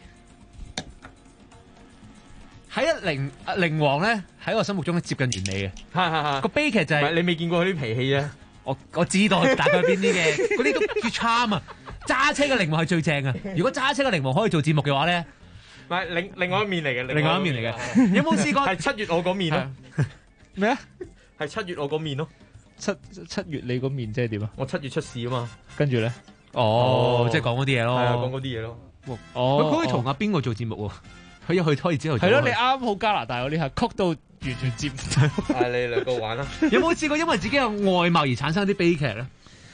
喺靈王咧，喺我心目中接近完美嘅。個悲劇就係你未見過佢啲脾氣啊！ 我知道大概邊啲嘅，嗰啲都叫 charm 啊！揸車嘅靈王係最正啊！如果揸車嘅靈王可以做節目嘅話咧， 唔係另外一面嚟嘅， 另外一面嚟嘅。有冇試過？ 係7月我嗰面咯。 咩啊？ 係7月我嗰面咯。 7月你嗰面即係點啊？ 我7月出事啊嘛。 跟住咧。 即係講嗰啲嘢咯， 係啊，講嗰啲嘢咯。 佢可以同阿邊個做節目喎？佢一去可以之後係咯，你啱好加拿大嗰啲係曲到完全接唔到。 係你兩個玩啦。 有冇試過因為自己嘅外貌而產生啲悲劇咧？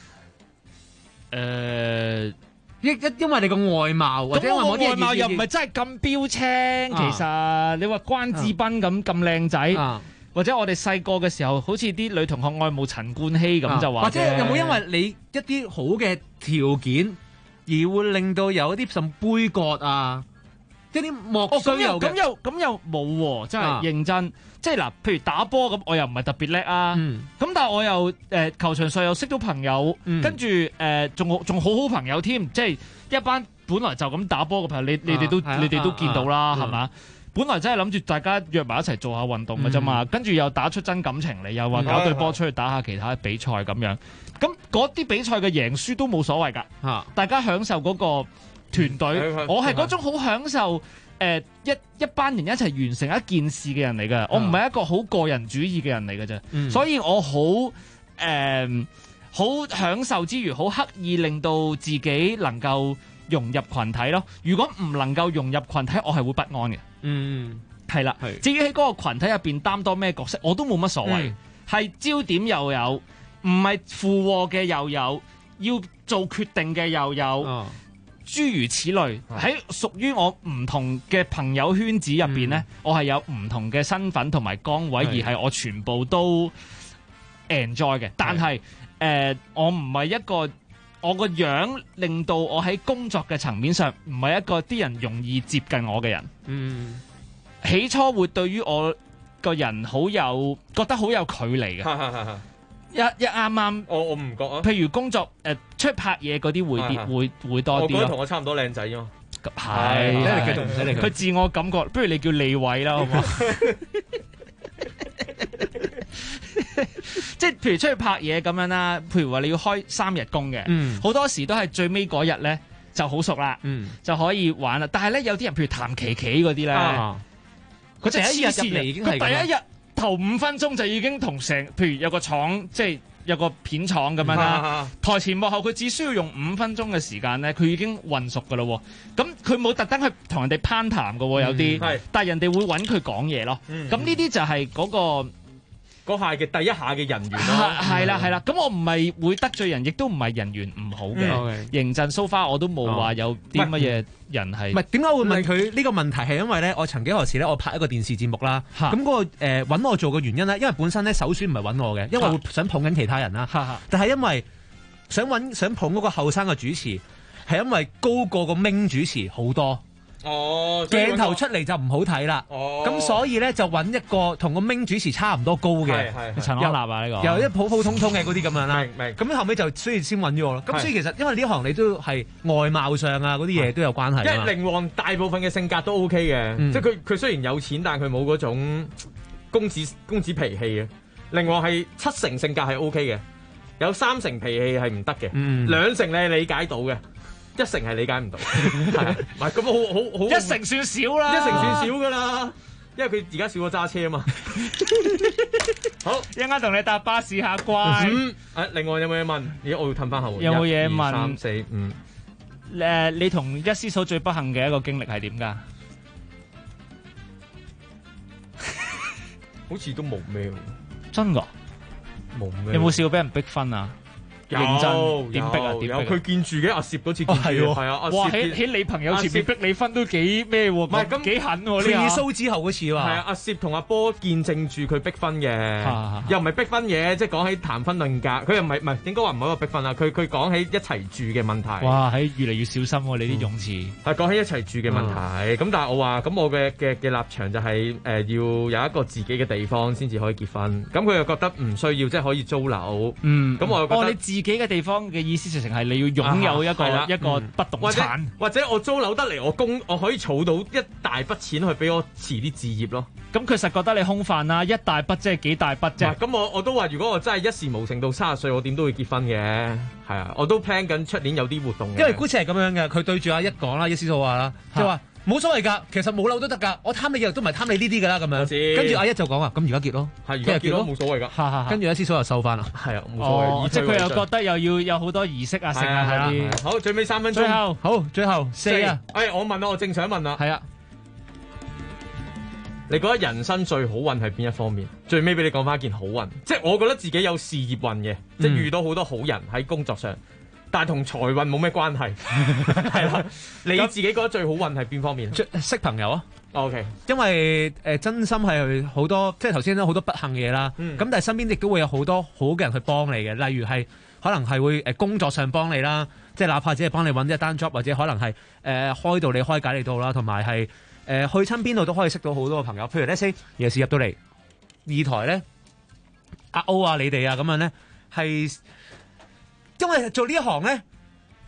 因為你個外貌，或者因為我啲外貌又唔係真係咁標青。其實你話關智斌咁靚仔。或者我哋細個嘅時候，好似啲女同學愛慕陳冠希咁就話， 或者有冇因為你一啲好嘅條件而會令到有一啲甚杯葛啊？一啲莫須有嘅咁又冇喎，真係認真。即係嗱，譬如打波咁，我又唔係特別叻啊。咁但係我又球場上又識到朋友，跟住仲好朋友添，即係一班本來就咁打波嘅朋友，你哋都見到啦，係嘛？本來真係諗住大家約埋一齊做下運動嘅啫嘛，跟住又打出真感情嚟，又話搞對波出去打下其他比賽咁樣。咁嗰啲比賽嘅贏輸都冇所謂㗎，大家享受嗰個團隊。我係嗰種好享受一班人一齊完成一件事嘅人嚟嘅，我唔係一個好個人主義嘅人嚟嘅啫，所以我好享受之餘，好刻意令到自己能夠融入群體咯。如果唔能夠融入群體，我係會不安嘅。係啦。至於喺嗰個群體入邊擔當咩角色，我都冇乜所謂。係焦點又有，唔係附和嘅又有，要做決定嘅又有，諸如此類。喺屬於我唔同嘅朋友圈子入邊呢，我係有唔同嘅身份同埋崗位，而係我全部都 enjoy 嘅。但係我唔係一個，我個樣令到我喺工作嘅層面上唔係一個啲人容易接近我嘅人。起初會對於我個人覺得好有距離嘅。一啱啱， 我唔覺啊。 譬如工作出去拍嘢嗰啲會多啲咯。 我覺得同我差唔多靚仔咯。 係，你繼續唔使理佢。佢自我感覺，不如你叫李偉啦，好唔好？即係譬如出去拍嘢咁樣啦，譬如話你要開3日工嘅，好多時都係最尾嗰日咧就好熟啦，就可以玩啦。但係咧有啲人譬如譚琪琪嗰啲咧，佢第一日入嚟已經係佢第一日頭5分鐘就已經同譬如有個廠，即係有個片廠咁樣啦，台前幕後佢只需要用5分鐘嘅時間咧，佢已經混熟噶啦。咁佢冇特登去同人哋攀談噶，有啲，但係人哋會揾佢講嘢咯。咁呢啲就係嗰下嘅第一下嘅人緣咯。 係啦，咁我唔係會得罪人，亦都唔係人緣唔好嘅。認真 so far 我都冇話有啲乜嘢人係。 唔係點解會問佢呢個問題？係因為咧，我曾幾何時咧，我拍一個電視節目啦。咁嗰個揾我做嘅原因咧，因為本身咧首選唔係揾我嘅，因為會想捧緊其他人啦。但係因為想捧嗰個後生嘅主持，係因為高過個明主持好多。鏡頭出嚟就唔好睇啦，咁所以咧就揾一個同個明主持差唔多高嘅， 陳安立啊呢個， 又一普普通通嘅嗰啲咁樣啦。明。咁後尾就所以先揾咗我咯。咁所以其實因為呢行你都係外貌上啊嗰啲嘢都有關係。 因為凌王大部分嘅性格都 OK 嘅，即係佢雖然有錢，但係佢冇嗰種公子脾氣嘅。凌王係7成性格係 OK 嘅，有3成脾氣係唔得嘅，2成你係理解到嘅。1成係理解唔到，係唔係咁好 ？1成算少啦 ，1成算少噶啦，因為佢而家少咗揸車啊嘛。好， 一陣間同你搭巴士下乖。 另外有冇嘢問？我要褪翻後。 有冇嘢問 ？1、2、3、4、5。 你同一師嫂最不幸嘅一個經歷係點㗎？ 好似都冇咩喎。 真㗎？ 冇咩。 有冇試過俾人逼婚啊？認真點逼啊？點逼？ 有佢見住嘅阿攝嗰次見住，係啊！ 哇！喺你朋友前面逼你婚都幾咩喎？唔係咁幾狠喎！呢下蘇之後嗰次喎， 係啊！阿攝同阿波見證住佢逼婚嘅，又唔係逼婚嘅，即係講起談婚論嫁，佢又唔係應該話唔係一個逼婚啊！佢講起一齊住嘅問題。 哇！喺越嚟越小心喎，你啲用詞係講起一齊住嘅問題。咁但係我話咁我嘅立場就係要有一個自己嘅地方先至可以結婚。咁佢又覺得唔需要，即係可以租樓。咁我又覺得自己嘅地方嘅意思直情係你要擁有一個不動產， 或者我租樓得嚟，我可以儲到一大筆錢去俾我遲啲置業咯。 咁佢實覺得你空泛啦，一大筆即係幾大筆啫。 咁我都話，如果我真係一事無成到30歲，我點都會結婚嘅。係啊，我都 plan 緊出年有啲活動嘅。 因為姑且係咁樣嘅，佢對住阿一講啦，一師嫂話啦，即係話。冇所謂㗎，其實冇樓都得㗎，我貪你嘅都唔係貪你呢啲㗎啦咁樣。跟住阿一就講話，咁而家結咯， 係而家結咯，冇所謂㗎。 跟住阿師嫂又收翻啦， 係啊，冇所謂。 即係佢又覺得又要有好多儀式啊、剩啊嗰啲。 好，最尾3分鐘。 最後4啊。 我問我正想問啦。 係啊。 你覺得人生最好運係邊一方面？最尾俾你講翻一件好運，即係我覺得自己有事業運嘅，即係遇到好多好人喺工作上。但係同財運冇咩關係，係啦。你自己覺得最好運係邊方面？ 識朋友啊。 OK， 因為真心係好多，即係頭先都好多不幸嘅嘢啦。咁但係身邊亦都會有好多好嘅人去幫你嘅，例如係可能係會工作上幫你啦，即係哪怕只係幫你揾一單 job，或者可能係開導你開解你到啦，同埋係去親邊度都可以識到好多個朋友。譬如呢，say 夜市入到嚟2台咧，阿 O 啊，你哋啊咁樣咧係。因為做呢一行咧，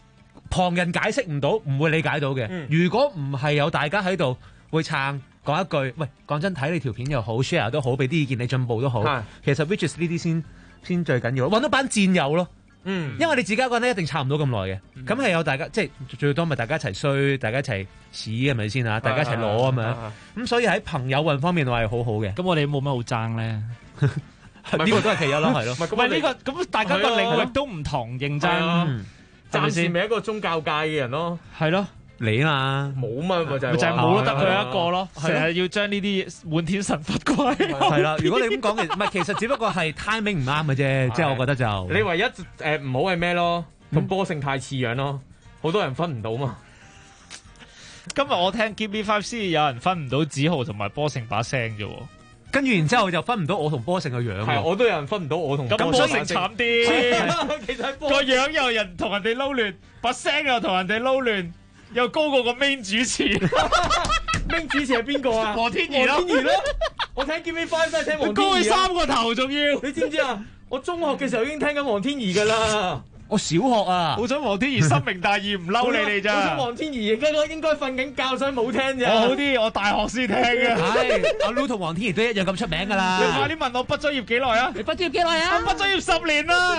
旁人解釋唔到，唔會理解到嘅。如果唔係有大家喺度會撐講一句，喂，講真睇你條片又好 ，share 都好，俾啲意見你進步都好。其實 which is 呢啲先最緊要，揾到班戰友咯。因為你自己一個人咧一定撐唔到咁耐嘅，咁係有大家即係最多咪大家一齊衰，大家一齊屎係咪先啊？大家一齊攞咁樣，咁所以喺朋友運方面我係好好嘅。 咁我哋冇乜好爭咧。 呢個都係其一咯，係咯。 唔係呢個咁，大家個領域都唔同，認真。 暫時咪一個宗教界嘅人咯。 係咯， 你啊冇嘛，咪就係冇得佢一個咯。成日要將呢啲滿天神佛怪。 係啦，如果你咁講嘅，唔係其實只不過係 timing 唔啱嘅啫，即係我覺得就你唯一唔好係咩咯？同波勝太似樣咯，好多人分唔到嘛。 今日我聽 Give Me Five 先有人分唔到子豪同埋波勝把聲啫喎。 跟住然之後就分唔到我同波勝個樣喎， 我都有人分唔到我同。 咁波勝慘啲， 其實個樣又人同人哋撈亂，把聲又同人哋撈亂，又高過個 main 主持。 main 主持係邊個啊？ 黃天怡咯。 我聽 Give Me Five 都係聽黃天怡。 高佢3個頭仲要， 你知唔知啊？我中學嘅時候已經聽緊黃天怡噶啦。 我小學啊， 好想黃天怡深明大義唔嬲你哋咋？ 好想黃天怡應該瞓緊覺，所以冇聽咋。 我好啲，我大學先聽嘅。 係阿 Lou 同黃天怡都一樣咁出名噶啦。 你快啲問我畢咗業幾耐啊？ 你畢咗業幾耐啊？ 我畢咗業10年啦。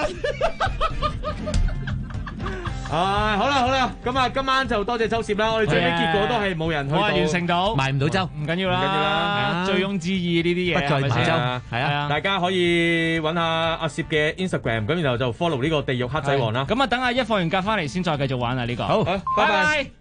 好啦，咁啊，今晚就多謝周攝啦。我哋最尾結果都係冇人去到完成到， 賣唔到周， 唔緊要啦，醉翁之意呢啲嘢， 不在周，係啊， 大家可以揾下阿攝嘅 Instagram，咁然後就 follow 呢個地獄黑仔王啦。 咁啊，等阿一放完假翻嚟先再繼續玩啊呢個。 好，拜拜。